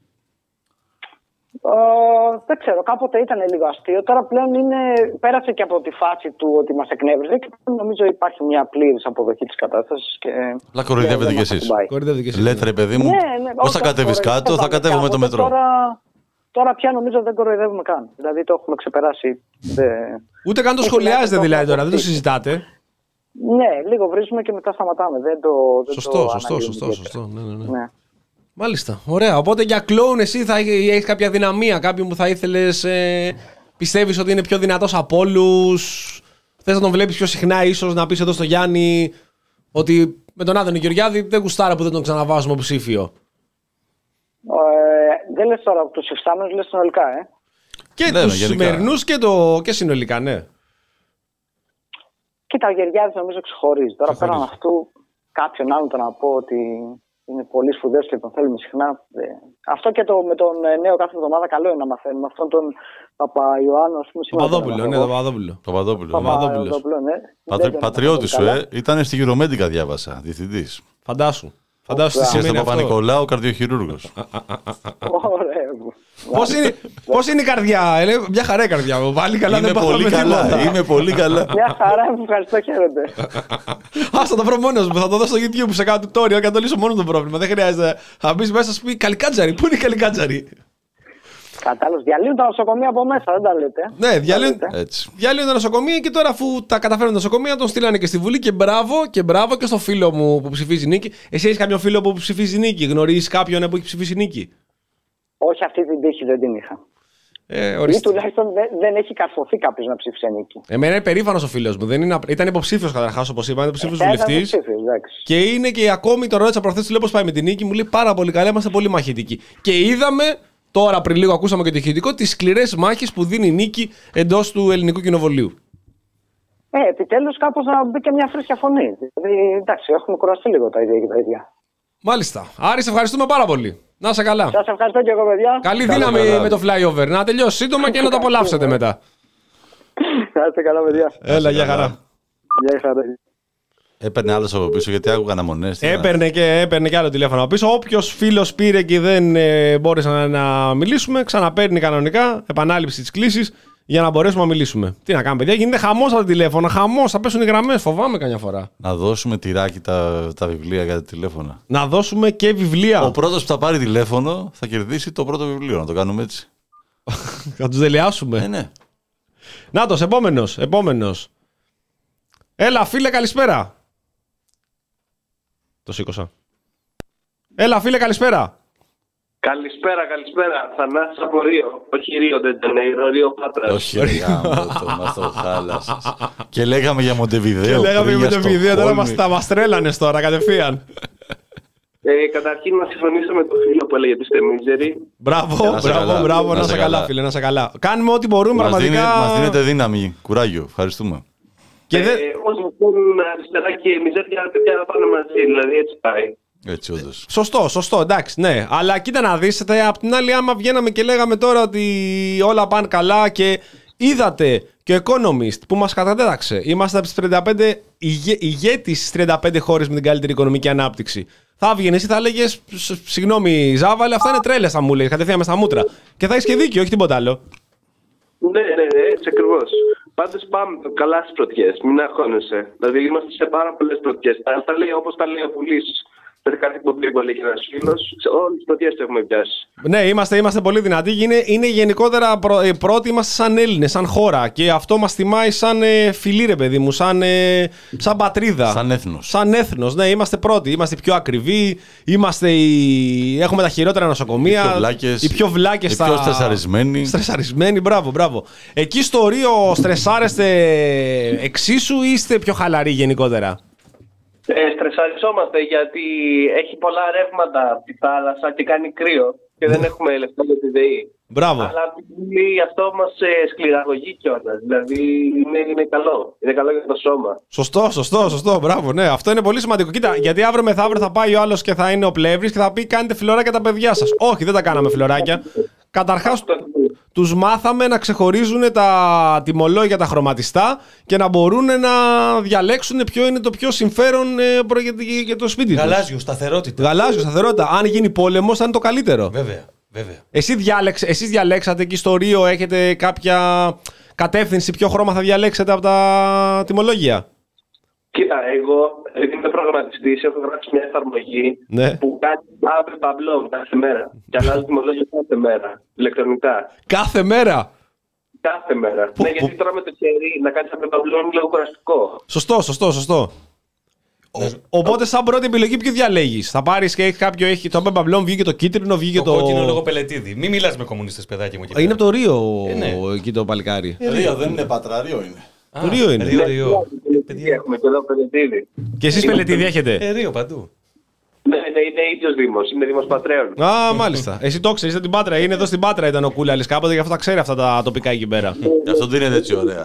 Uh, δεν ξέρω, κάποτε ήταν λίγο αστείο. Τώρα πλέον είναι, πέρασε και από τη φάση του ότι μας εκνεύριζε και νομίζω υπάρχει μια πλήρης αποδοχή της κατάστασης. Και... Αλλά κοροϊδεύετε κι εσείς. Λέτε ρε παιδί μου, ναι, ναι, πώς θα κατέβεις κάτω, θα κατέβω με το μετρό. Τώρα, τώρα πια νομίζω δεν κοροϊδεύουμε καν. Δηλαδή το έχουμε ξεπεράσει. Δε... Ούτε καν το σχολιάζετε δηλαδή τώρα, δεν το συζητάτε. Ναι, λίγο βρίζουμε και μετά σταματάμε. Δεν το, δεν σωστό, το σωστό, σωστό, σωστό. Ναι, ναι, ναι. Ναι. Μάλιστα, ωραία. Οπότε για κλόουν εσύ θα έχεις κάποια δυναμία, κάποιον που θα ήθελες, ε, πιστεύεις ότι είναι πιο δυνατός από όλους, θες να τον βλέπεις πιο συχνά ίσως, να πεις εδώ στο Γιάννη ότι με τον Άδωνη Γεωργιάδη δεν γουστάρα που δεν τον ξαναβάζουμε υποψήφιο. Ε, δεν λες τώρα από τους υφιστάμενους, λες συνολικά, ε. Και ναι, τους σημερινούς και, το, και συνολικά, ναι. Κοίτα, ο Γεωργιάδης νομίζω ξεχωρίζει. Τώρα πέραν αυτού, κάποιον άλλον το να πω ότι είναι πολύ σπουδαίος και τον θέλουμε συχνά. Αυτό και το, με τον νέο κάθε εβδομάδα καλό είναι να μαθαίνουμε. Αυτόν τον Παπαϊωάννου, α πούμε. Παπαδόπουλο, ναι, το Παπαδόπουλο. Παπαδόπουλο. Ναι. Πατριώτη σου, ε. Ήταν στη Γυρομέντικα, διάβασα, διευθυντής. Φαντάσου. Φαντάσου τι σημαίνει αυτό. Παπα-Νικολάου, καρδιοχειρούργος. Πώς είναι, πώς είναι η καρδιά, είναι μια χαρά η καρδιά μου. Πάλι καλά, είμαι δεν πολύ καλά. Είμαι πολύ καλά. Μια χαρά, μου ευχαριστώ, χαίρετε. Α, θα το βρω μόνος μου, θα το δω στο YouTube σε κάνω tutorial και θα το λύσω μόνο το πρόβλημα. Δεν χρειάζεται. Θα μπει μέσα, σου πει Καλικάτζαρη. Πού είναι η Καλικάτζαρη? Κατάλαβα. Διαλύουν τα νοσοκομεία από μέσα, δεν τα λέτε. Ναι, διαλύουν, διαλύουν τα νοσοκομεία και τώρα, αφού τα καταφέρουν τα νοσοκομεία, τον στείλανε και στη Βουλή. Και μπράβο, και μπράβο και στο φίλο μου που ψηφίζει νίκη. Εσύ έχει κάποιον φίλο που ψηφίζει νίκη? Γνωρίζει κάποιον που έχει ψηφίσει νίκη? Όχι, αυτή την τύχη δεν την είχα. Ε, ή τουλάχιστον δεν, δεν έχει καρφωθεί κάποιο να ψήφισε νίκη. Εμένα είναι περήφανο ο φίλο μου. Δεν είναι, ήταν υποψήφιο καταρχάς, όπως είπα. Ήταν υποψήφιο βουλευτή. Και είναι και ακόμη, τον ρώτησα προχθές, του λέω πώς πάει με την νίκη. Μου λέει πάρα πολύ καλά, είμαστε πολύ μαχητικοί. Και είδαμε. Τώρα, πριν λίγο, ακούσαμε και το ηχητικό, τις σκληρές μάχες που δίνει η νίκη εντός του Ελληνικού Κοινοβουλίου. Ε, επιτέλους κάπως να μπει και μια φρέσκια φωνή. Δηλαδή, εντάξει, έχουμε κουραστεί λίγο τα ίδια και τα ίδια. Μάλιστα. Άρη, σε ευχαριστούμε πάρα πολύ. Να είσαι καλά. Σας ευχαριστώ και εγώ, παιδιά. Καλή δύναμη καλά. Με το flyover. Να τελειώσει σύντομα και να το απολαύσετε μετά. Να είστε καλά, παιδιά. Έλα, για χαρά. Γεια χαρά. Έπαιρνε άλλο από πίσω γιατί άκουγα αναμονές. Έπαιρνε και, έπαιρνε και άλλο τηλέφωνο από πίσω. Όποιος φίλος πήρε και δεν ε, μπόρεσε να, να μιλήσουμε, ξαναπαίρνει κανονικά επανάληψη της κλήσης για να μπορέσουμε να μιλήσουμε. Τι να κάνουμε, παιδιά, γίνεται χαμός από τα τηλέφωνα. Χαμός, θα πέσουν οι γραμμές. Φοβάμαι καμιά φορά. Να δώσουμε τυράκι τα, τα βιβλία για τα τηλέφωνα. Να δώσουμε και βιβλία. Ο πρώτος που θα πάρει τηλέφωνο θα κερδίσει το πρώτο βιβλίο. Να το κάνουμε έτσι. Θα τους δελειάσουμε. Ε, ναι. Νάτος, επόμενος, επόμενος. Έλα, φίλε, καλησπέρα. Το σήκωσα. Έλα, φίλε, καλησπέρα. Καλησπέρα, καλησπέρα. Θανάσης από Ρίο. Όχι Ρίο, δεν ήταν Ρίο Πάτρας. Όχι, Ρίο, μας το χάλασες. Και λέγαμε για Μοντεβιδέο. Και λέγαμε για Μοντεβιδέο, τώρα μας τα μας τρέλανες τώρα, κατευθείαν. Ε, καταρχήν να συμφωνήσω με τον φίλο που έλεγε τη Στεμίζερη. Μπράβο, μπράβο, μπράβο, να σε καλά, φίλε, να σε καλά. Κάνουμε ό,τι μπορούμε, πραγματικά. Μας δίνετε δύναμη, κουράγιο. Ευχαριστούμε. Και δεν... ε, όσο μπορούν αριστερά και μιζέρια, παιδιά να πάνε μαζί, δηλαδή έτσι πάει. Έτσι, όντως. Σωστό, σωστό, εντάξει, ναι. Αλλά κοίτα να δεις, απ' την άλλη, άμα βγαίναμε και λέγαμε τώρα ότι όλα πάνε καλά και είδατε και ο Economist που μας κατατέταξε, είμαστε από τις τριάντα πέντε ηγέ, ηγέτης στις τριάντα πέντε χώρες με την καλύτερη οικονομική ανάπτυξη. Θα βγαίνεις ή θα έλεγες, συγγνώμη Ζάβαλε, αυτά είναι τρέλες, θα μου λέει, κατευθείαν μες στα μούτρα. Και θα έχεις και δίκιο, όχι τίποτα άλλο. Ναι, ναι, ναι, έτσι ακριβώς. Πάντως πάμε καλά στις πρωτιές, μην αγχώνεσαι. Δηλαδή είμαστε σε πάρα πολλές πρωτιές. Τα λέει όπως τα λέει ο Πουλής. Δεν κάτι που πει πολύ και ένας φίλος. Σε όλες τις πρωτιές το έχουμε πιάσει. Ναι, είμαστε, είμαστε πολύ δυνατοί. Είναι, είναι γενικότερα πρω, ε, πρώτοι, είμαστε σαν Έλληνες, σαν χώρα. Και αυτό μας τιμάει σαν ε, φιλή, ρε παιδί μου, σαν, ε, σαν πατρίδα. Σαν έθνος. Σαν έθνος, ναι, είμαστε πρώτοι. Είμαστε πιο ακριβοί. Είμαστε οι... Έχουμε τα χειρότερα νοσοκομεία. Οι πιο βλάκες. Οι πιο, βλάκες οι στα... πιο στρεσαρισμένοι. Στρεσαρισμένοι, μπράβο, μπράβο. Εκεί στο Ρίο στρεσάρεστε εξίσου ή είστε πιο χαλαροί γενικότερα? Ε, στρεσαριζόμαστε γιατί έχει πολλά ρεύματα από τη θάλασσα και κάνει κρύο και δεν έχουμε λεφτά για τη ΔΕΗ. Μπράβο. Αλλά αυτό μας ε, σκληραγωγεί κιόλας. Δηλαδή είναι, είναι καλό. Είναι καλό για το σώμα. Σωστό, σωστό, σωστό. Μπράβο. Ναι, αυτό είναι πολύ σημαντικό. Κοίτα, γιατί αύριο μεθαύριο θα πάει ο άλλος και θα είναι ο Πλεύρης και θα πει: κάνετε φιλωράκια τα παιδιά σας. Όχι, δεν τα κάναμε φιλωράκια. Καταρχάς, τους μάθαμε να ξεχωρίζουν τα τιμολόγια, τα χρωματιστά και να μπορούν να διαλέξουν ποιο είναι το πιο συμφέρον ε, για, για το σπίτι τους. Γαλάζιο, σταθερότητα. Γαλάζιο, σταθερότητα. Αν γίνει πόλεμος, θα είναι το καλύτερο. Βέβαια, βέβαια. Εσύ διάλεξ, εσείς διαλέξατε εκεί στο Ρίο, έχετε κάποια κατεύθυνση, ποιο χρώμα θα διαλέξετε από τα τιμολόγια? Κοίτα, εγώ επειδή είμαι προγραμματιστής, έχω γράψει μια εφαρμογή ναι. που κάνει app παμπλόμ κάθε μέρα. Και αλλάζει τιμολόγια κάθε μέρα, ηλεκτρονικά. Κάθε μέρα? Κάθε μέρα. Που, ναι, γιατί που... τώρα με το χέρι να κάνεις app παμπλόμ είναι λίγο κουραστικό. Σωστό, σωστό, σωστό. Ο, οπότε, σαν πρώτη επιλογή, ποιο διαλέγεις? Θα πάρεις και έχει κάποιο, έχει το app παμπλόμ, βγήκε το κίτρινο, βγήκε το. Το κόκκινο λόγω Πελετίδη. Μην μιλάς με κομμουνιστές, παιδάκι μου. Είναι από το Ρίο ε, ναι. εκεί το παλικάρι. Ε, Ρίο δεν είναι Πατρά, Ρίο είναι. Το Ρίο είναι. Ρίο, Ρίο. Έχουμε και εδώ Πελετίδη. Και εσείς Πελετίδη έχετε? Ε, Ρίο παντού. Ναι, ναι, είναι, είναι ίδιος Δήμος, είναι Δήμος Πατρέων. Α, μάλιστα. Εσύ το ξέρεις, την Πάτρα. Είναι εδώ στην Πάτρα ήταν ο Κούλαλης κάποτε, γι' αυτό τα ξέρει αυτά τα τοπικά εκεί πέρα. Γι' αυτό δεν είναι έτσι ωραία.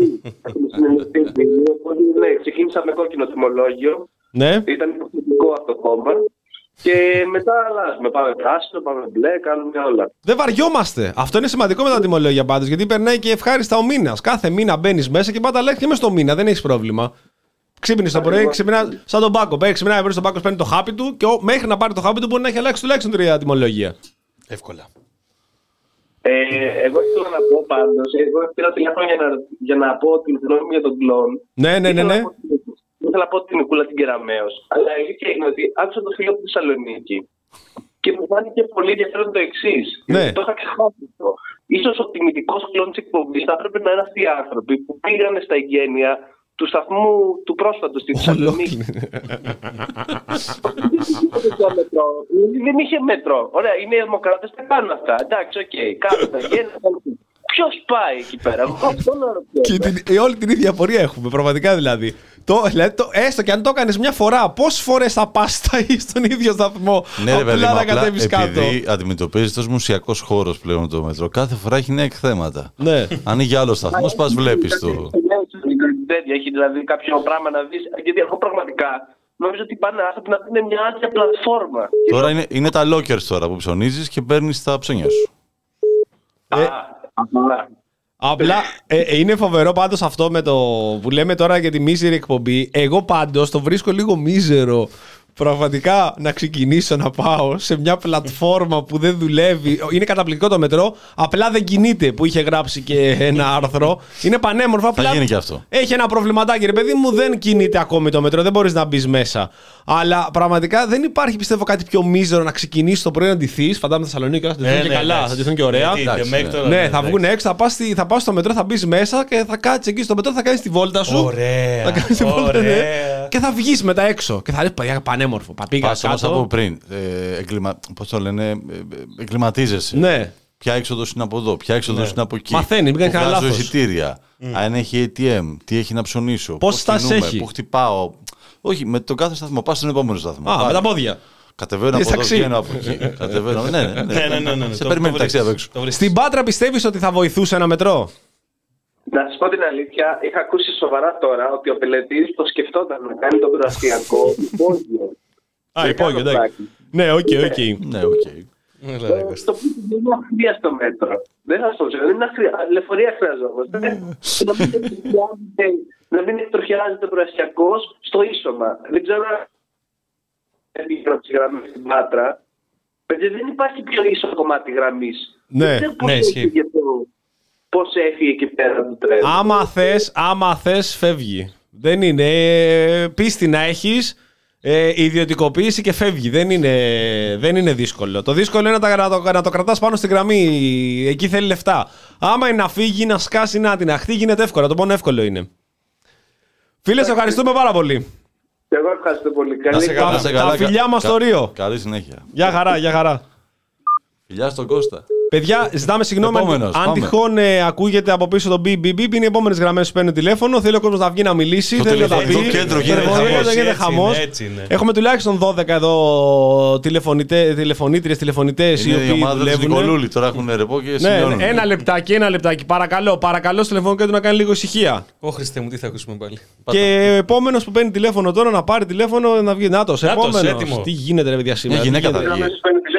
Ναι, ξεκίνησα με κόκκινο τιμολόγιο. Ναι. Ήταν υποθετικό αυτό το κόμμα. Και μετά αλλάζουμε. Πάμε πράσινο, πάμε μπλε, κάνουμε όλα. Δεν βαριόμαστε. Αυτό είναι σημαντικό με τα τιμολόγια πάντως, γιατί περνάει και ευχάριστα ο μήνας. Κάθε μήνα μπαίνει μέσα και πάντα αλλάζει και μέσα στο μήνα. Δεν έχει πρόβλημα. Ξύπνησε το πρωί, ξυπνά σαν τον Πάκο. Ξυπνάει, βρει τον Πάκο, παίρνει το χάπι του και μέχρι να πάρει το χάπι του μπορεί να έχει αλλάξει τουλάχιστον τρία τιμολόγια. Εύκολα. Ε, εγώ ήθελα να πω πάντως, εγώ πήρα τηλέφωνο για να, για να πω την γνώμη μου για τον κλόν. Ναι, ναι, ναι. ναι. Ήθελα να πω την Νικούλα την Κεραμέως. Αλλά η αλήθεια είναι ότι άκουσα το φίλο από τη Θεσσαλονίκη και μου φάνηκε πολύ ενδιαφέρον το εξής. Ναι. Το είχα ξεχάσει αυτό. Ίσως ο τιμητικός κλόν της εκπομπής θα έπρεπε να είναι αυτοί οι άνθρωποι που πήγαν στα εγγένεια του σταθμού του πρόσφατου στη Θεσσαλονίκη. Δεν είχε μέτρο. Ωραία, είναι οι δημοκράτες, τα κάνουν αυτά. Εντάξει, οκ, κάνουν τα γέννα. Ποιος πάει εκεί πέρα, εγώ αυτό να ρωτήσω. Και την, όλη την ίδια απορία έχουμε, πραγματικά δηλαδή. Το, δηλαδή το, έστω και αν το έκανες μια φορά, πόσες φορές θα πας στον ίδιο σταθμό, ναι, ρε, παιδί, να κατέβεις κάτω. Επειδή αντιμετωπίζεις ως μουσιακός χώρος πλέον το μέτρο, κάθε φορά έχει νέα εκθέματα. Ναι. Αν είναι για άλλο σταθμό, πας βλέπεις το. Τέτοια, έχει δηλαδή κάποιο πράγμα να δεις. Γιατί εγώ πραγματικά νομίζω ότι πάνε άνθρωποι να δίνουν μια άδεια πλατφόρμα. Τώρα είναι, είναι τα lockers τώρα που ψωνίζεις και παίρνεις τα ψώνια σου. Ε, Α, Απλά ε, είναι φοβερό πάντως αυτό με το που λέμε τώρα για τη μίζερη εκπομπή. Εγώ πάντως το βρίσκω λίγο μίζερο. Πραγματικά να ξεκινήσω να πάω σε μια πλατφόρμα που δεν δουλεύει. Είναι καταπληκτικό το μετρό, απλά δεν κινείται, που είχε γράψει και ένα άρθρο. Είναι πανέμορφο, απλά θα γίνει και αυτό. Έχει ένα προβληματάκι, ρε παιδί μου, δεν κινείται ακόμη το μετρό, δεν μπορείς να μπει μέσα. Αλλά πραγματικά δεν υπάρχει, πιστεύω, κάτι πιο μίζερο να ξεκινήσει το πρωί να ντυθείς. Φαντάμε Θεσσαλονίκη, θα ντυθούν και καλά, θα ντυθούν και ωραία. Ναι, θα βγουν έξω, θα πας στο μετρό, θα μπει μέσα και θα κάτσεις εκεί στο μετρό, θα κάνεις τη βόλτα σου. Ωραία. Και θα βγεις μετά έξω και θα λες παιδιά πανέμορφο. Πας όμως από πριν. Ε, εγκλημα... Πώς το λένε, ε, εγκληματίζεσαι. Ναι. Ποια έξοδος είναι από εδώ, ποια έξοδος ναι. είναι από εκεί. Μαθαίνει, μην κάνει κανένα λάθος. Εισιτήρια. Mm. Αν έχει έι τι εμ, τι έχει να ψωνίσω. Πώς στάσεις έχει. Πού χτυπάω. Όχι, με τον κάθε σταθμό. Πας στον επόμενο σταθμό. Α, Πάλι. με τα πόδια. Κατεβαίνω από εδώ, βγαίνω από εκεί. Κατεβαίνω. Ναι, ναι, ναι. ναι, ναι, ναι. Σε περιμένει ταξί απ' έξω. Στην Πάτρα πιστεύεις ότι θα βοηθούσε ένα μετρό? Να σας πω την αλήθεια, είχα ακούσει σοβαρά τώρα ότι ο Πελετής το σκεφτόταν να κάνει τον προαστιακό υπόγειο. Α, υπόγειο, εντάξει. Ναι, οκ, οκ. Ναι, οκ. Το οποίο δεν είναι αχρίαστο μέτρο. Δεν θα το ξέρω, δεν είναι λεωφορεία χρειαζόμαστε. Να μην εκτροχιάζεται ο προαστιακός στο ίσωμα. Δεν ξέρω αν πήγαινε από τις γραμμές στην Πάτρα. Παιδιά, δεν υπάρχει πιο ίσο κομμάτι γραμμής. Ναι, ναι, ισχύει. Πώς έφυγε εκεί πέρα το τρένο. Άμα θες, άμα θες φεύγει. Δεν είναι. Ε, πίστη να έχεις, ε, ιδιωτικοποίηση και φεύγει. Δεν είναι, δεν είναι δύσκολο. Το δύσκολο είναι να το, να το κρατάς πάνω στην γραμμή. Εκεί θέλει λεφτά. Άμα είναι να φύγει, να σκάσει, να την αχτεί, γίνεται εύκολο. Το μόνο εύκολο είναι. Φίλε, σε ευχαριστούμε πάρα πολύ. Και εγώ ευχαριστώ πολύ. Καλή τα, τα φιλιά μας στο Ρίο. Καλή συνέχεια. Γεια χαρά, γεια χαρά. Φιλιά στον Κώστα. Παιδιά, ζητάμε συγγνώμη Επόμενος, αν πάμε. τυχόν ε, ακούγεται από πίσω το μπιπ μπιπ. Είναι οι επόμενες γραμμές που παίρνουν τηλέφωνο. Θέλει ο κόσμος να βγει να μιλήσει. Το θέλει να τα τηλεφωνικό πει. κέντρο γίνεται χαμός. Έχουμε τουλάχιστον δώδεκα εδώ τηλεφωνήτριες, τηλεφωνητές οι οποίοι δουλεύουν. Νικολούλη, τώρα έχουν ρεπό και ναι, ένα λεπτάκι, ένα λεπτάκι. Παρακαλώ, παρακαλώ στο τηλεφωνικό κέντρο να κάνει λίγο ησυχία. Ω Χριστέ μου, τι θα ακούσουμε πάλι. Και ο επόμενος που παίρνει τηλέφωνο τώρα να πάρει τηλέφωνο να βγει. Νάτος, επόμενος. Τι γίνεται, ρε παιδιά, σήμερα. Γυναίκα θα βγει.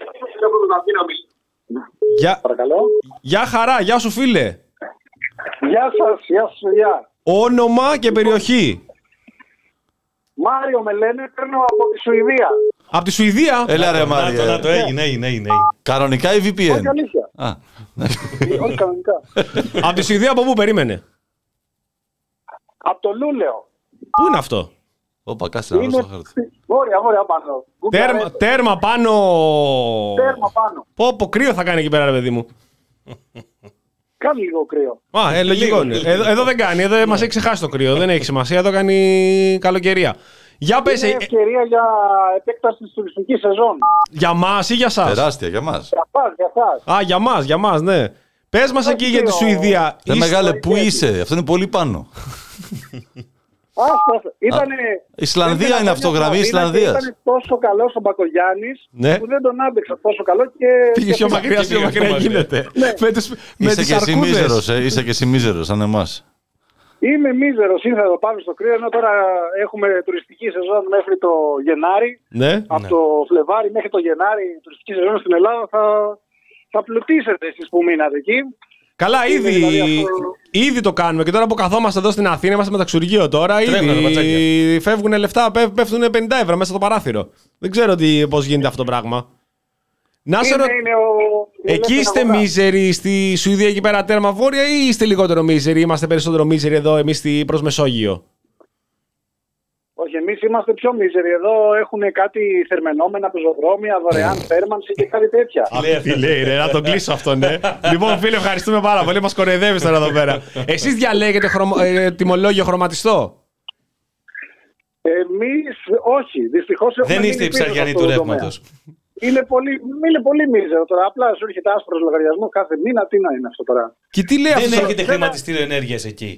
Γεια... Γεια χαρά, γεια σου φίλε. Γεια σας, γεια σου, γεια. Όνομα και περιοχή. Μάριο με λένε, παίρνω από τη Σουηδία. Από τη Σουηδία. Έλα ρε Μάριο. Να το έγινε, έγινε, έγινε. Κανονικά ή βι πι εν? Όχι αλήθεια. Α. Όχι κανονικά. Από τη Σουηδία από πού περίμενε? Από το Λούλεο. Πού είναι αυτό? Όπα, κάτσε να δώσω χάρτη. Βόρεια, βόρεια πάνω. Τέρμα, τέρμα πάνω. Τέρμα πάνω. Πω, πω, κρύο θα κάνει εκεί πέρα, ρε παιδί μου. Κάνει λίγο κρύο. Α, ε, λογικό είναι. Εδώ, εδώ δεν κάνει, εδώ μας έχει ξεχάσει το κρύο. Δεν έχει σημασία, εδώ κάνει καλοκαιρία. Για πες, είναι ευκαιρία για επέκταση της τουριστικής σεζόν. Για μας ή για σας? Τεράστια, για μας. Για σας, για σας. Α, για μας, για μας, ναι. Πες μας εκεί για τη Σουηδία. Δεν μεγάλε, πού είσαι? Αυτό είναι πολύ πάνω. Ήτανε, Ισλανδία είναι αυτογραμμή Ισλανδίας. Ήταν τόσο καλό ο Μπακογιάννης ναι. που δεν τον άντεξα τόσο καλό και. Πήγε πιο μακριά, πιο μακριά γίνεται. Ναι. Με τους, με είσαι, και εσύ μίζερος, ε, είσαι και εσύ μίζερος, σαν εμάς. Είμαι μίζερος, ήρθα εδώ πάνω στο κρύο, ενώ τώρα έχουμε τουριστική σεζόν μέχρι το Γενάρη. Ναι. Από ναι. το Φλεβάρι μέχρι το Γενάρη, η τουριστική σεζόν στην Ελλάδα θα, θα πλουτίσετε εσείς που μείνατε εκεί. Καλά, ήδη, δηλαδή αυτό... ήδη το κάνουμε και τώρα που καθόμαστε εδώ στην Αθήνα, είμαστε με ταξιουργείο τώρα, Τρέχουνε, ήδη φεύγουν λεφτά, πέφτουν πενήντα ευρώ μέσα στο παράθυρο. Δεν ξέρω πώς γίνεται αυτό το πράγμα. Να σε είναι, ρω... είναι ο... Εκεί είστε μίζεροι στη Σουηδία εκεί πέρα τέρμα βόρεια ή είστε λιγότερο μίζεροι, είμαστε περισσότερο μίζεροι εδώ εμείς στη προς Μεσόγειο? Όχι, εμείς είμαστε πιο μίζεροι. Εδώ έχουν κάτι θερμενόμενα, πεζοδρόμια, δωρεάν θέρμανση και κάτι τέτοια. Τι λέει, ρε, να τον κλείσω αυτό, ναι. Λοιπόν, φίλε, ευχαριστούμε πάρα πολύ. Μας κοροϊδεύεις τώρα εδώ πέρα. Εσείς διαλέγετε χρωμα... ε, τιμολόγιο χρωματιστό? Εμείς όχι. Δυστυχώς δεν είστε οι ψαριανοί του ρεύματος. Είναι πολύ, είναι πολύ μίζερο τώρα. Απλά σου έρχεται άσπρος λογαριασμός κάθε μήνα. Τι να είναι αυτό τώρα. Και τι λέει δεν αυτό? έχετε χρηματιστήριο ενέργειας εκεί?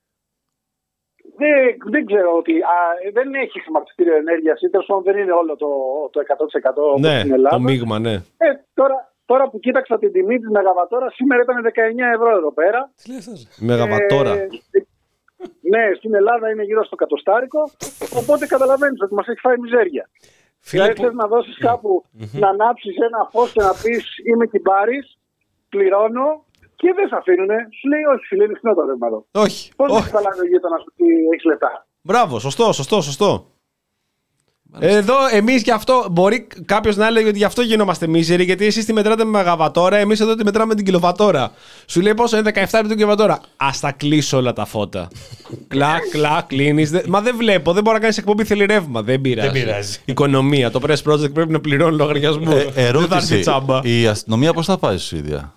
Δεν, δεν ξέρω ότι α, δεν έχει χρηματιστήριο ενέργειας ή τέλος πάντων δεν είναι όλο το, το εκατό τοις εκατό ναι, στην Ελλάδα. Το μείγμα, ναι. Ε, τώρα, τώρα που κοίταξα την τιμή της Μεγαβατόρα, σήμερα ήταν δεκαεννιά ευρώ εδώ πέρα. Τι λες αυτό? Μεγαβατόρα. Ε, ναι, στην Ελλάδα είναι γύρω στο κατοστάρικο. Οπότε καταλαβαίνεις ότι μας έχει φάει μιζέρια. Δηλαδή που... θες να δώσεις κάπου mm-hmm. να ανάψεις ένα φως και να πεις είμαι κυμπάρης, πληρώνω. Και δεν σε αφήνουνε. Σου λέει όχι, φίλε, είναι φθηνό το ρεύμα εδώ. Όχι. Πώς δεν θα λάβει ο γείτονας ότι έχεις λεφτά? Μπράβο, σωστό, σωστό, σωστό. Εδώ εμείς γι' αυτό, μπορεί κάποιος να έλεγε ότι γι' αυτό γινόμαστε μίζεροι, γιατί εσείς τη μετράτε με μεγαβατόρα, εμείς εδώ τη μετράμε την κιλοβατόρα. Σου λέει πόσο είναι δεκαεπτά ευρώ την κιλοβατόρα. Ας τα κλείσω όλα τα φώτα. Κλακ, κλακ, κλείνεις. Μα δεν βλέπω, δεν μπορεί να κάνεις εκπομπή, θέλει ρεύμα. Δεν πειράζει. Δεν πειράζει. Οικονομία. Το Press Project πρέπει να πληρώνει λογαριασμό. Ε, ερώτηση. τσάμπα. Η αστυνομία πώς θα πάει στη Σουηδία?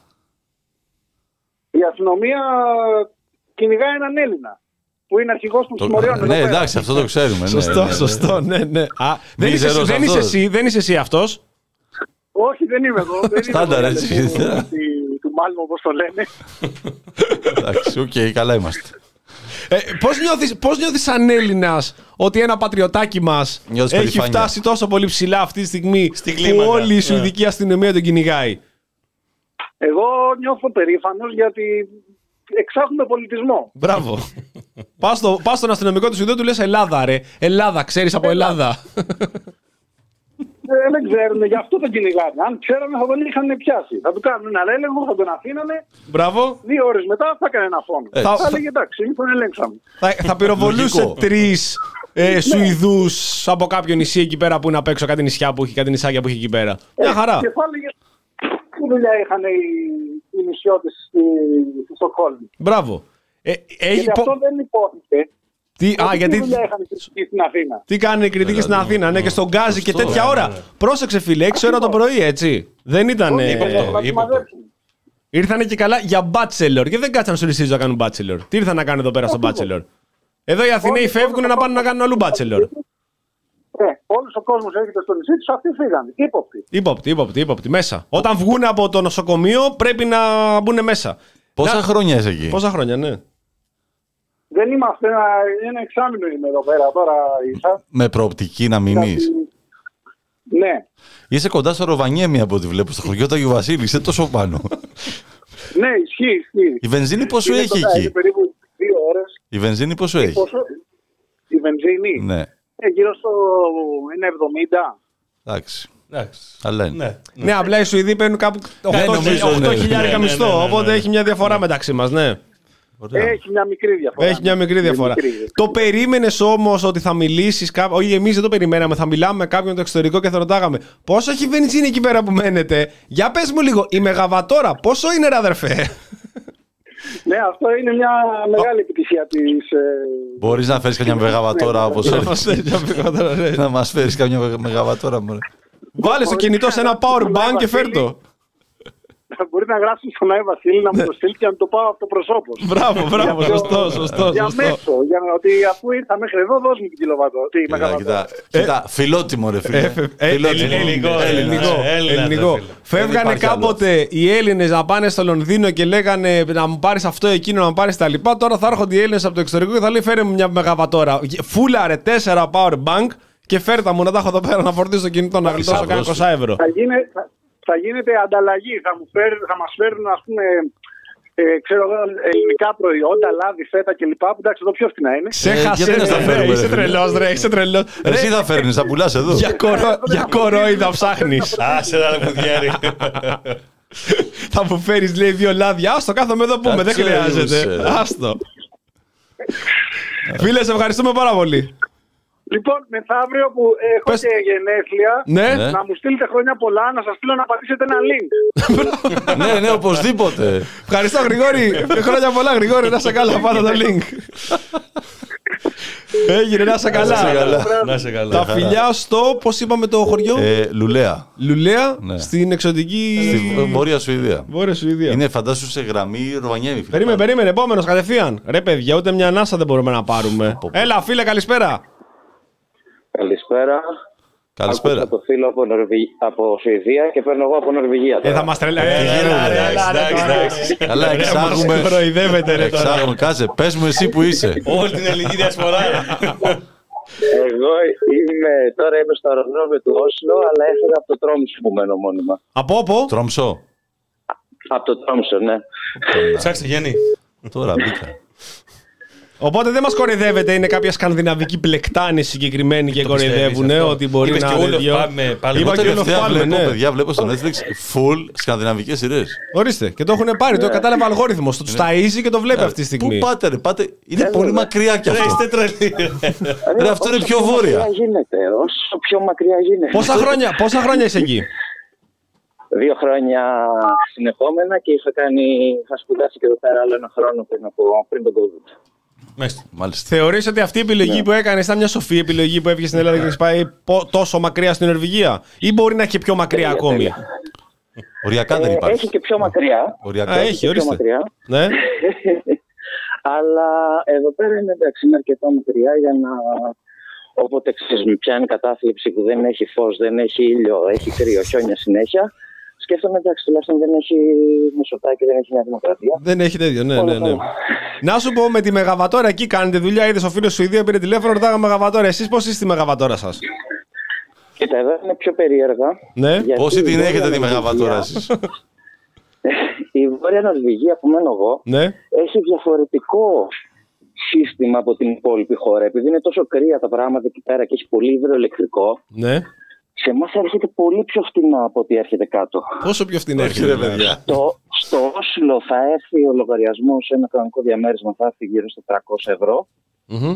Η αστυνομία κυνηγάει έναν Έλληνα που είναι αρχηγός των συμμοριών. Ναι, εντάξει, αυτό το ξέρουμε. Σωστό, ναι, σωστό, ναι, ναι. Α, δεν, είσαι, Μίζερος δεν, είσαι αυτός. εσύ, δεν είσαι εσύ αυτός. Όχι, δεν είμαι εδώ. Δεν Στάνταρ, έτσι. Του, του Μάλμου, όπως το λένε. Εντάξει, οκ, καλά είμαστε. Ε, πώς, νιώθεις, πώς νιώθεις σαν Έλληνας ότι ένα πατριωτάκι μας Νιώθεις έχει περηφάνεια. φτάσει τόσο πολύ ψηλά αυτή τη στιγμή Στην που κλίμακα. όλη η Σουηδική αστυνομία τον κυνηγάει? Εγώ νιώθω περήφανος γιατί εξάγουμε πολιτισμό. Μπράβο. Πας, στο, πας στον αστυνομικό του Σουηδίου, του λες Ελλάδα ρε. Ελλάδα, ξέρεις από Ελλάδα. Ε, δεν ξέρουν, γι' αυτό τον κυνηγάνε. Αν ξέρανε θα τον είχαν πιάσει. Θα του κάνουν έναν έλεγχο, θα τον αφήνανε. Μπράβο. Δύο ώρες μετά θα έκανε ένα φόνο. Ε, θα θα- έλεγε εντάξει, εμείς τον ελέγξαμε. θα, θα πυροβολούσε Λογικό. τρεις ε, Σουηδούς από κάποιο νησί εκεί πέρα που είναι απ' έξω, κάτι νησιά που έχει, κάτι νησάκια που έχει εκεί πέρα. Μια χαρά. Και θα έλεγε τι δουλειά είχαν οι, οι νησιώτες στη, στη Στοκχόλμη. Μπράβο. Ε, έχει, Γιατί πο- αυτό δεν υπόθηκε. τι, α, Τι γιατί, δουλειά είχαν οι κριτικοί στην Αθήνα. τι κάνουν οι κριτικοί στην Αθήνα, ναι, και στον Γκάζι και Σωστό, τέτοια ναι, ώρα. ναι. Πρόσεξε, φίλε, έξι ώρα το πρωί, έτσι. Δεν ήταν. Όχι, είπε να αυτό, τους είπε μαζέψουν. Ήρθανε και καλά για bachelor και δεν κάτσαν στο νησί να κάνουν bachelor. Τι ήρθαν να κάνουν εδώ πέρα στο bachelor? Εδώ οι Αθηναίοι Όχι, φεύγουν όχι, να πάνε να κάνουν αλλού bachelor. Ε, όλος ο κόσμος έρχεται στο νησί τους, αυτοί φύγανε. Ύποπτοι. Ύποπτοι, ύποπτοι, ύποπτοι. Μέσα. Όταν βγουν από το νοσοκομείο πρέπει να μπουν μέσα. Πόσα Να- χρόνια είσαι εκεί? Πόσα χρόνια, ναι. Δεν είμαστε ένα, ένα εξάμηνο είμαι εδώ πέρα τώρα ίσα. Με προοπτική να μείνεις? Γιατί- Ναι. Είσαι κοντά στο Ροβανιέμι από ό,τι βλέπω, στο χωριό του Αγίου Βασίλη, είσαι τόσο πάνω. Ναι, ισχύει, ισχύει. Η βενζίνη πόσο Είναι έχει κοντά, είναι εκεί? περίπου δύο ώρες. Η βενζίνη πόσο έχει? Πόσο... Η βενζίνη. Ναι, Ε, γύρω στο ένα εβδομήντα. εντάξει. Εντάξει. Αλλά είναι. Ναι. Ναι, απλά οι Σουηδοί παίρνουν κάπου νομίζω, οκτώ ναι. χιλιάρικα Ναι, ναι, μισθό. ναι, ναι, ναι, Οπότε ναι. έχει μια διαφορά μεταξύ μας, ναι. Ωραία. Έχει μια μικρή διαφορά. Έχει μια μικρή Είναι διαφορά. μικρή. Το περίμενες όμως ότι θα μιλήσεις κάπου? Όχι, εμείς δεν το περιμέναμε. Θα μιλάμε με κάποιον το εξωτερικό και θα ρωτάγαμε πόσο έχει βενζίνη εκεί πέρα που μένετε? Για πες μου λίγο, η Μεγαβατόρα πόσο είναι, ρε αδερφέ? Ναι, αυτό είναι μια μεγάλη επιτυχία της... Ε... Μπορείς να φέρεις καμιά μεγαβατόρα όπως Να μας φέρεις μια Μεγαβατόρα, ναι. Να μας φέρεις καμιά μεγαβατόρα, μωρέ. Βάλε στο κινητό σε ένα power bank και φέρ' το. μπορεί να γράψει στον Άι Βασίλη να μου το στείλει και να το πάω από το προσώπο. Μπράβο, μπράβο, σωστό, σωστό. Για μέσο, για ότι αφού ήρθα μέχρι εδώ, δώσ' μου την κιλοβατό. Κοίτα, φιλότιμο ρε φίλε. Ελληνικό. Φεύγανε κάποτε οι Έλληνες να πάνε στο Λονδίνο και λέγανε να μου πάρεις αυτό, εκείνο, να μου πάρεις τα λοιπά. Τώρα θα έρχονται οι Έλληνες από το εξωτερικό και θα λέει φέρε μου μια μεγαβατόρα. Φούλαρε τέσσερα power bank και φέρτα μου να τα έχω εδώ πέρα να φορτίσω το κινητό να γλιτώσω κάνα είκοσι ευρώ. Θα, γίνε, θα, θα γίνεται ανταλλαγή. Θα, μου φέρ, θα μας φέρουν, ας πούμε, ε, ξέρω, ελληνικά προϊόντα, λάδι, φέτα κλπ. Εντάξει, εδώ πιο φθηνά είναι. Ξέχασε, ρε, είσαι τρελός, ρε, είσαι τρελός. Εσύ θα φέρνεις, θα πουλάς εδώ. Για κορόιδα ψάχνεις. Άσε ένα λεπουδιάρι. Θα μου φέρεις, λέει, δύο λάδια. Άστο, κάθομαι εδώ πούμε, δεν χρειάζεται. Άστο. Φίλε, σε ευχαριστούμε πάρα πολύ. Λοιπόν, μεθαύριο που έχω Πες... και γενέθλια, ναι. να μου στείλετε χρόνια πολλά, να σας στείλω να πατήσετε ένα link. Ναι, ναι, οπωσδήποτε. Ευχαριστώ, Γρηγόρη. Χρόνια πολλά, Γρηγόρη, να σε καλά, πάτα το link. Έγινε, να σε καλά. Να σε καλά. Τα φιλιά στο, πώς είπαμε το χωριό? Ε, Λουλέα. Λουλέα, ναι. Στην εξωτική... Στη Βόρεια Σουηδία. Βόρεια Σουηδία. Είναι φαντάσου σε γραμμή Ροβανιέμι. Περίμενε, περίμενε, επόμενος κατευθείαν. Ρε παιδιά, ούτε μια ανάσα δεν μπορούμε να πάρουμε. Έλα, φίλε, καλησπέρα. Καλησπέρα. Καλησπέρα. Άκουσα το φίλο από, Νορβη... από Σουηδία και παίρνω εγώ από Νορβηγία. Ε, θα μας τρελάει. Καλά, εξάγουμε. Προειδεύεται, ρε. Εξάγουμε, κάτσε. Πες μου εσύ που είσαι. Όλη την ελληνική διασπορά. Εγώ είμαι, τώρα είμαι στο αεροδρόμιο του Όσλο, αλλά έφερα από το Τρόμσο που μένω μόνιμα. Από όπου? Τρόμσο. Από το Τρόμσο, ναι. Ψάξτε, Γιάννη. Τώρα μπήκα. Οπότε δεν μας κοροϊδεύετε, είναι κάποια σκανδιναβική πλεκτάνη συγκεκριμένη και κοροϊδεύουν ότι μπορεί να είναι δύο. Εγώ τελευταία βλέπω, παιδιά, βλέπω στο Netflix full σκανδιναβικές σειρές. Ορίστε, και το έχουν πάρει, το κατάλαβε ο αλγόριθμος, το ταΐζει και το βλέπει αυτή τη στιγμή. Πού πάτε ρε, πάτε, είναι πολύ μακριά κι αυτό. Είστε τρελοί. Ρε, αυτό είναι πιο βόρεια. Όσο πιο μακριά γίνεται. Πόσα χρόνια είσαι εκεί? Δύο χρόνια συνεχόμενα και είχα, κάνει, είχα σπουδάσει και εδώ πέρα άλλο ένα χρόνο πριν, από, πριν τον COVID. Μάλιστα. Θεωρείς ότι αυτή η επιλογή ναι. που έκανες ήταν μια σοφή επιλογή που έφυγε στην Ελλάδα και έχεις πάει τόσο μακριά στην Νορβηγία, ή μπορεί να έχει και πιο μακριά τέλεια, ακόμη? Τέλεια. Οριακά δεν υπάρχει. Έχει και πιο μακριά. Οριακά. Α, έχει, ορίστε. Πιο μακριά. Ναι. Αλλά εδώ πέρα είναι εντάξει, είναι αρκετά μακριά για να. Όποτε ξέρεις, πιάνει κατάθλιψη που δεν έχει φως, δεν έχει ήλιο, έχει κρύο, χιόνια συνέχεια. Σκέφτομαι εντάξει, τουλάχιστον δεν έχει Μισοτάκη, δεν έχει Νέα Δημοκρατία. Δεν έχει τέτοιο, ναι, ναι, ναι. Να σου πω με τη Μεγαβατόρα εκεί κάνετε δουλειά. Είδες ο φίλος Σουηδία πήρε τηλέφωνο, ρωτάγα Μεγαβατόρα. Εσείς πώς είστε στη Μεγαβατόρα σας? Κοίτα, εδώ είναι πιο περίεργα. Ναι. Πόσοι την έχετε τη Μεγαβατόρα εσείς? Η Βόρεια Νορβηγία που μένω εγώ ναι. έχει διαφορετικό σύστημα από την υπόλοιπη χώρα. Επειδή είναι τόσο κρύα τα πράγματα εκεί πέρα και έχει πολύ υδροελεκτρικό. Ναι. Σε εμάς έρχεται πολύ πιο φτηνά από ό,τι έρχεται κάτω. Πόσο πιο φτηνά έρχεται, παιδιά? Στο, στο Όσλο θα έρθει ο λογαριασμός σε ένα κανονικό διαμέρισμα, θα έρθει γύρω στα τριακόσια ευρώ. Mm-hmm.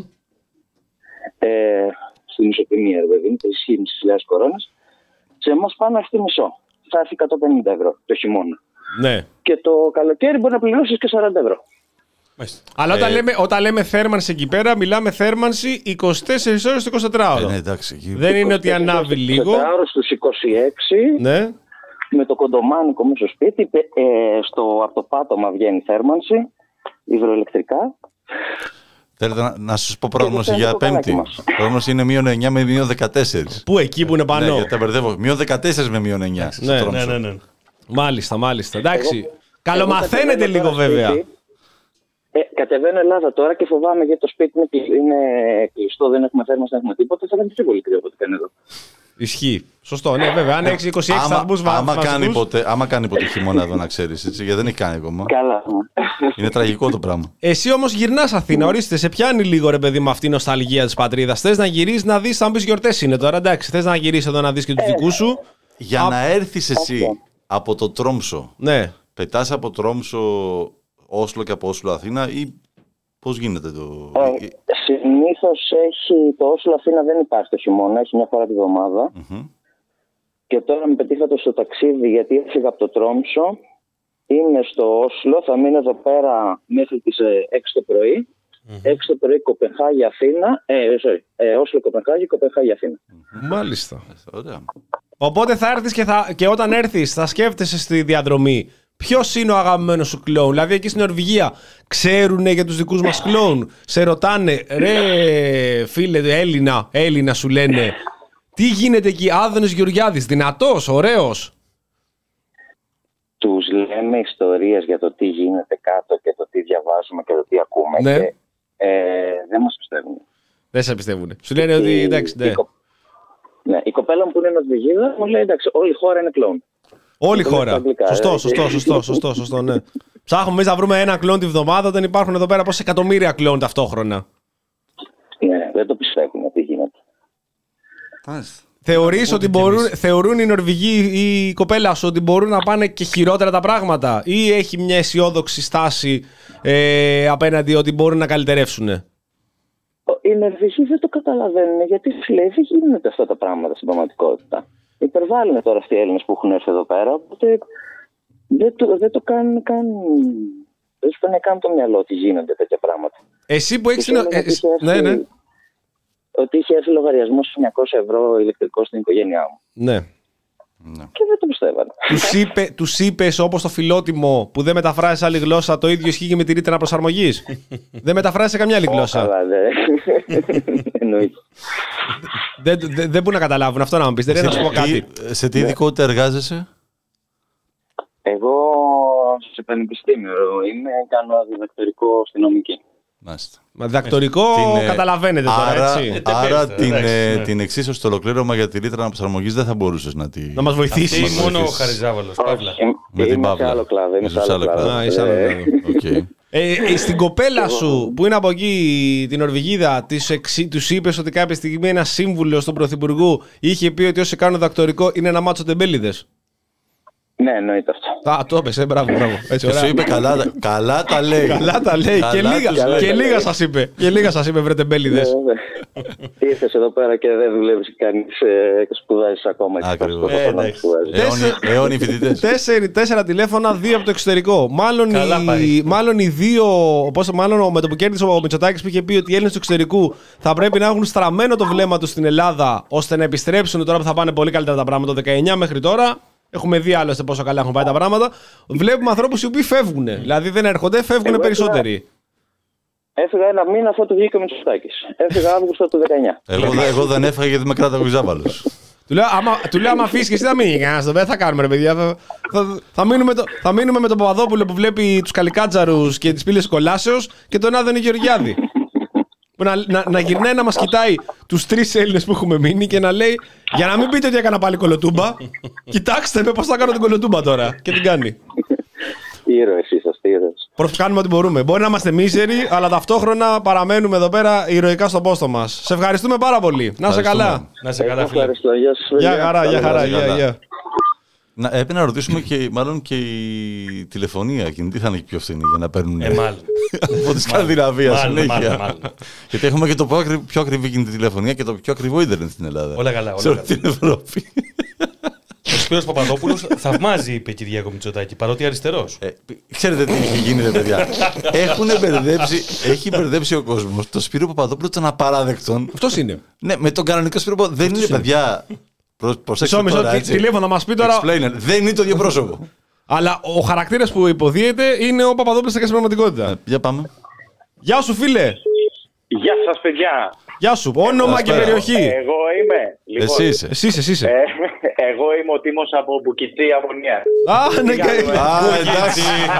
Ε, στην ισοτιμία, δηλαδή, τρεις χιλιάδες κορώνες. Σε εμάς πάνω έρθει μισό. Θα έρθει εκατόν πενήντα ευρώ το χειμώνα. Ναι. Και το καλοκαίρι μπορεί να πληρώσεις και σαράντα ευρώ. Αλλά ε... όταν, λέμε, όταν λέμε θέρμανση εκεί πέρα, μιλάμε θέρμανση είκοσι τέσσερις ώρες το εικοσιτετράωρο. Ε, ναι, εντάξει, δεν είναι ότι ανάβει λίγο. είκοσι τέσσερις ώρες στους είκοσι έξι. Ναι. Με το κοντομάνικο μέσα στο σπίτι. Ε, στο, από το πάτωμα βγαίνει θέρμανση. Υδροελεκτρικά. Θέλετε να, να σας πω πρόγνωση για Πέμπτη? Πρόγνωση είναι μείον εννιά με μείον δεκατέσσερα. Πού, εκεί που είναι πάνω? Ναι, γιατί τα μπερδεύω. μείον δεκατέσσερα με μείον εννιά. Ναι, ναι, ναι, ναι. Μάλιστα, μάλιστα. Εντάξει. Εγώ, καλομαθαίνετε λίγο βέβαια. Ε, κατεβαίνω Ελλάδα τώρα και φοβάμαι γιατί το σπίτι είναι, είναι κλειστό, δεν έχουμε θέρμανση, δεν έχουμε τίποτα. Θα κάνει πιο πολύ κρύο από ό,τι κάνει εδώ. Ισχύει. Σωστό, ναι, βέβαια. Αν έχει είκοσι έξι σταθμούς βάθμους. Άμα κάνει ποτέ χειμώνα εδώ, να ξέρεις, έτσι, γιατί δεν έχει κάνει ακόμα. Καλά. Είναι τραγικό το πράγμα. Εσύ όμως γυρνάς Αθήνα, ορίστε, σε πιάνει λίγο ρε παιδί με αυτή η νοσταλγία της πατρίδας. Θες να γυρίσεις να δεις, θα μου πεις γιορτές είναι τώρα, εντάξει. Θες να γυρίσεις εδώ να δεις και τους δικούς σου. Για Α... να έρθεις εσύ από το Τρόμσο. Ναι. Πετάς από Τρόμσο Όσλο και από Όσλο Αθήνα ή πώς γίνεται το... Ε, συνήθως έχει το Όσλο Αθήνα δεν υπάρχει το χειμώνα, έχει μια φορά τη βδομάδα. Mm-hmm. Και τώρα με πετύχατε στο ταξίδι γιατί έφυγα από το Τρόμσο. Είμαι στο Όσλο, θα μείνω εδώ πέρα μέχρι τις έξι το πρωί. Mm-hmm. έξι το πρωί Κοπενχάγη Αθήνα. Ε, sorry, ε, Όσλο Κοπενχάγη, Κοπενχάγη Αθήνα. Mm-hmm. Μάλιστα. Ωραία. Οπότε θα έρθεις και, θα, και όταν έρθεις θα σκέφτεσαι στη διαδρομή Ποιος είναι ο αγαπημένος σου κλόουν? Δηλαδή εκεί στην Νορβηγία ξέρουνε για τους δικούς μας κλόουν? Σε ρωτάνε, ρε φίλε Έλληνα, Έλληνα σου λένε, τι γίνεται εκεί? Άδωνης Γεωργιάδης, δυνατός, ωραίος. Τους λέμε ιστορίες για το τι γίνεται κάτω και το τι διαβάζουμε και το τι ακούμε. Ναι. Και ε, δεν μας πιστεύουν. Δεν σε πιστεύουν. Σου λένε ότι εντάξει, ναι. Η, κο... ναι. Η κοπέλα μου που είναι Νορβηγίδα μου λέει εντάξει, όλη η χώρα είναι κλόουν. Όλη η χώρα. Σωστό, σωστό, σωστό, σωστό, σωστό, ναι. Ψάχνουμε εμείς να βρούμε ένα κλόουν τη βδομάδα, όταν υπάρχουν εδώ πέρα πόσα εκατομμύρια κλόουν ταυτόχρονα. Ναι, δεν το πιστεύουν ότι γίνεται. Θεωρείς ότι μπορούν, θεωρούν οι Νορβηγοί ή η κοπέλα σου ότι μπορούν να πάνε και χειρότερα τα πράγματα, ή έχει μια αισιόδοξη στάση ε, απέναντι ότι μπορούν να καλυτερεύσουν? Οι Νορβηγοί δεν το καταλαβαίνουν, γιατί λέει δεν γίνονται αυτά τα πράγματα στην πραγματικότητα. Υπερβάλλουν τώρα αυτοί οι Έλληνες που έχουν έρθει εδώ πέρα, οπότε δεν το, δεν το κάνουν καν. Δεν σου φαίνεται καν το μυαλό ότι γίνονται τέτοια πράγματα. Εσύ που έχεις. Ε, ε, ναι, ναι. Ότι είχε έρθει λογαριασμός εννιακόσια ευρώ ηλεκτρικό στην οικογένειά μου. Ναι. Και δεν το πιστεύανε. Τους, είπε, τους είπες όπως το φιλότιμο που δεν μεταφράζεις άλλη γλώσσα, το ίδιο ισχύει και με τη ρήτρα προσαρμογής? Δεν μεταφράζεις σε καμιά άλλη γλώσσα. Καλά, δεν. Εννοείται. Δεν δε, δε μπορούν να καταλάβουν αυτό, να μου πεις. Δεν είναι να σου πω κάτι. Σε τι ειδικότητα εργάζεσαι? Εγώ σε πανεπιστήμιο είμαι, κάνω διδακτορικό στην νομική. Μάλιστα. Μα διδακτορικό την, καταλαβαίνετε τώρα, άρα, έτσι. Άρα την, ναι. την εξίσωση, το ολοκλήρωμα για τη ρήτρα αναπροσαρμογής δεν θα μπορούσες να, τη... να μας βοηθήσει. Αυτή μόνο ο Χαριζάβαλος, Παύλα. Με την Παύλα. Σε άλλο κλάδο. Είμαι σε άλλο κλάδο. Α, είσαι άλλο κλάδο. Okay. ε, ε, στην κοπέλα σου που είναι από εκεί, την Νορβηγίδα, τους είπες ότι κάποια στιγμή ένας σύμβουλος του Πρωθυπουργού είχε πει ότι όσοι κάνουν διδακτορικό είναι ένα μάτσο τεμπέληδες? Ναι, εννοείται αυτό. Α, το έπεσε, μπράβο, μπράβο. Έτσι, και σου είπε καλά, καλά τα λέει. Καλά τα λέει. Καλά και λίγα, καλά και λίγα σας είπε. Και λίγα σας είπε, βρε τεμπέληδες. Ήρθες εδώ πέρα και δεν δουλεύεις κανείς και σπουδάζεις ακόμα. Ακριβώς. Αιώνιοι φοιτητές. Τέσσερα τηλέφωνα, δύο από το εξωτερικό. Μάλλον οι, μάλλον οι δύο, πώς, μάλλον με το που κέρδισε ο Μητσοτάκης που είχε πει ότι οι Έλληνες του εξωτερικού θα πρέπει να έχουν στραμμένο το βλέμμα τους στην Ελλάδα ώστε να επιστρέψουν τώρα που θα πάνε πολύ καλύτερα τα πράγματα. Το δεκαεννιά μέχρι τώρα. Έχουμε δει άλλωστε πόσο καλά έχουν πάει τα πράγματα. Βλέπουμε ανθρώπους οι οποίοι φεύγουν. Δηλαδή δεν έρχονται, φεύγουν περισσότεροι. Έφυγα ένα μήνα αφού το βγήκε ο Μητσοτάκης. Έφυγα Αύγουστο του δεκαεννιά. Εγώ, εγώ δεν έφυγα γιατί με κράταγε ο Ζάβαλος. Του λέω, άμα, του λέω, άμα αφήσεις και εσύ θα μείνει κανένας. Δεν θα κάνουμε, ρε παιδιά. Θα, θα, θα, μείνουμε το, θα μείνουμε με τον Παπαδόπουλο που βλέπει τους Καλικάτζαρους και τις πύλες κολάσεως και τον Άδωνη Γεωργιάδη. Που να, να, να γυρνάει να μας κοιτάει τους τρεις Έλληνες που έχουμε μείνει και να λέει, για να μην πείτε ότι έκανα πάλι κολοτούμπα, κοιτάξτε με πώς θα κάνω την κολοτούμπα τώρα. Και την κάνει. Ήρωες είσαστε, ήρωες. Προς κάνουμε ό,τι μπορούμε. Μπορεί να είμαστε μίζεροι, αλλά ταυτόχρονα παραμένουμε εδώ πέρα ηρωικά στον πόστο μας. Σε ευχαριστούμε πάρα πολύ. Να είσαι καλά. Να είσαι καλά, φίλε. Γεια χαρά, γεια χαρά. Γεια. Να, έπρεπε να ρωτήσουμε και μάλλον και η τηλεφωνία κινητή θα είναι πιο φθηνή για να παίρνουν. Ε, μάλλον. Από τη Σκανδιναβία συνέχεια. Γιατί έχουμε και το πιο ακριβή κινητή τηλεφωνία και το πιο ακριβό ίντερνετ στην Ελλάδα. Όλα καλά. Σε όλη την Ευρώπη. Ο Σπύρος Παπαδόπουλος θαυμάζει, είπε η Κυριάκο Μητσοτάκη, παρότι αριστερός. Ε, ξέρετε τι έχει γίνει, ρε παιδιά. Έχουν μπερδέψει, έχει μπερδέψει ο κόσμος το Σπύρο Παπαδόπουλο τον απαράδεκτον. Αυτός είναι. Ναι, με τον κανονικό Σπύρο Παπαδόπουλο. Δεν είναι, παιδιά. Προσέξτε τώρα, έτσι. Τηλέφωνο να μας πει τώρα. Explainer. Δεν είναι το ίδιο πρόσωπο. Αλλά ο χαρακτήρας που υποδίεται είναι ο Παπαδόπουλος στην πραγματικότητα. Ε, για πάμε. Γεια σου, φίλε. Γεια σας, παιδιά. Γεια σου. Όνομα και περιοχή. Εγώ είμαι. Λοιπόν, εσύ είσαι. Εσύ είσαι, εσύ είσαι. Ε, εγώ είμαι ο Τίμος από Μπουκιτσί, Αβωνία. Α, ναι, Α, εντάξει.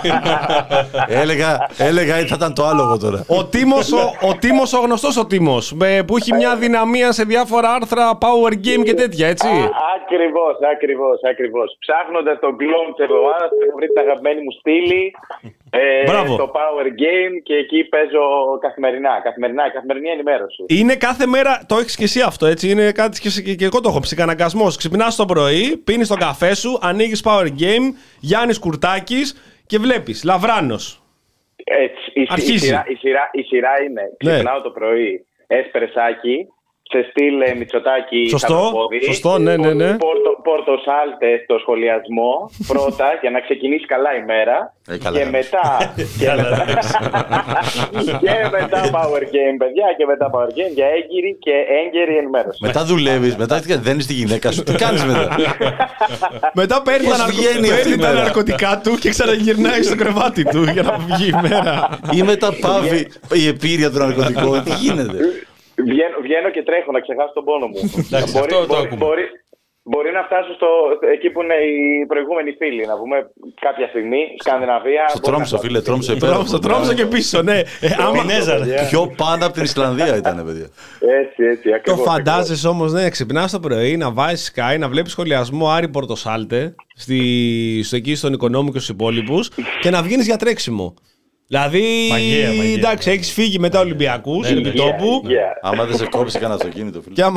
έλεγα, έλεγα θα ήταν το άλογο τώρα. Ο Τίμος, ο, ο, Τίμος, ο γνωστός ο Τίμος, που έχει μια δυναμία σε διάφορα άρθρα, power game και τέτοια, έτσι. Α, ακριβώς, ακριβώς, ακριβώς. Ψάχνοντας τον κλόν της εβδομάδας, έχω βρει την αγαπημένη μου στήλη. Ε, το Power Game και εκεί παίζω καθημερινά, καθημερινά, καθημερινή ενημέρωση. Είναι κάθε μέρα, το έχεις και εσύ αυτό, έτσι, είναι κάτι και, και εγώ το έχω, ψυχαναγκασμός. Ξυπνάς το πρωί, πίνεις τον καφέ σου, ανοίγεις Power Game, Γιάννης Κουρτάκης και βλέπεις, Λαβράνος. Έτσι, η, η, σειρά, η, σειρά, η σειρά είναι, ξυπνάω ναι. το πρωί, έσπρεσάκι, σε στυλ Μητσοτάκη. Σωστό, σωστό, ναι, ναι, ναι. Πόρτο, πόρτο σάλτε στο σχολιασμό πρώτα για να ξεκινήσει καλά η μέρα. Ε, καλά, και, μετά, και, μετά, και μετά Power Game, παιδιά, και μετά Power Game για έγκυρη και έγκαιρη ενημέρωση. Μετά δουλεύεις, μετά δένεις τη γυναίκα σου. Τι κάνεις μετά? Μετά παίρνει τα, ναρκω... τα ναρκωτικά του και ξαναγυρνάει στο κρεβάτι του για να βγει η μέρα. Ή μετά πάβει η επίρρεια των ναρκωτικών. Τι γίνεται? Βγαίνω, βγαίνω και τρέχω να ξεχάσω τον πόνο μου. Εντάξει, μπορεί, αυτό μπορεί, το μπορεί, μπορεί να φτάσω στο, εκεί που είναι οι προηγούμενοι φίλοι, να πούμε κάποια στιγμή, Σκανδιναβία. Στο Τρόμσο, φίλε, Τρόμσο επέρα. Στο Τρόμσο και πίσω, ναι. Πιο πάνω από την Ισλανδία ήταν, παιδιά. Έτσι, έτσι, ακριβώς. Το φαντάζεσαι όμως, ναι, ξυπνάς το πρωί, να βάζεις Sky, να βλέπεις σχολιασμό Άρη Πορτοσάλτε, στο εκεί στον Οικονόμου και στους υπόλοιπους και να βγαίνεις για τρέξιμο. Δηλαδή, μαγεία, μαγεία. εντάξει, έχεις φύγει μετά Ολυμπιακούς επί τόπου. Άμα δεν σε κόψει κανένα αυτοκίνητο, φίλε. Και άμα...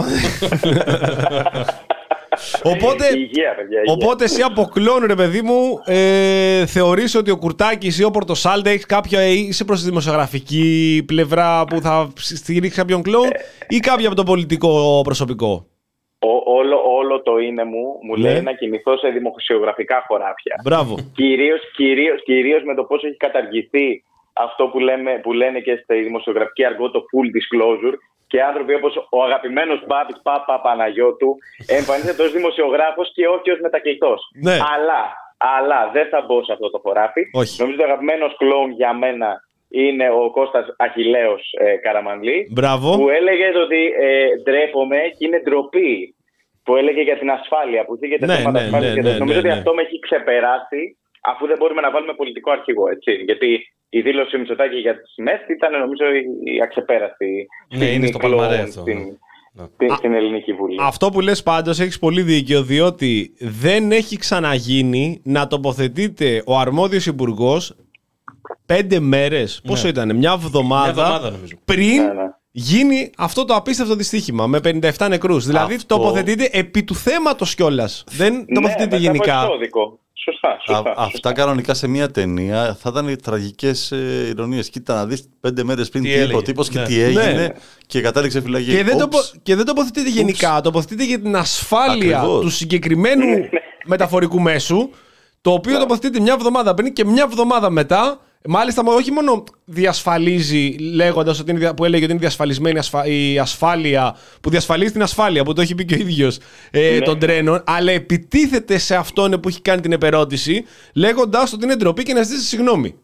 Οπότε, υγεία, παιδιά, υγεία. οπότε εσύ αποκλώνει, ρε παιδί μου, ε, θεωρείς ότι ο Κουρτάκης ή ο Πορτοσάλτε έχει κάποια, είσαι προς τη δημοσιογραφική πλευρά που θα στηρίξει κάποιον κλόν ε, ή κάποια από το πολιτικό προσωπικό? Ό, όλο, όλο το είναι μου μου ναι. λέει να κινηθώ σε δημοσιογραφικά χωράφια. Μπράβο. Κυρίως, κυρίως, κυρίως με το πώς έχει καταργηθεί αυτό που, λέμε, που λένε και στη δημοσιογραφική αργό το full disclosure, και άνθρωποι όπως ο αγαπημένος Μπάμπης Πάπα Παναγιώτου εμφανίζεται ως δημοσιογράφος και όχι ως μετακλητός. Ναι. Αλλά, αλλά δεν θα μπω σε αυτό το χωράφι. Όχι. Νομίζω το αγαπημένος κλόουν για μένα είναι ο Κώστας Αχιλλέος ε, Καραμανλή. Μπράβο. Που έλεγε ότι ε, ντρέπομαι και είναι ντροπή. Που έλεγε για την ασφάλεια, που θίγεται ναι, θέματα ναι, ασφάλειας. ναι, και ναι, νομίζω ναι, ναι. ότι αυτό με έχει ξεπεράσει, αφού δεν μπορούμε να βάλουμε πολιτικό αρχηγό, έτσι. Γιατί η δήλωση του Μητσοτάκη για τις ΜΕΘ ήταν, νομίζω, η αξεπέραστη. Ναι, είναι στο παλμαρέ αυτό. Στην, στην, στην Ελληνική Βουλή. Αυτό που λες πάντως έχεις πολύ δίκιο, διότι δεν έχει ξαναγίνει να τοποθετείται ο αρμόδιος υπουργός πέντε μέρες, ναι. πόσο ήταν, μια εβδομάδα, μια εβδομάδα πριν ναι, ναι. γίνει αυτό το απίστευτο δυστύχημα με πενήντα επτά νεκρούς. Δηλαδή αυτό... τοποθετείται επί του θέματος κιόλας. Δεν τοποθετείται ναι, γενικά. Σωστά, σωστά, Α, αυτά κανονικά σε μια ταινία θα ήταν τραγικές ε, ηρωνίες. Κοίτα να δεις πέντε μέρες πριν τι είπε ο τύπος και ναι. τι έγινε ναι. και κατάληξε φυλακή. Και δεν, τοπο, και δεν τοποθετείται γενικά. Τοποθετείται για την ασφάλεια Ακριβώς. του συγκεκριμένου μεταφορικού μέσου, το οποίο yeah. τοποθετείται μια εβδομάδα πριν και μια εβδομάδα μετά. Μάλιστα, όχι μόνο διασφαλίζει, λέγοντας ότι είναι, που έλεγε ότι είναι διασφαλισμένη ασφα... η ασφάλεια, που διασφαλίζει την ασφάλεια, που το έχει πει και ο ίδιος ε, ναι. των τρένων, αλλά επιτίθεται σε αυτόν που έχει κάνει την επερώτηση, λέγοντας ότι είναι ντροπή και να ζητήσει συγγνώμη.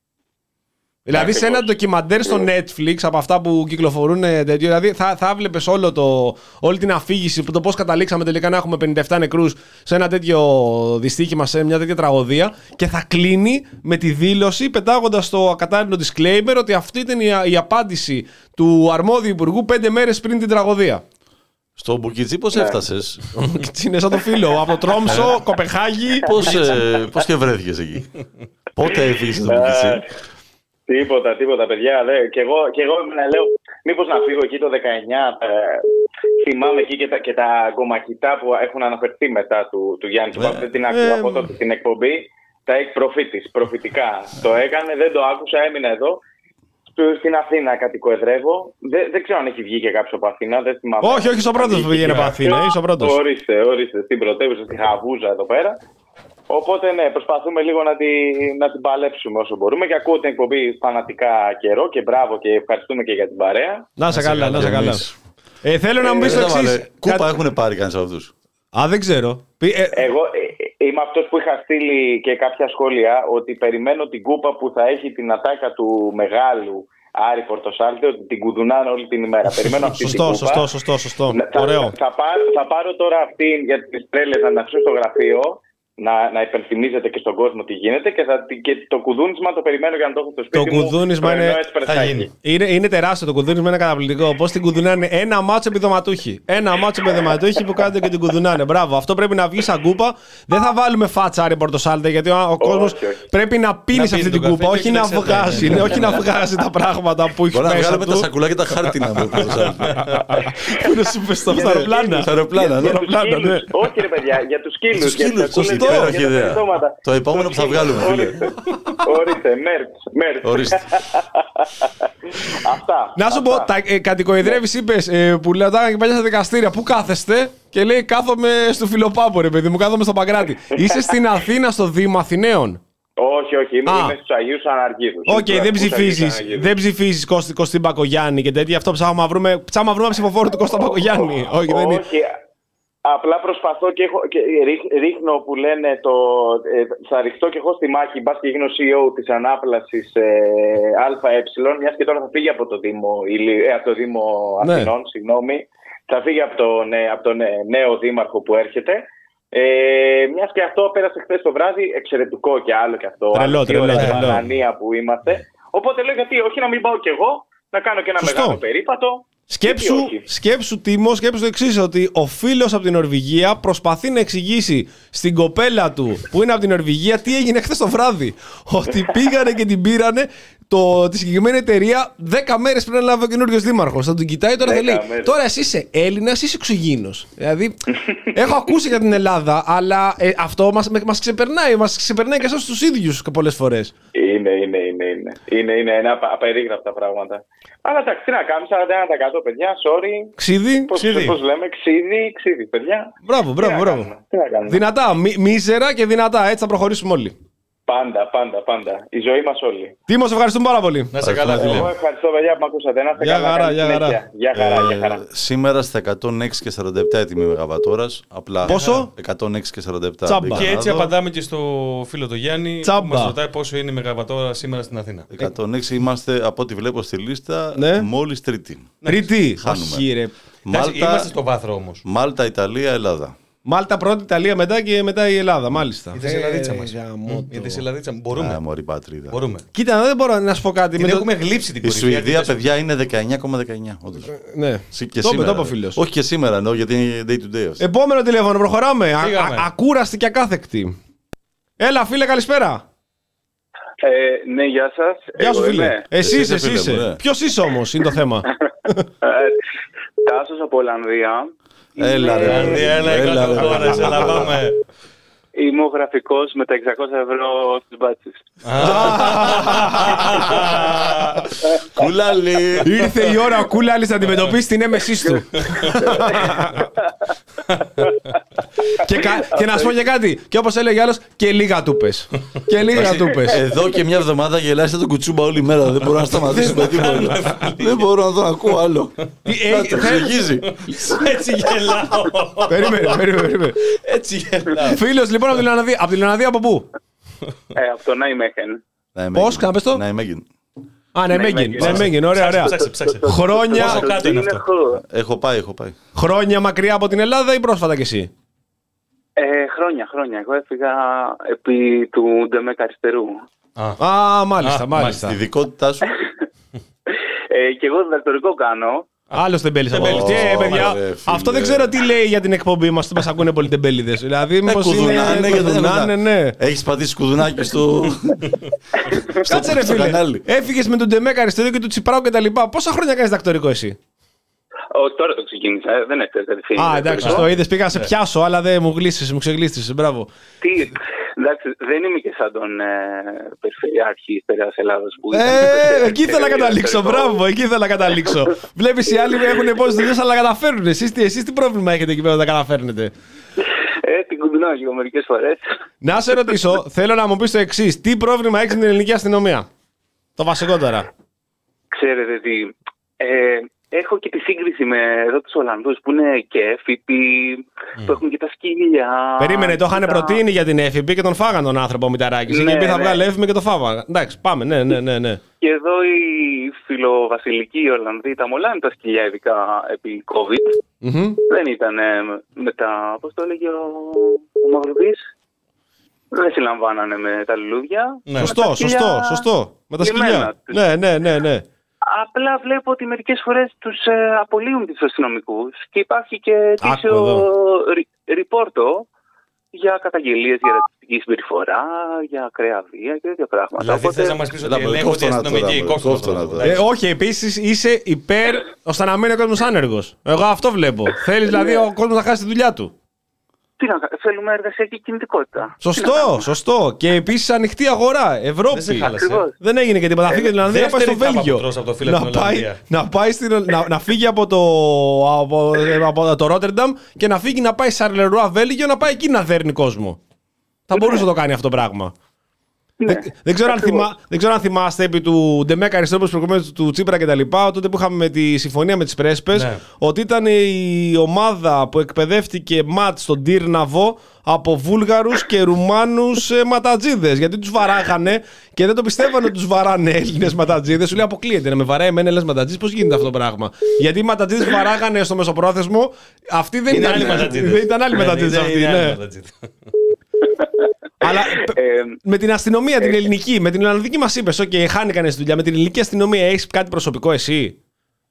Δηλαδή, σε ένα ντοκιμαντέρ στο Netflix από αυτά που κυκλοφορούν τέτοιο, δηλαδή θα, θα βλέπεις όλο το, όλη την αφήγηση, το πώς καταλήξαμε τελικά να έχουμε πενήντα επτά νεκρούς σε ένα τέτοιο δυστύχημα, σε μια τέτοια τραγωδία, και θα κλείνει με τη δήλωση, πετάγοντας το ακατάλληλο disclaimer, ότι αυτή ήταν η, η απάντηση του αρμόδιου υπουργού πέντε μέρες πριν την τραγωδία. Στο Μπουκιτσί πώς έφτασες? Είναι σαν το φίλο, από το Τρόμσο, Κοπεχάγη. Πώς, ε, πώς και βρέθηκες εκεί? Πότε έφυγες στο Μπουκιτσί? Τίποτα, τίποτα, παιδιά. Δε. Και εγώ, και εγώ να λέω, μήπως να φύγω εκεί το δεκαεννιά. Ε, θυμάμαι εκεί και τα, και τα γκομακητά που έχουν αναφερθεί μετά του, του Γιάννη του Παπαδόπουλου. Την άκουσα από τότε την εκπομπή. Τα έχει προφήτης, προφητικά. Το έκανε, δεν το άκουσα, έμεινα εδώ. Στην Αθήνα κατοικοεδρεύω. Δεν, δεν ξέρω αν έχει βγει και κάποιο από Αθήνα. Δεν θυμάμαι. Όχι, όχι, στο πρώτο που πήγαινε από Αθήνα. Ορίστε, ορίστε. Στην πρωτεύουσα, στη Χαβούζα εδώ πέρα. Οπότε ναι, προσπαθούμε λίγο να, τη, να την παλέψουμε όσο μπορούμε, και ακούω την εκπομπή φανατικά καιρό και μπράβο και ευχαριστούμε και για την παρέα. Να σε καλά, να σε καλά. Ε, θέλω να μου πεις το εξής. Κούπα έχουν πάρει κανείς από αυτούς? Α, δεν ξέρω. Ε, Εγώ ε, είμαι αυτός που είχα στείλει και κάποια σχόλια ότι περιμένω την κούπα που θα έχει την ατάκα του μεγάλου Άρη Πορτοσάλτε, ότι την κουδουνάνε όλη την ημέρα. Περιμένω αυτή σωστό, την κούπα. Σωστό, σωστό, σωστό. Θα, Ωραίο. Θα, θα, πάρω, θα πάρω τώρα αυτή για τις τρέλες να την αφήσω στο γραφείο. Να, να υπενθυμίζετε και στον κόσμο τι γίνεται, και, θα, και το κουδούνισμα το περιμένω για να το έχω στο σπίτι το μου. Το κουδούνισμα είναι, είναι, είναι τεράστιο. Το κουδούνισμα είναι καταπληκτικό. Πώς την κουδουνάνε ένα μάτσο επιδοματούχοι. Ένα μάτσο επιδοματούχοι που κάνετε και την κουδουνάνε. Μπράβο. Αυτό πρέπει να βγει σαν κούπα. Δεν θα βάλουμε φάτσα Άρη Πορτοσάλτε, γιατί ο, ο κόσμος πρέπει να πίνει σε αυτή την κούπα. Όχι να βγάζει, ναι, όχι να βγάζει τα πράγματα που έχει μέσα. Μπορεί να βγάλουμε τα σακουλάκια τα χάρτινα από Πορτοσάλτε. Πού είναι στο αεροπλάνα. Στα αεροπλάνα, ναι. Όχι, ρε παιδιά, για τους σκύλους. Σωστό, Υπέροχη ιδέα. Το επόμενο που θα βγάλουμε. Ορίστε, μέρτ. Ορίστε. Αυτά. Να σου πω, κατοικοειδρεύεις, είπες, που λέγονταν και παλιά στα δικαστήρια. Πού κάθεστε? Και λέει, κάθομαι στο Φιλοπάπο, ρε παιδί μου, κάθομαι στο Παγκράτη. Είσαι στην Αθήνα, στο Δήμο Αθηναίων? Όχι, όχι, είμαι, είμαι στους Αγίους Αναρκίδους. Οκ, okay, δεν ψηφίζεις, δεν ψηφίζεις Κώστη, Κωστή Μπακογιάννη και τέτοια. Αυτό ψάχνουμε να βρούμε, ψάχνουμε να βρούμε ψηφοφόρο του Κώστα Μπακογιάννη. Όχι, δεν είναι. Απλά προσπαθώ και, έχω, και ρίχνω που λένε το. Ε, θα ρηχτώ και εγώ στη μάχη, μπας και γίνω σι ι ο της ανάπλασης ε, ΑΕ, μιας και τώρα θα φύγει από το Δήμο, ε, από το Δήμο Αθηνών, ναι. Συγγνώμη. Θα φύγει από τον, ε, από τον ε, νέο δήμαρχο που έρχεται. Ε, μιας και αυτό πέρασε χθες το βράδυ, εξαιρετικό και άλλο και αυτό. Τρελό, τρελό, τρελό. Που είμαστε. Οπότε λέω γιατί όχι να μην πάω κι εγώ, να κάνω και ένα Σωστό. Μεγάλο περίπατο. Σκέψου, σκέψου Τίμο, σκέψου το εξής, ότι ο φίλος από την Νορβηγία προσπαθεί να εξηγήσει στην κοπέλα του που είναι από την Νορβηγία τι έγινε χθες το βράδυ. Ότι πήγανε και την πήρανε το, τη συγκεκριμένη εταιρεία δέκα μέρες πριν να λάβει ο καινούριος δήμαρχος. Θα τον κοιτάει τώρα και λέει: τώρα εσύ είσαι Έλληνας ή είσαι εξωγήινος? Δηλαδή, έχω ακούσει για την Ελλάδα, αλλά ε, αυτό μας, μας ξεπερνάει, μας ξεπερνάει και εσάς τους ίδιους πολλές φορές. Είναι, είναι, είναι. Είναι, είναι, είναι ένα απερίγραπτα πράγματα. Αλλά εντάξει, τι να κάνουμε, σαράντα ένα τοις εκατό παιδιά, sorry. Ξίδι, πώς, ξίδι. Πώς λέμε, ξίδι, ξίδι, παιδιά. Μπράβο, μπράβο, μπράβο. Δυνατά, μι, μίζερα και δυνατά, έτσι θα προχωρήσουμε όλοι. Πάντα, πάντα, πάντα. Η ζωή μας όλοι. Τίμο, σε ευχαριστούμε πάρα πολύ. Να σε καλά, φίλε. Εγώ ευχαριστώ, παιδιά, που με ακούσατε. Να είστε για καλά. Χαρά, για χαρά. Για χαρά, για χαρά. Ε, σήμερα στα εκατόν έξι και σαράντα επτά η τιμή μεγαβατόρας. Απλά πόσο? εκατόν έξι και σαράντα επτά. Τσάμπα. Και έτσι απαντάμε και στο φίλο το Γιάννη Τσάμπα. που μας ρωτάει πόσο είναι η μεγαβατόρα σήμερα στην Αθήνα. εκατόν έξι είμαστε, από ό,τι βλέπω στη λίστα, ναι. μόλις τρίτη. Τρίτη. Χάνουμε. Μάλτα, είμαστε στο βάθρο όμως. Μάλτα, Ιταλία, Ελλάδα. Μάλτα πρώτη, Ιταλία μετά και μετά η Ελλάδα, μάλιστα. Η Δεσσελαδίτσα μας. Η Δεσσελαδίτσα. Μπορούμε. Μωρή πατρίδα. Μπορούμε. Κοίτα, δεν μπορώ να σου πω κάτι. Την έχουμε γλύψει την κορυφή. Η Σουηδία, παιδιά, είναι δεκαεννιά κόμμα δεκαεννιά. Ναι. Και σήμερα. Όχι και σήμερα, εννοώ, γιατί είναι day to day. Επόμενο τηλέφωνο, προχωράμε. Ακούραστη και ακάθεκτη. Έλα, φίλε, καλησπέρα. Ε, ναι, γεια σας. Γεια σου, φίλε. Εσύ είσαι, εσύ είσαι. Ποιος είσαι όμως, είναι το θέμα. Τάσος από Ολλανδία. Έλα, ρε. Έλα, έλα, έλα, πάμε. Είμαι ο γραφικός με τα εξακόσια ευρώ στις μπάτσες. Κούλαλη. Ήρθε η ώρα ο Κούλαλης να αντιμετωπίσει την έμεσής του. και, κα, και να σου πω και κάτι. Και όπως έλεγε άλλος, και λίγα του πες. Και λίγα του πες. Εδώ και μια εβδομάδα γελάει σαν τον κουτσούμπα όλη μέρα. Δεν μπορώ να σταματήσω με τίποτα. Δεν μπορώ να τον ακούω άλλο. Να το εξηγήσει. Έτσι γελάω. Περίμενε, περίμενε. Έτσι γελάω. Φίλος, λοιπόν, από την Ολλανδία. Από την Ολλανδία από πού? Ε, από το Νάιμέχεν. Πώς, κάπες το? Νάιμέχεν. Α, Νάιμέχεν. Νάιμέχεν, ωραία, ωραία. Χρόνια. Έχω πάει, έχω πάει. Χρόνια μακριά από την Ελλάδα ή πρόσφατα κι εσύ? Ε, χρόνια, χρόνια. Εγώ έφυγα επί του Ντεμέκ αριστερού. Α, μάλιστα, μάλιστα. Τη ειδικότητά σου? ε, και εγώ διδακτορικό κάνω. Άλλο τεμπέλης. Και παιδιά, αυτό δεν ξέρω τι λέει για την εκπομπή μας. Μας ακούνε πολλοί τεμπέληδες. Δηλαδή, μήπως είναι. Ναι. Έχεις πατήσει κουδουνάκι στο. Κάτσε ρε φίλε. Έφυγες με τον Ντεμέκ αριστερό και του Τσιπράου και τα λοιπά. Πόσα χρόνια κάνεις διδακτορικό εσύ? Όχι, τώρα το ξεκίνησα. Δεν έχετε κατευθείαν. Α, εντάξει, το είδες. Πήγα να σε πιάσω, αλλά δεν μου γλίστησες, μου ξεγλίστησες. Μπράβο. Τι, εντάξει, δεν είμαι και σαν τον ε, Περιφερειάρχη της Περαιάς Ελλάδας που ήταν. Ε, εκεί ήθελα να καταλήξω. Μπράβο, εκεί ήθελα να καταλήξω. Βλέπεις οι άλλοι έχουν υπόψη δουλειές, αλλά καταφέρνουν. Εσείς τι, εσείς τι πρόβλημα έχετε εκεί πέρα να τα καταφέρνετε? Ε, την κουμπινάω και εγώ μερικές φορές. Να σε ρωτήσω, θέλω να μου πεις το εξής. Τι πρόβλημα έχεις με την ελληνική αστυνομία? Το βασικό τώρα. Ξέρετε τι. Ε, Έχω και τη σύγκριση με εδώ τους Ολλανδούς που είναι και έφυποι, mm. που έχουν και τα σκύλια. Περίμενε, το είχαν τα... προτείνει για την έφυπη και τον φάγαν τον άνθρωπο ο Μηταράκης. Ναι, είχε πει θα ναι. βγάλει έφηπη και το φάβα. Εντάξει, πάμε, ναι, ναι, ναι, ναι. Και εδώ οι φιλοβασιλικοί Ολλανδοί τα μολάνε τα σκυλιά, ειδικά επί COVID. Mm-hmm. Δεν ήταν με τα, πώς το έλεγε ο, ο Μαυρουδής, δεν συλλαμβάνανε με τα λουλούδια. Ναι. Σωστό, τα σκυλιά... σωστό, σωστό. Με τα σκυλιά. Ναι, ναι, ναι, ναι. Απλά βλέπω ότι μερικές φορές τους ε, απολύουν τους αστυνομικούς και υπάρχει και τίσιο ρηπόρτο για καταγγελίες για ρατσιστική συμπεριφορά, για ακραία βία και τέτοια πράγματα. Δηλαδή θες να μας πεις ότι ελέγχονται οι αστυνομικοί κόφτωνα. Όχι, επίσης είσαι υπέρ ώστε να μείνει ο κόσμος άνεργος. Εγώ αυτό βλέπω. Θέλεις δηλαδή ο κόσμος να χάσει τη δουλειά του. Τι να κάνουμε, θέλουμε εργασιακή κινητικότητα. Σωστό, σωστό. Και επίσης ανοιχτή αγορά, Ευρώπη. Δεν, δεν έγινε και τίποτα. Να φύγει την Ολλανδία, να πάει στο Βέλγιο. Να, πάει, να, πάει στην, να, να φύγει από το, από, από το Ρότερνταμ και να φύγει να πάει σε Σαρλερουά Βέλγιο, να πάει εκεί να δέρνει κόσμο. Θα μπορούσε να το κάνει αυτό το πράγμα. Ναι, δεν, δεν, ξέρω αν θυμά, δεν ξέρω αν θυμάστε επί του Ντεμέκα Αριστόπουλου προηγουμένως του Τσίπρα και τα λοιπά, τότε που είχαμε με τη συμφωνία με τις Πρέσπες, ναι. ότι ήταν η ομάδα που εκπαιδεύτηκε ματ στον Τύρναβο από Βούλγαρους και Ρουμάνους ε, ματατζίδες. Γιατί τους βαράγανε και δεν το πιστεύανε ότι τους βαράνε Έλληνες ματατζίδες. Σου λέει αποκλείεται να με βαράει εμένα Έλληνες ματατζίδες. Πώς γίνεται αυτό το πράγμα? Γιατί οι ματατζίδες που βαράγανε στο μεσοπρόθεσμο, αυτοί δεν ήταν άλλοι ματατζίδες. Ήταν άλλοι ματατζίδες αυτοί. Αλλά ε, με την αστυνομία, την ελληνική, με την Ολλανδική μας είπες, OK, χάνει κανείς δουλειά. Με την ελληνική αστυνομία έχεις κάτι προσωπικό εσύ?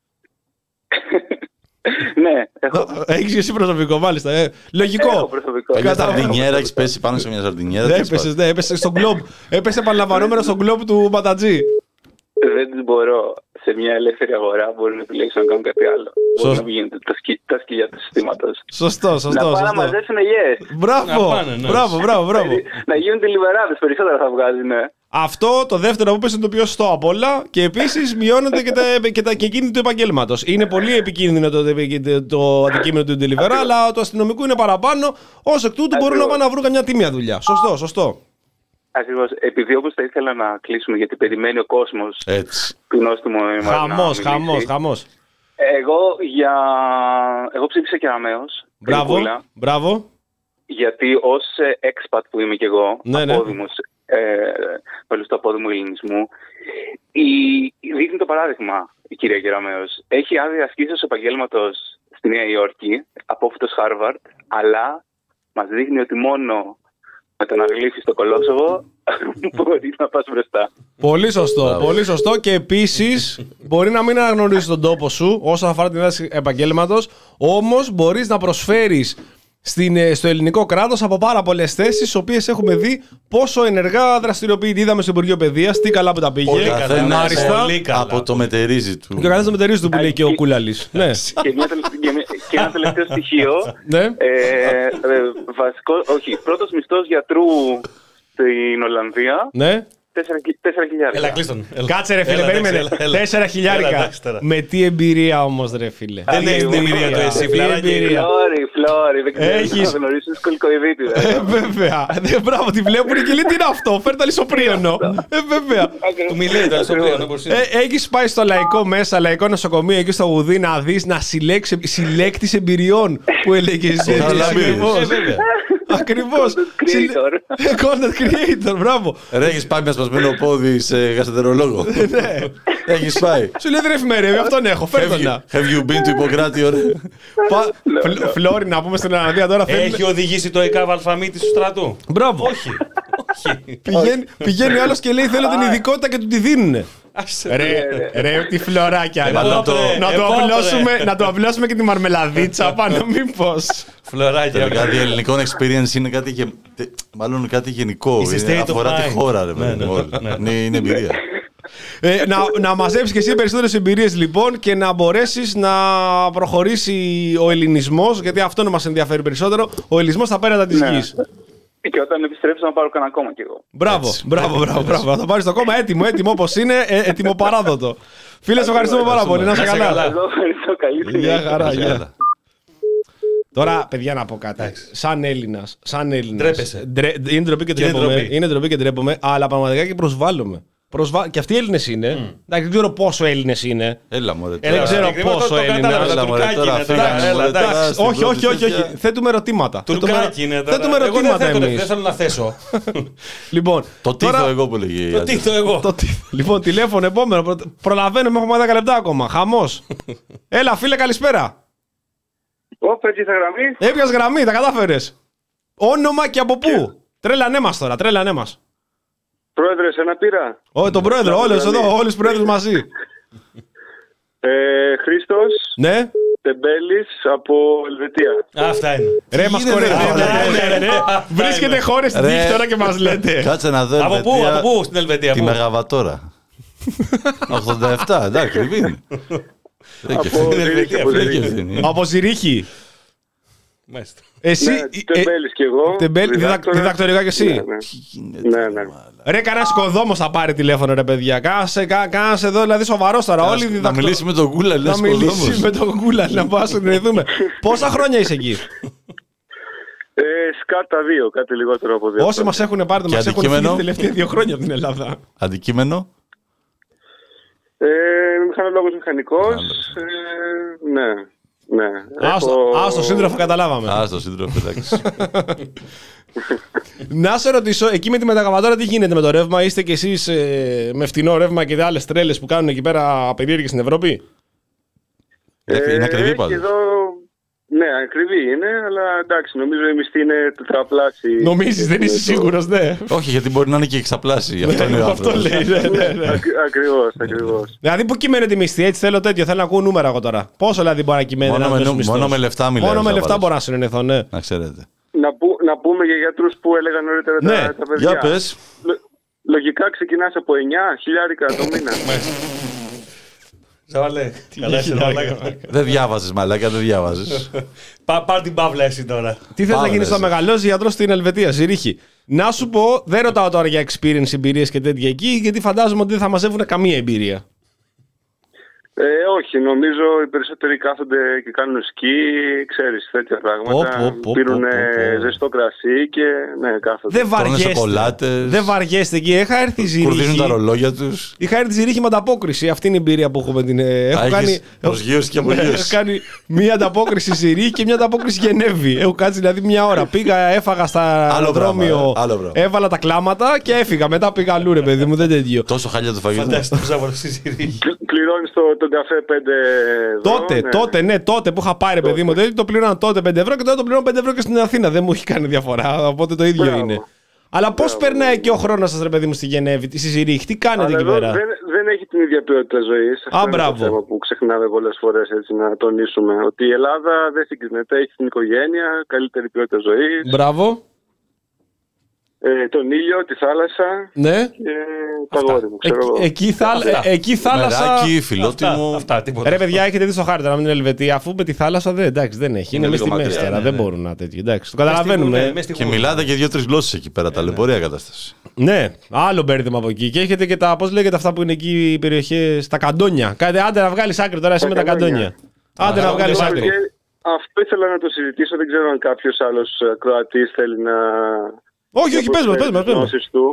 Ναι, έχω. Έχεις εσύ προσωπικό, μάλιστα. Ε. Λογικό. Έχω προσωπικό. Μια σαρδινιέρα, έχεις πέσει πάνω σε μια σαρδινιέρα. Δεν έπεσες, ναι, έπεσε στον κλόμπ. Έπεσε επαναλαμβανόμενο στον κλόμπ του Ματατζή. Δεν τις μπορώ. Σε μια ελεύθερη αγορά μπορεί να επιλέξουν να κάνουν κάτι άλλο. Σωστό. Μπορεί να μην γίνονται τα, σκι, τα σκυλιά του συστήματος. Σωστό, σωστό. Να πάνε να μαζέψουν ελιές. Μπράβο, πάνε, ναι. μπράβο, μπράβο, μπράβο. Να γίνονται λιβεράδες, περισσότερα θα βγάζει, ναι. Αυτό το δεύτερο που πες είναι το πιο σωστό απ' όλα και επίσης μειώνεται και, τα, και, τα, και εκείνη του επαγγέλματος. Είναι πολύ επικίνδυνο το, το, το αντικείμενο του delivery, αλλά το αστυνομικού είναι παραπάνω. Ως εκ τούτου μπορούν να πάνε να βρουν καμιά τίμια δουλειά. Σωστό, σωστό. Ακριβώς. Επειδή όπως θα ήθελα να κλείσουμε, γιατί περιμένει ο κόσμος του νόστιμου αίματος. Χαμός, χαμός, χαμός. Εγώ, για... Εγώ ψήφισα και Αραμαίος. Μπράβο, μπράβο. Γιατί ως expat που είμαι κι εγώ, ναι, απόδημος, ναι. ε, μέλος του απόδημου ελληνισμού, η... δείχνει το παράδειγμα η κυρία Κεραμαίος. Έχει άδεια ασκήσεως επαγγέλματος στη Νέα Υόρκη, απόφυτος Χάρβαρντ, αλλά μας δείχνει ότι μόνο με το να γλύφει στο Κολόσοβο μπορεί να πας μπροστά. Πολύ σωστό, πολύ σωστό. Και επίσης μπορεί να μην αναγνωρίσεις τον τόπο σου όσον αφορά την ένταση επαγγέλματος, όμως μπορείς να προσφέρεις στην, στο ελληνικό κράτος από πάρα πολλές θέσεις, τις οποίες έχουμε δει πόσο ενεργά δραστηριοποιείται. Είδαμε στο Υπουργείο Παιδείας, τι καλά που τα πήγε. Πολύ καλά, πολύ καλά. Από το μετερίζει του. Και ο καθένας το μετερίζει του που λέει και ο Κούλαλης. Ναι. Και, μια, και ένα τελευταίο στοιχείο. Ναι. ε, ε, βασικό, όχι, πρώτος μισθός γιατρού στην Ολλανδία. Ναι. Τέσσερα χιλιάρικα. Έλα, κλείστον. Κάτσε ρε φίλε, περίμενε. Τέσσερα χιλιάρικα. Με τι εμπειρία όμως ρε φίλε. Δεν έχεις την εμπειρία του εσύ, Φλόρι, Φλόρι. Δεν ξέρω να γνωρίσεις σκολικοειδίτη. Βέβαια. Μπράβο, τη βλέπουν και λέει τι είναι αυτό. Φέρτε λισοπρίωνο. Βέβαια. Του μιλάει το λισοπρίωνο. Έχεις πάει στο λαϊκό μέσα, λαϊκό νοσοκομείο εκεί στο Γουδί να δεις, να συλλέξεις συλλέκτης εμπειριών που έλεγες. Ακριβώς. Content creator, μπράβο. Ρε, έχεις πάει με σπασμένο πόδι σε γαστρεντερολόγο. Ναι. Έχεις πάει. Σου λέει δεν εφημερεύει, αυτόν έχω. Φέρτονα. Have you been to Ιπποκράτη, ωραία. Φλόρι, να πούμε στην Ολλανδία τώρα. Έχει οδηγήσει το ΕΚΑΒ Αλφαμίτη του στρατού? Μπράβο. Όχι. Πηγαίνει ο άλλος και λέει θέλω την ειδικότητα και του τη δίνουνε. Ρε, ρε, τι φλωράκια. Να το απλώσουμε και τη μαρμελαδίτσα πάνω, μήπως. Φλωράκια. Κάτι ελληνικό experience είναι κάτι, μάλλον κάτι γενικό. Αφορά τη χώρα, ρε. Είναι εμπειρία. Ε, να, να μαζέψεις και εσύ περισσότερες εμπειρίες λοιπόν και να μπορέσεις να προχωρήσει ο ελληνισμός, γιατί αυτό να μας ενδιαφέρει περισσότερο, ο ελληνισμός στα πέρατα της γης. Και όταν επιστρέψω να πάρω κανένα κόμμα κι εγώ. Μπράβο, έτσι, μπράβο, μπράβο, μπράβο. Θα πάρεις το κόμμα έτοιμο, έτοιμο όπως είναι, ε, έτοιμο παράδοτο. Φίλε, σε ευχαριστούμε πάρα πολύ. Να είσαι καλά. Εγώ ευχαριστώ, καλή Γεια χαρά, γεια. Τώρα, παιδιά, να πω κάτι. Σαν Έλληνας, σαν Έλληνας. Ντρέπεσαι. Είναι ντροπή και ντρέπομαι. Είναι ντροπή και ντρέπομαι, αλλά πραγματικά και προσβάλλομαι. Προσβα... Και αυτοί οι Έλληνες είναι. Mm. Εντάξει, δεν ξέρω πόσο Έλληνες είναι. Έλα, μωρέ. Ε, δεν ξέρω πόσο Έλληνες. Όχι, όχι, όχι, όχι. Θέτουμε ερωτήματα. Τουρκάκι είναι. Θέτουμε ερωτήματα εμείς. Δεν θέλω να θέσω. Λοιπόν, το τίθο εγώ που λέγει. Το τίθο εγώ. Λοιπόν, τηλέφωνο επόμενο. Προλαβαίνουμε, έχουμε δέκα λεπτά ακόμα. Χαμός. Έλα, φίλε, καλησπέρα. Όποιες γραμμή. Έπιας γραμμή, τα κατάφερες. Όνομα και από πού. Τρέλανέ μας τώρα, τρέλανέ μας. Πρόεδρε, σε ένα πήρα. Όχι, τον πρόεδρο, όλους εδώ, όλους τους πρόεδρους μαζί. Ε, Χρήστος. Ναι. Τεμπέλης από Ελβετία. Αυτά είναι. Ρε, μας κοροϊδεύετε. Βρίσκεται χώρες στην τύχη τώρα και μας λέτε. Κάτσε να δω. Από πού, από πού στην Ελβετία. Τη Μεγαβατόρα. ογδόντα επτά, εντάξει, είναι. Από Ζηρίχη. Εσύ. Ναι, τεμπέλης κι εγώ. Τεμπέλη, διδακτορικά κι εσύ. Ναι, ναι. ναι. Ρε, κανένα οικοδόμος θα πάρει τηλέφωνο, ρε παιδιά. Κάνε εδώ, δηλαδή σοβαρό τώρα. Όλοι διδακτο... Να μιλήσει με τον Γκούλα, να μιλήσει με τον Γκούλα, να πάω να δούμε. Πόσα χρόνια είσαι εκεί? Ε, σκάτα δύο, κάτι λιγότερο από δύο. Όσοι μας έχουν πάρει, μας έχουν φύγει τα τελευταία δύο χρόνια από την Ελλάδα. Αντικείμενο. Ε, μηχανολόγος μηχανικός. Ε, ναι, ναι. Α, στο σύντροφο καταλάβαμε. Α, στο σύντροφο, εντάξει. Να σε ρωτήσω, εκεί με τη μετακαβατόρα τι γίνεται με το ρεύμα? Είστε κι εσείς ε, με φτηνό ρεύμα και άλλες τρέλες που κάνουν εκεί πέρα περίεργες στην Ευρώπη? Ε, είναι ακριβή πάντως. Εδώ... Ναι, ακριβή είναι, αλλά εντάξει, νομίζω η μισθή είναι τετραπλάσι. Νομίζεις, δεν είσαι σίγουρος, ναι? Όχι, γιατί μπορεί να είναι και εξαπλάσι. Αυτό είναι ο αυτό λέει, ναι, ναι, ναι. Ακριβώς, ακριβώς. Δηλαδή, πού κυμαίνεται η μισθή? Έτσι θέλω τέτοιο, θέλω να ακούω νούμερα εγώ τώρα. Πόσο δηλαδή μπορεί να κυμαίνεται? Μόνο, με, νου, μόνο με λεφτά μιλάω. Μόνο με λεφτά μπορώ να συνενεθώ, ναι. Να ξέρετε. Να, που, να πούμε για γιατρούς που έλεγαν νωρίτερα ναι. τα, τα παιδιά. Για πες. Λο, λογικά ξεκινάς από εννιά χιλιάρικα το μήνα. Ζαβαλέ, δεν διάβαζες μαλάκα, δεν διάβαζες. Πάρ' την παύλα εσύ τώρα. Τι θες να γίνεις να μεγαλώσεις γιατρός στην Ελβετία, Ζηρίχη? Να σου πω, δεν ρωτάω τώρα για experience, εμπειρίες και τέτοια εκεί, γιατί φαντάζομαι ότι δεν θα μαζεύουν καμία εμπειρία. Ε, όχι, νομίζω οι περισσότεροι κάθονται και κάνουν σκι, ξέρεις, τέτοια πράγματα. Πίνουν ζεστό κρασί και ναι, κάθονται. Δεν βαριέστε. Δεν βαριέστε εκεί. Είχα έρθει Ζηρίχη. Κουρδίζουν τα ρολόγια τους. Είχα έρθει Ζηρίχη με ανταπόκριση. Αυτή είναι η εμπειρία που έχω. Την... Έχω Α, κάνει. Προσγείωση και απογείωση. Έχω κάνει μία ανταπόκριση Ζηρίχη και μία ανταπόκριση Γενέβη. Έχω κάτσει δηλαδή μία ώρα. Πήγα, έφαγα στα αεροδρόμιο, έβαλα τα κλάματα και έφυγα. Μετά πήγα αλλού, ρε παιδί μου, δεν τέτοιο. Τόσο χάλια το φαγητό. Πληρώνεις τον καφέ πέντε ευρώ. Τότε, ναι. τότε, ναι, τότε που είχα πάρει, παιδί μου. Δηλαδή το πλήρωνα τότε πέντε ευρώ και τώρα το πληρώνω πέντε ευρώ και στην Αθήνα. Δεν μου έχει κάνει διαφορά. Οπότε το ίδιο Μπράβο. είναι. Αλλά πώς περνάει και ο χρόνος σας, ρε παιδί μου, στη Γενέβη, στη Ζηρίχη, τι κάνετε εκεί πέρα? Δεν, δεν έχει την ίδια ποιότητα ζωής. Α, μπράβο. Αυτό είναι το θέμα που ξεχνάμε πολλές φορές, έτσι, να τονίσουμε. Ότι η Ελλάδα δεν συγκρίνεται. Έχει την οικογένεια, καλύτερη ποιότητα ζωής. Μπράβο. Ε, τον ήλιο, τη θάλασσα. Ναι. Και τα γόρι μου, ξέρω εγώ. Ε, εκεί, θάλ, ε, εκεί θάλασσα. Μεράκι, φιλότιμο. Αυτά, αυτά, τίποτα. Ρε παιδιά, έχετε δει στο χάρτη να μην είναι Ελβετία, αφού με τη θάλασσα δεν, εντάξει, δεν έχει. Είναι, είναι μέσα στη μέση τώρα. Ναι, δεν ναι. μπορούν να τέτοιο. Εντάξει, το καταλαβαίνουμε. Ναι, και μιλάτε και δύο-τρει γλώσσες εκεί πέρα. Ταλαιπωρία κατάσταση. Ναι, άλλο μπέρδεμα από εκεί. Και έχετε και τα, πώς λέγεται αυτά που είναι εκεί οι περιοχές, τα καντόνια. Κάντε, άντε να βγάλει άκρη τώρα εσύ με τα καντόνια. Άντε να βγάλει άκρη. Αυτό ήθελα να το συζητήσω. Δεν ξέρω αν κάποιο άλλο Κροατή θέλει να. Όχι, όχι, πες μας, πες μας, πες μας.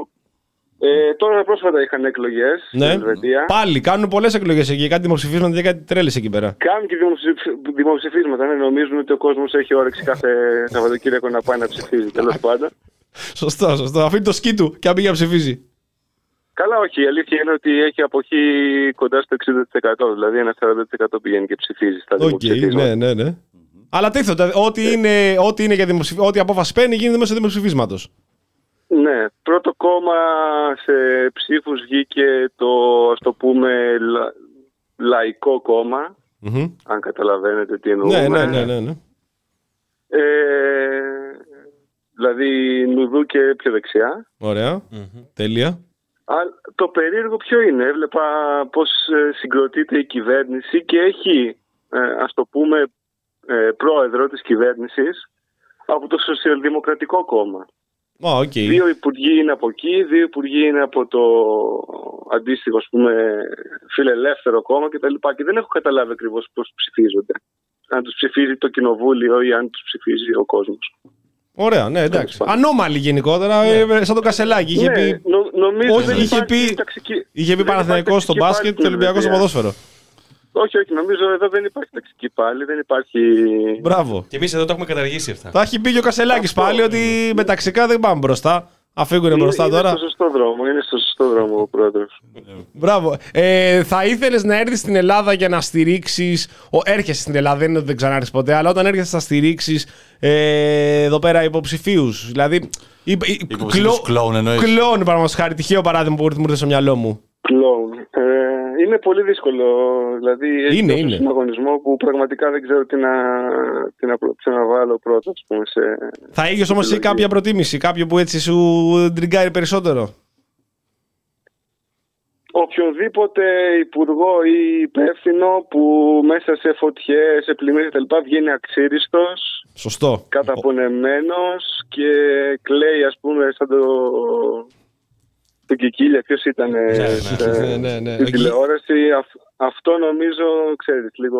Ε, τώρα πρόσφατα είχαν εκλογές ναι. στην Ελβετία. Πάλι, κάνουν πολλές εκλογές εκεί, κάτι δημοψηφίσματα και κάτι τρέλες εκεί πέρα. Κάνουν και δημοψηφίσματα, ναι, νομίζουν ότι ο κόσμος έχει όρεξη κάθε Σαββατοκύριακο να πάει να ψηφίζει, τέλος πάντων. Σωστό, σωστό, αφήνει το σκι του και αν πήγε να ψηφίζει. Καλά, όχι, η αλήθεια είναι ότι έχει αποχή κοντά στο εξήντα τοις εκατό, δηλαδή ένα σαράντα τοις εκατό πηγαίνει και ψηφίζει στα δημοψηφίσματα. Okay, ναι, ναι, ναι. Αλλά τίθεται, ό,τι είναι, ό,τι είναι για δημοψηφ... ό,τι απόφαση παίρνει γίνεται μέσω δημοψηφίσματος. Ναι, πρώτο κόμμα σε ψήφους βγήκε το, ας το πούμε, λα... λαϊκό κόμμα, mm-hmm. αν καταλαβαίνετε τι εννοούμε. Ναι, ναι, ναι, ναι, ναι. Ε, δηλαδή Νουδού και πιο δεξιά. Ωραία, mm-hmm. τέλεια. Α, το περίεργο ποιο είναι, έβλεπα πως συγκροτείται η κυβέρνηση και έχει, ας το πούμε, πρόεδρο της κυβέρνησης από το Σοσιαλδημοκρατικό Κόμμα. Oh, okay. Δύο υπουργοί είναι από εκεί, δύο υπουργοί είναι από το αντίστοιχο, ας πούμε, φιλελεύθερο κόμμα κτλ. Και, και δεν έχω καταλάβει ακριβώς πώς ψηφίζονται. Αν τους ψηφίζει το κοινοβούλιο ή αν τους ψηφίζει ο κόσμος. Ωραία, ναι, εντάξει. Ανώμαλοι γενικότερα, ναι. σαν το Κασελάκι. Είχε ναι, πει. Νο, νομίζω όχι, είχε πει, ταξική... είχε πει Παναθηναϊκός στο μπάσκετ και Ολυμπιακός στο ποδόσφαιρο. Όχι, όχι, νομίζω εδώ δεν υπάρχει ταξική πάλι, δεν υπάρχει. Μπράβο. Και εμείς εδώ το έχουμε καταργήσει αυτά. Θα έχει πει και ο Κασελάκης πάλι ότι με ταξικά δεν πάμε μπροστά. Αφήγουνε είναι, μπροστά είναι τώρα. Είναι στο σωστό δρόμο, είναι στο σωστό δρόμο ο πρόεδρος. Μπράβο. Ε, θα ήθελες να έρθεις στην Ελλάδα για να στηρίξεις. Ο, έρχεσαι στην Ελλάδα, δεν είναι ότι δεν ξανάρθεις ποτέ, αλλά όταν έρχεσαι θα στηρίξεις ε, εδώ πέρα υποψηφίους. Δηλαδή. Υποψηφίους κλόουν εννοείς. Κλόουν, παραδείγματος χάρη. Τυχαίο παράδειγμα που μου ήρθε στο μυαλό μου. Κλόουν. Ε, είναι πολύ δύσκολο. Δηλαδή, έχει είναι, τόσο είναι. συναγωνισμό που πραγματικά δεν ξέρω τι να, τι να, τι να βάλω πρώτα. Ας πούμε, σε... Θα είχες όμως εσύ κάποια προτίμηση, κάποιο που έτσι σου τριγκάρει περισσότερο? Οποιοδήποτε υπουργό ή υπεύθυνο που μέσα σε φωτιές, σε πλημμύρες κτλ. Βγαίνει αξίριστος Σωστό. Καταπονεμένος και κλαίει, ας πούμε, σαν το... το Κικίλια, ποιος ήταν ναι, ναι, ναι. στην τηλεόραση. Αυτό νομίζω, ξέρεις, λίγο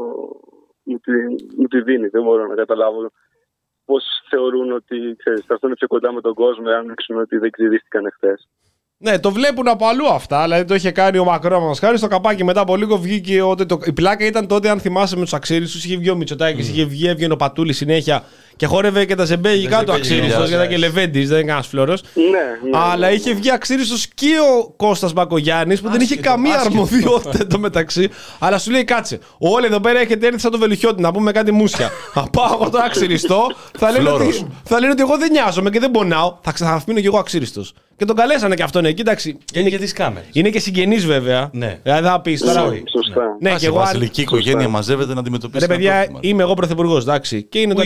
μου τη, μου τη δίνει. Δεν μπορώ να καταλάβω πώς θεωρούν ότι, ξέρεις, θα έρθουν πιο κοντά με τον κόσμο αν ξέρουν ότι δεν ξυδίστηκαν εχθές. Ναι, το βλέπουν από αλλού αυτά. Δηλαδή το είχε κάνει ο Μακρόν, μας χάρη στο καπάκι. Μετά από λίγο βγήκε. Ότι το... Η πλάκα ήταν τότε, αν θυμάσαι, με τους αξίριστους. Είχε βγει ο Μητσοτάκης, mm. είχε βγει, έβγαινε ο Πατούλης συνέχεια και χόρευε και τα ζεμπέγικα του αξίριστος. Γιατί και Λεβέντης, δεν είναι κανένα φλόρος. Ναι, ναι, αλλά ναι, είχε βγει αξίριστος και ο Κώστας Μπακογιάννης που άσχετο, δεν είχε καμία άσχετο, αρμοδιότητα εντωμεταξύ. Αλλά σου λέει κάτσε. Όλοι εδώ πέρα έχετε έρθει σαν το Βελουχιώτη να πούμε κάτι μουσια. Θα πάω εγώ το αξίριστο. Θα λένε ότι εγώ δεν νοιάζομαι και δεν πονάω. Θα ξαναφήνω κι εγώ αξίριστος. Και τον καλέσανε και αυτόν εκεί, εντάξει. Είναι και τις κάμερες. Είναι και συγγενής βέβαια. Ναι. Δηλαδή θα πεις τώρα. Σωστά. Ναι, και εγώ. Η βασιλική οικογένεια μαζεύεται να αντιμετωπίσει. Ρε παιδιά, πρόβλημα. Είμαι εγώ πρωθυπουργός, εντάξει. Και είναι το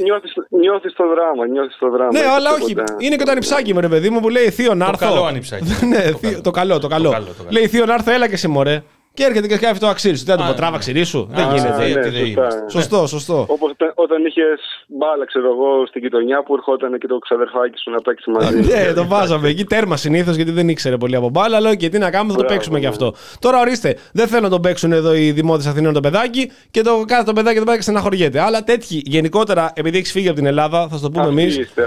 Νιώθεις το δράμα, νιώθεις το δράμα. Ναι, αλλά όχι. Είναι και το ανιψάκι μου, ρε παιδί μου, που λέει θείο να έρθω. Το καλό ανιψάκι. Το καλό, το καλό. Λέει θείο να έρθω, έλα και σε μωρέ. Και έρχεται και σκάφει το αξίρι σου. Δεν θα το πω τράβα αξίρι σου. Δεν γίνεται. Σωστό, σωστό. Όπως όταν είχες μπάλα, ξέρω εγώ, στην γειτονιά που ερχόταν και το ξαδερφάκι σου να παίξει μαζί. Ναι, το βάζαμε εκεί τέρμα συνήθως γιατί δεν ήξερε πολύ από μπάλα. Λέω και τι να κάνουμε, θα το παίξουμε κι αυτό. Τώρα ορίστε, δεν θέλω να το παίξουν εδώ οι δημότες Αθηνών το παιδάκι και το κάθε το παιδάκι το παιδάκι στεναχωριέται. Αλλά τέτοιοι γενικότερα, επειδή έχει φύγει από την Ελλάδα, θα το πούμε εμεί.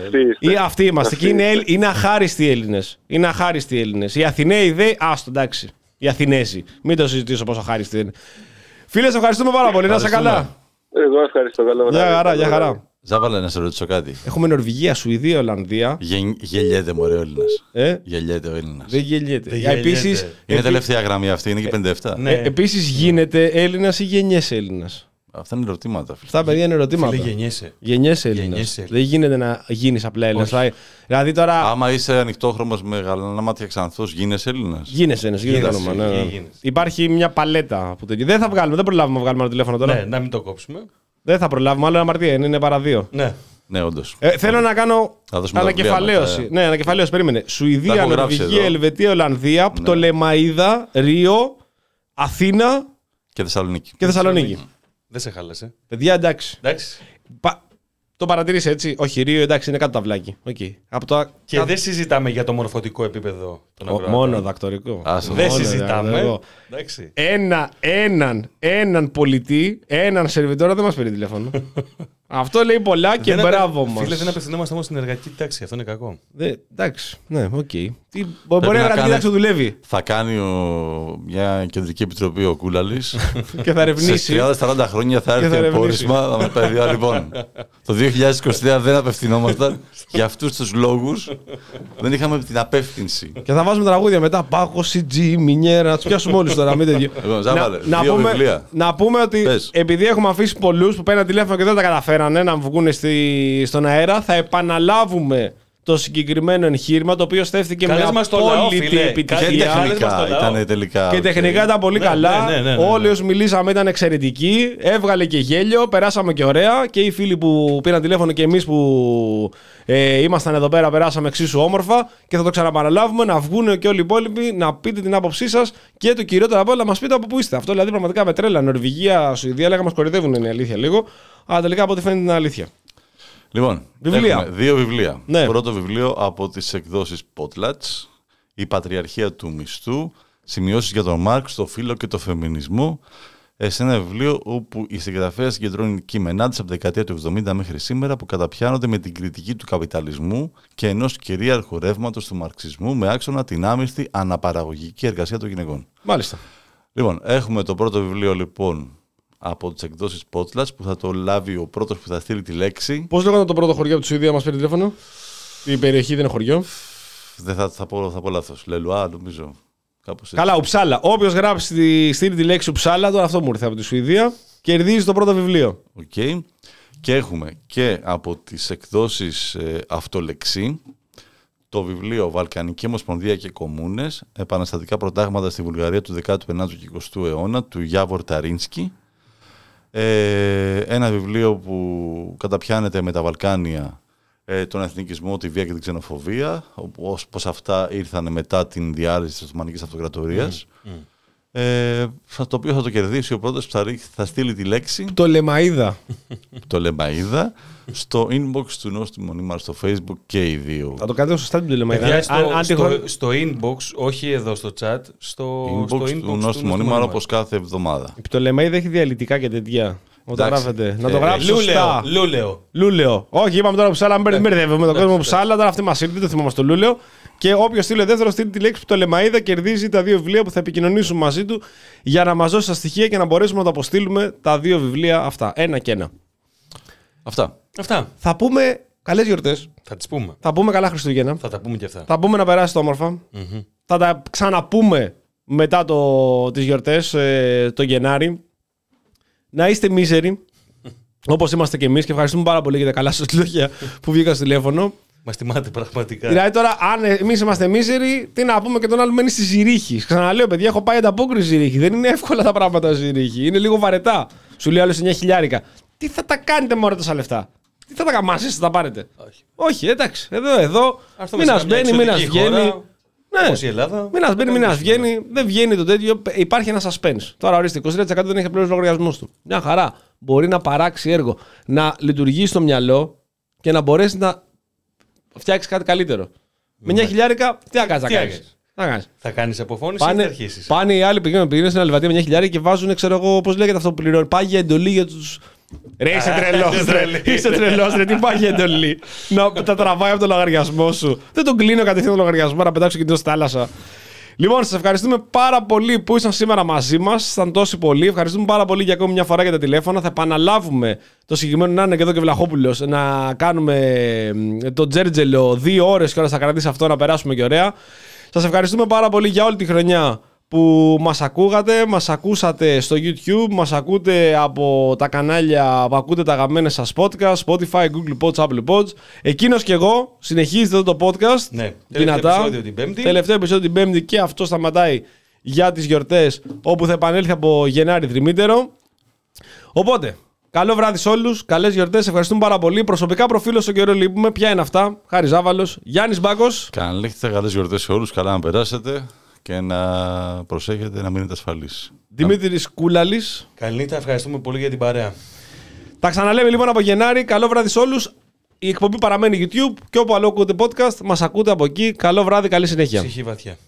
Αυτοί είμαστε. Και είναι αχάριστοι Έλληνες. Είναι αχάριστοι Έλληνες. Οι Αθηναίοι δε, άστο εντάξει. Οι Αθηνέζοι. Μην το συζητήσω πόσο χάριστοι είναι. Φίλε, σε ευχαριστούμε πάρα πολύ. Να είσαι καλά. Εγώ ευχαριστώ. Καλό Γεια χαρά, γεια χαρά. Ζάβαλε να σε ρωτήσω κάτι. Έχουμε Νορβηγία, Σουηδία, Ολλανδία. Γε, γελιέται μωρέ ο Έλληνας. Ε? Γελιέται ο Έλληνας. Δεν γελιέται. Δεν γελιέται. Επίσης, είναι επί... τελευταία γραμμή αυτή, είναι και πενήντα επτά. Ναι. Ε, επίσης γίνεται Έλληνας ή γενιές Έλληνας. Αυτά είναι ερωτήματα. Φίλε. Αυτά παιδιά είναι ερωτήματα. Γενιέσαι. Γενιές Έλληνας. Δεν γίνεται να γίνεις απλά Έλληνας. Δηλαδή τώρα... Άμα είσαι ανοιχτόχρωμος με γαλανά μάτια ξανθός, γίνεσαι Έλληνας. Γίνεσαι Έλληνας. Γίνεσαι, όνομα, ναι, ναι. Υπάρχει μια παλέτα που τέτοιο. Δεν θα βγάλουμε, δεν προλάβουμε να βγάλουμε ένα τηλέφωνο τώρα. Ναι, να μην το κόψουμε. Δεν θα προλάβουμε, άλλο αμαρτία είναι, είναι παρά δύο. Ναι. Ναι, όντως. Ε, θέλω να κάνω ανακεφαλαίωση. Ε. Ναι, ανακεφαλαίωση, περίμενε. Σουηδία, Νορβηγία, Ελβετία, Ολλανδία, ναι. Πτολεμαΐδα, Ρίο, Αθήνα και Θεσσαλονίκη. Και Θεσσαλονίκη. Δεν σε χάλασε. Παιδιά, εντάξει. εντάξει. Πα... Το παρατηρήσε έτσι. Όχι, Ρίο, εντάξει, είναι κάτω τα βλάκι. Okay. Από το... Και δεν συζητάμε για το μορφωτικό επίπεδο των αγροτών. Μόνο δακτορικό. Άσο. Δεν μόνο, συζητάμε. Ένα, έναν, έναν πολιτή, έναν σερβιτόρα δεν μας παίρνει τηλέφωνο. Αυτό λέει πολλά και δεν μπράβο απε... μας. Φίλε, δεν απευθυνόμαστε όμως στην εργατική τάξη. Αυτό είναι κακό. Δε, εντάξει, ναι, οκ. Okay. Μπορεί να εργατική τάξη δουλεύει. Θα κάνει ο... μια κεντρική επιτροπή ο Κούλαλης. Και θα ερευνήσει. Σε τριάντα σαράντα χρόνια θα έρθει πόρισμα. Με παιδιά, λοιπόν. Το δύο χιλιάδες είκοσι τρία δεν απευθυνόμασταν για αυτούς τους λόγους. Δεν είχαμε την απεύθυνση. Και θα βάζουμε τραγούδια μετά. Πάγο, σι τζι, Μινιέρα. Να του πιάσουμε όλους τώρα. Να πούμε ότι επειδή έχουμε αφήσει πολλούς που παίρνουν τηλέφωνο και δεν τα καταφέρανε να βγουν στον αέρα, θα επαναλάβουμε το συγκεκριμένο εγχείρημα, το οποίο στέφθηκε με απόλυτη επιτυχία. Και τεχνικά ήταν τελικά. Και τεχνικά ήταν πολύ καλά. Όλοι όσοι μιλήσαμε ήταν εξαιρετικοί. Έβγαλε και γέλιο, περάσαμε και ωραία. Και οι φίλοι που πήραν τηλέφωνο και εμείς που ε, ήμασταν εδώ πέρα, περάσαμε εξίσου όμορφα. Και θα το ξαναπαναλάβουμε, να βγουν και όλοι οι υπόλοιποι, να πείτε την άποψή σας και το κυριότερο απ' όλα να μας πείτε από πού είστε. Αυτό δηλαδή πραγματικά με τρέλα. Νορβηγία, Σουηδία, λέγαμε μας κορυδεύουν, είναι η αλήθεια λίγο. Αλλά τελικά από ό,τι φαίνεται είναι αλήθεια. Λοιπόν, βιβλία. Έχουμε δύο βιβλία. Ναι. Πρώτο βιβλίο από τις εκδόσεις Potlatch, η πατριαρχία του μισθού, σημειώσεις για τον Μάρξ, το φύλο και το φεμινισμό, σε ένα βιβλίο όπου η συγγραφέα συγκεντρώνει κείμενά της από τη δεκαετία του εβδομήντα μέχρι σήμερα που καταπιάνονται με την κριτική του καπιταλισμού και ενός κυρίαρχου ρεύματος του μαρξισμού με άξονα την άμυστη αναπαραγωγική εργασία των γυναικών. Μάλιστα. Λοιπόν, έχουμε το πρώτο βιβλίο λοιπόν από τις εκδόσεις Potlatch που θα το λάβει ο πρώτος που θα στείλει τη λέξη. Πώς λέγονταν το πρώτο χωριό από τη Σουηδία, μας παίρνει τηλέφωνο? Η περιοχή δεν είναι χωριό. Δεν θα, θα, πω, θα πω λάθος. Λελουά, νομίζω. Κάπως έτσι. Καλά, Ουψάλα. Όποιος γράψει τη, στείλει τη λέξη Ουψάλα, τώρα αυτό μου ήρθε από τη Σουηδία, κερδίζει το πρώτο βιβλίο. Οκ. Okay. Και έχουμε και από τις εκδόσεις ε, Αυτολεξή το βιβλίο Βαλκανική Ομοσπονδία και Κομμούνες, επαναστατικά προτάγματα στη Βουλγαρία του δεκάτου ενάτου και εικοστού αιώνα, του Γιάβορ Ταρίνσκι. Ε, ένα βιβλίο που καταπιάνεται με τα Βαλκάνια, ε, τον εθνικισμό, τη βία και την ξενοφοβία, όπως αυτά ήρθαν μετά την διάλυση της Οθωμανικής Αυτοκρατορίας. Mm. Mm. Ε, το οποίο θα το κερδίσει ο πρώτος που θα στείλει τη λέξη Πτολεμαΐδα. Πτολεμαΐδα στο inbox του Νόστιμου Μονίμαρα στο Facebook και οι δύο. Θα το κάνετε σωστά την Πτολεμαΐδα. Στο, αν, στο, στο inbox, όχι εδώ στο chat, στο inbox, στο inbox του Νόστιμου Μονίμαρα όπως κάθε εβδομάδα. Η Πτολεμαΐδα έχει διαλυτικά και τέτοια. Όταν γράφετε. Να το γράψει σωστά. Λούλεο. Λούλεο. Όχι, είπαμε τώρα ψάλα, μην μπερδεύουμε τον κόσμο ψάλα. Τώρα αυτή μας ήρθε, δεν θυμόμαστε το Λούλεο. Και όποιος στείλει δεύτερο, στείλει τη λέξη Πτολεμαΐδα, κερδίζει τα δύο βιβλία που θα επικοινωνήσουμε μαζί του για να μας δώσει τα στοιχεία και να μπορέσουμε να το αποστείλουμε τα δύο βιβλία αυτά. Ένα και ένα. Αυτά. Αυτά. Θα πούμε καλές γιορτές. Θα τις πούμε. Θα πούμε καλά Χριστούγεννα. Θα τα πούμε και αυτά. Θα πούμε να περάσετε όμορφα. Mm-hmm. Θα τα ξαναπούμε μετά το, τις γιορτές, ε, το Γενάρη. Να είστε μίζεροι. Όπως είμαστε και εμείς και ευχαριστούμε πάρα πολύ για τα καλά σας λόγια που βγήκα στο τηλέφωνο. Μας τιμάτε πραγματικά. Δηλαδή τώρα, αν εμείς είμαστε μίζεροι, τι να πούμε και τον άλλο μένει στη Ζηρίχη. Ξαναλέω, παιδιά, έχω πάει ανταπόκριση Ζηρίχη. Δεν είναι εύκολα τα πράγματα στη Ζηρίχη. Είναι λίγο βαρετά. Σου λέει άλλο εννιά χιλιάρικα. Τι θα τα κάνετε με όλα τόσα λεφτά? Τι θα τα καμάσετε, θα τα πάρετε? Όχι. Όχι, εντάξει. Εδώ, εδώ. Μην μας μπαίνει, μην μας βγαίνει. Ναι. Όπως η Ελλάδα. Μην μας μπαίνει, μην μας βγαίνει. Δεν βγαίνει το τέτοιο. Υπάρχει ένα suspense. Τώρα ορίστε, είκοσι τρία τοις εκατό δεν έχει απλώς λογαριασμούς του. Μια χαρά. Μπορεί να παράξει έργο, να λειτουργήσει στο μυαλό και να μπορέσει να φτιάξει κάτι καλύτερο. Ναι. Με εννιά χιλιάρικα, τι θα κάνεις? Θα κάνεις αποφώνηση πάνε, ή θα αρχίσεις? Πάνε οι άλλοι πηγαίνουν, πηγαίνουν στην Αλβατία με εννιά χιλιάρικα και βάζουν, ξέρω εγώ, πώς λέγεται αυτό που πληρώνει. Πάγια εντολή για τους. Ρε, είσαι τρελός, ρε. Είσαι τρελός, ρε. Τι πάγια εντολή? Να τα τραβάει από το λογαριασμό σου. Δεν τον κλείνω κατευθείαν το λογαριασμό, να πετάξω κινητό στη θάλασσα. Λοιπόν, σας ευχαριστούμε πάρα πολύ που ήσαν σήμερα μαζί μας. Ήταν τόσοι πολλοί. Ευχαριστούμε πάρα πολύ για ακόμη μια φορά για τα τηλέφωνα. Θα επαναλάβουμε το συγκεκριμένο, να είναι και εδώ και Βλαχόπουλος, να κάνουμε το τζέρτζελο δύο ώρες και ώρα θα κρατήσει αυτό, να περάσουμε και ωραία. Σας ευχαριστούμε πάρα πολύ για όλη τη χρονιά που μας ακούγατε, μας ακούσατε στο YouTube, μας ακούτε από τα κανάλια που ακούτε τα αγαπημένα σας podcast, Spotify, Google Pods, Apple Pods. Εκείνος και εγώ συνεχίζετε εδώ το podcast. Ναι, δυνατά. Τελευταίο επεισόδιο την Πέμπτη. Τελευταίο επεισόδιο την Πέμπτη και αυτό σταματάει για τις γιορτές, όπου θα επανέλθει από Γενάρη τριμήτερο. Οπότε, καλό βράδυ σε όλους, καλές γιορτές, ευχαριστούμε πάρα πολύ. Προσωπικά προφίλ στον καιρό λείπουμε, ποια είναι αυτά? Χάρης Ζάβαλος, Γιάννης Μπάκος. Καλές καλές γιορτές σε όλους, καλά να περάσετε. Και να προσέχετε να μείνετε ασφαλείς. Δημήτρης Κούλαλης. Καληνύχτα, ευχαριστούμε πολύ για την παρέα. Τα ξαναλέμε λοιπόν από Γενάρη. Καλό βράδυ σε όλους. Η εκπομπή παραμένει YouTube και όπου αλλού ακούτε podcast, μας ακούτε από εκεί. Καλό βράδυ, καλή συνέχεια. Ψυχή βαθιά.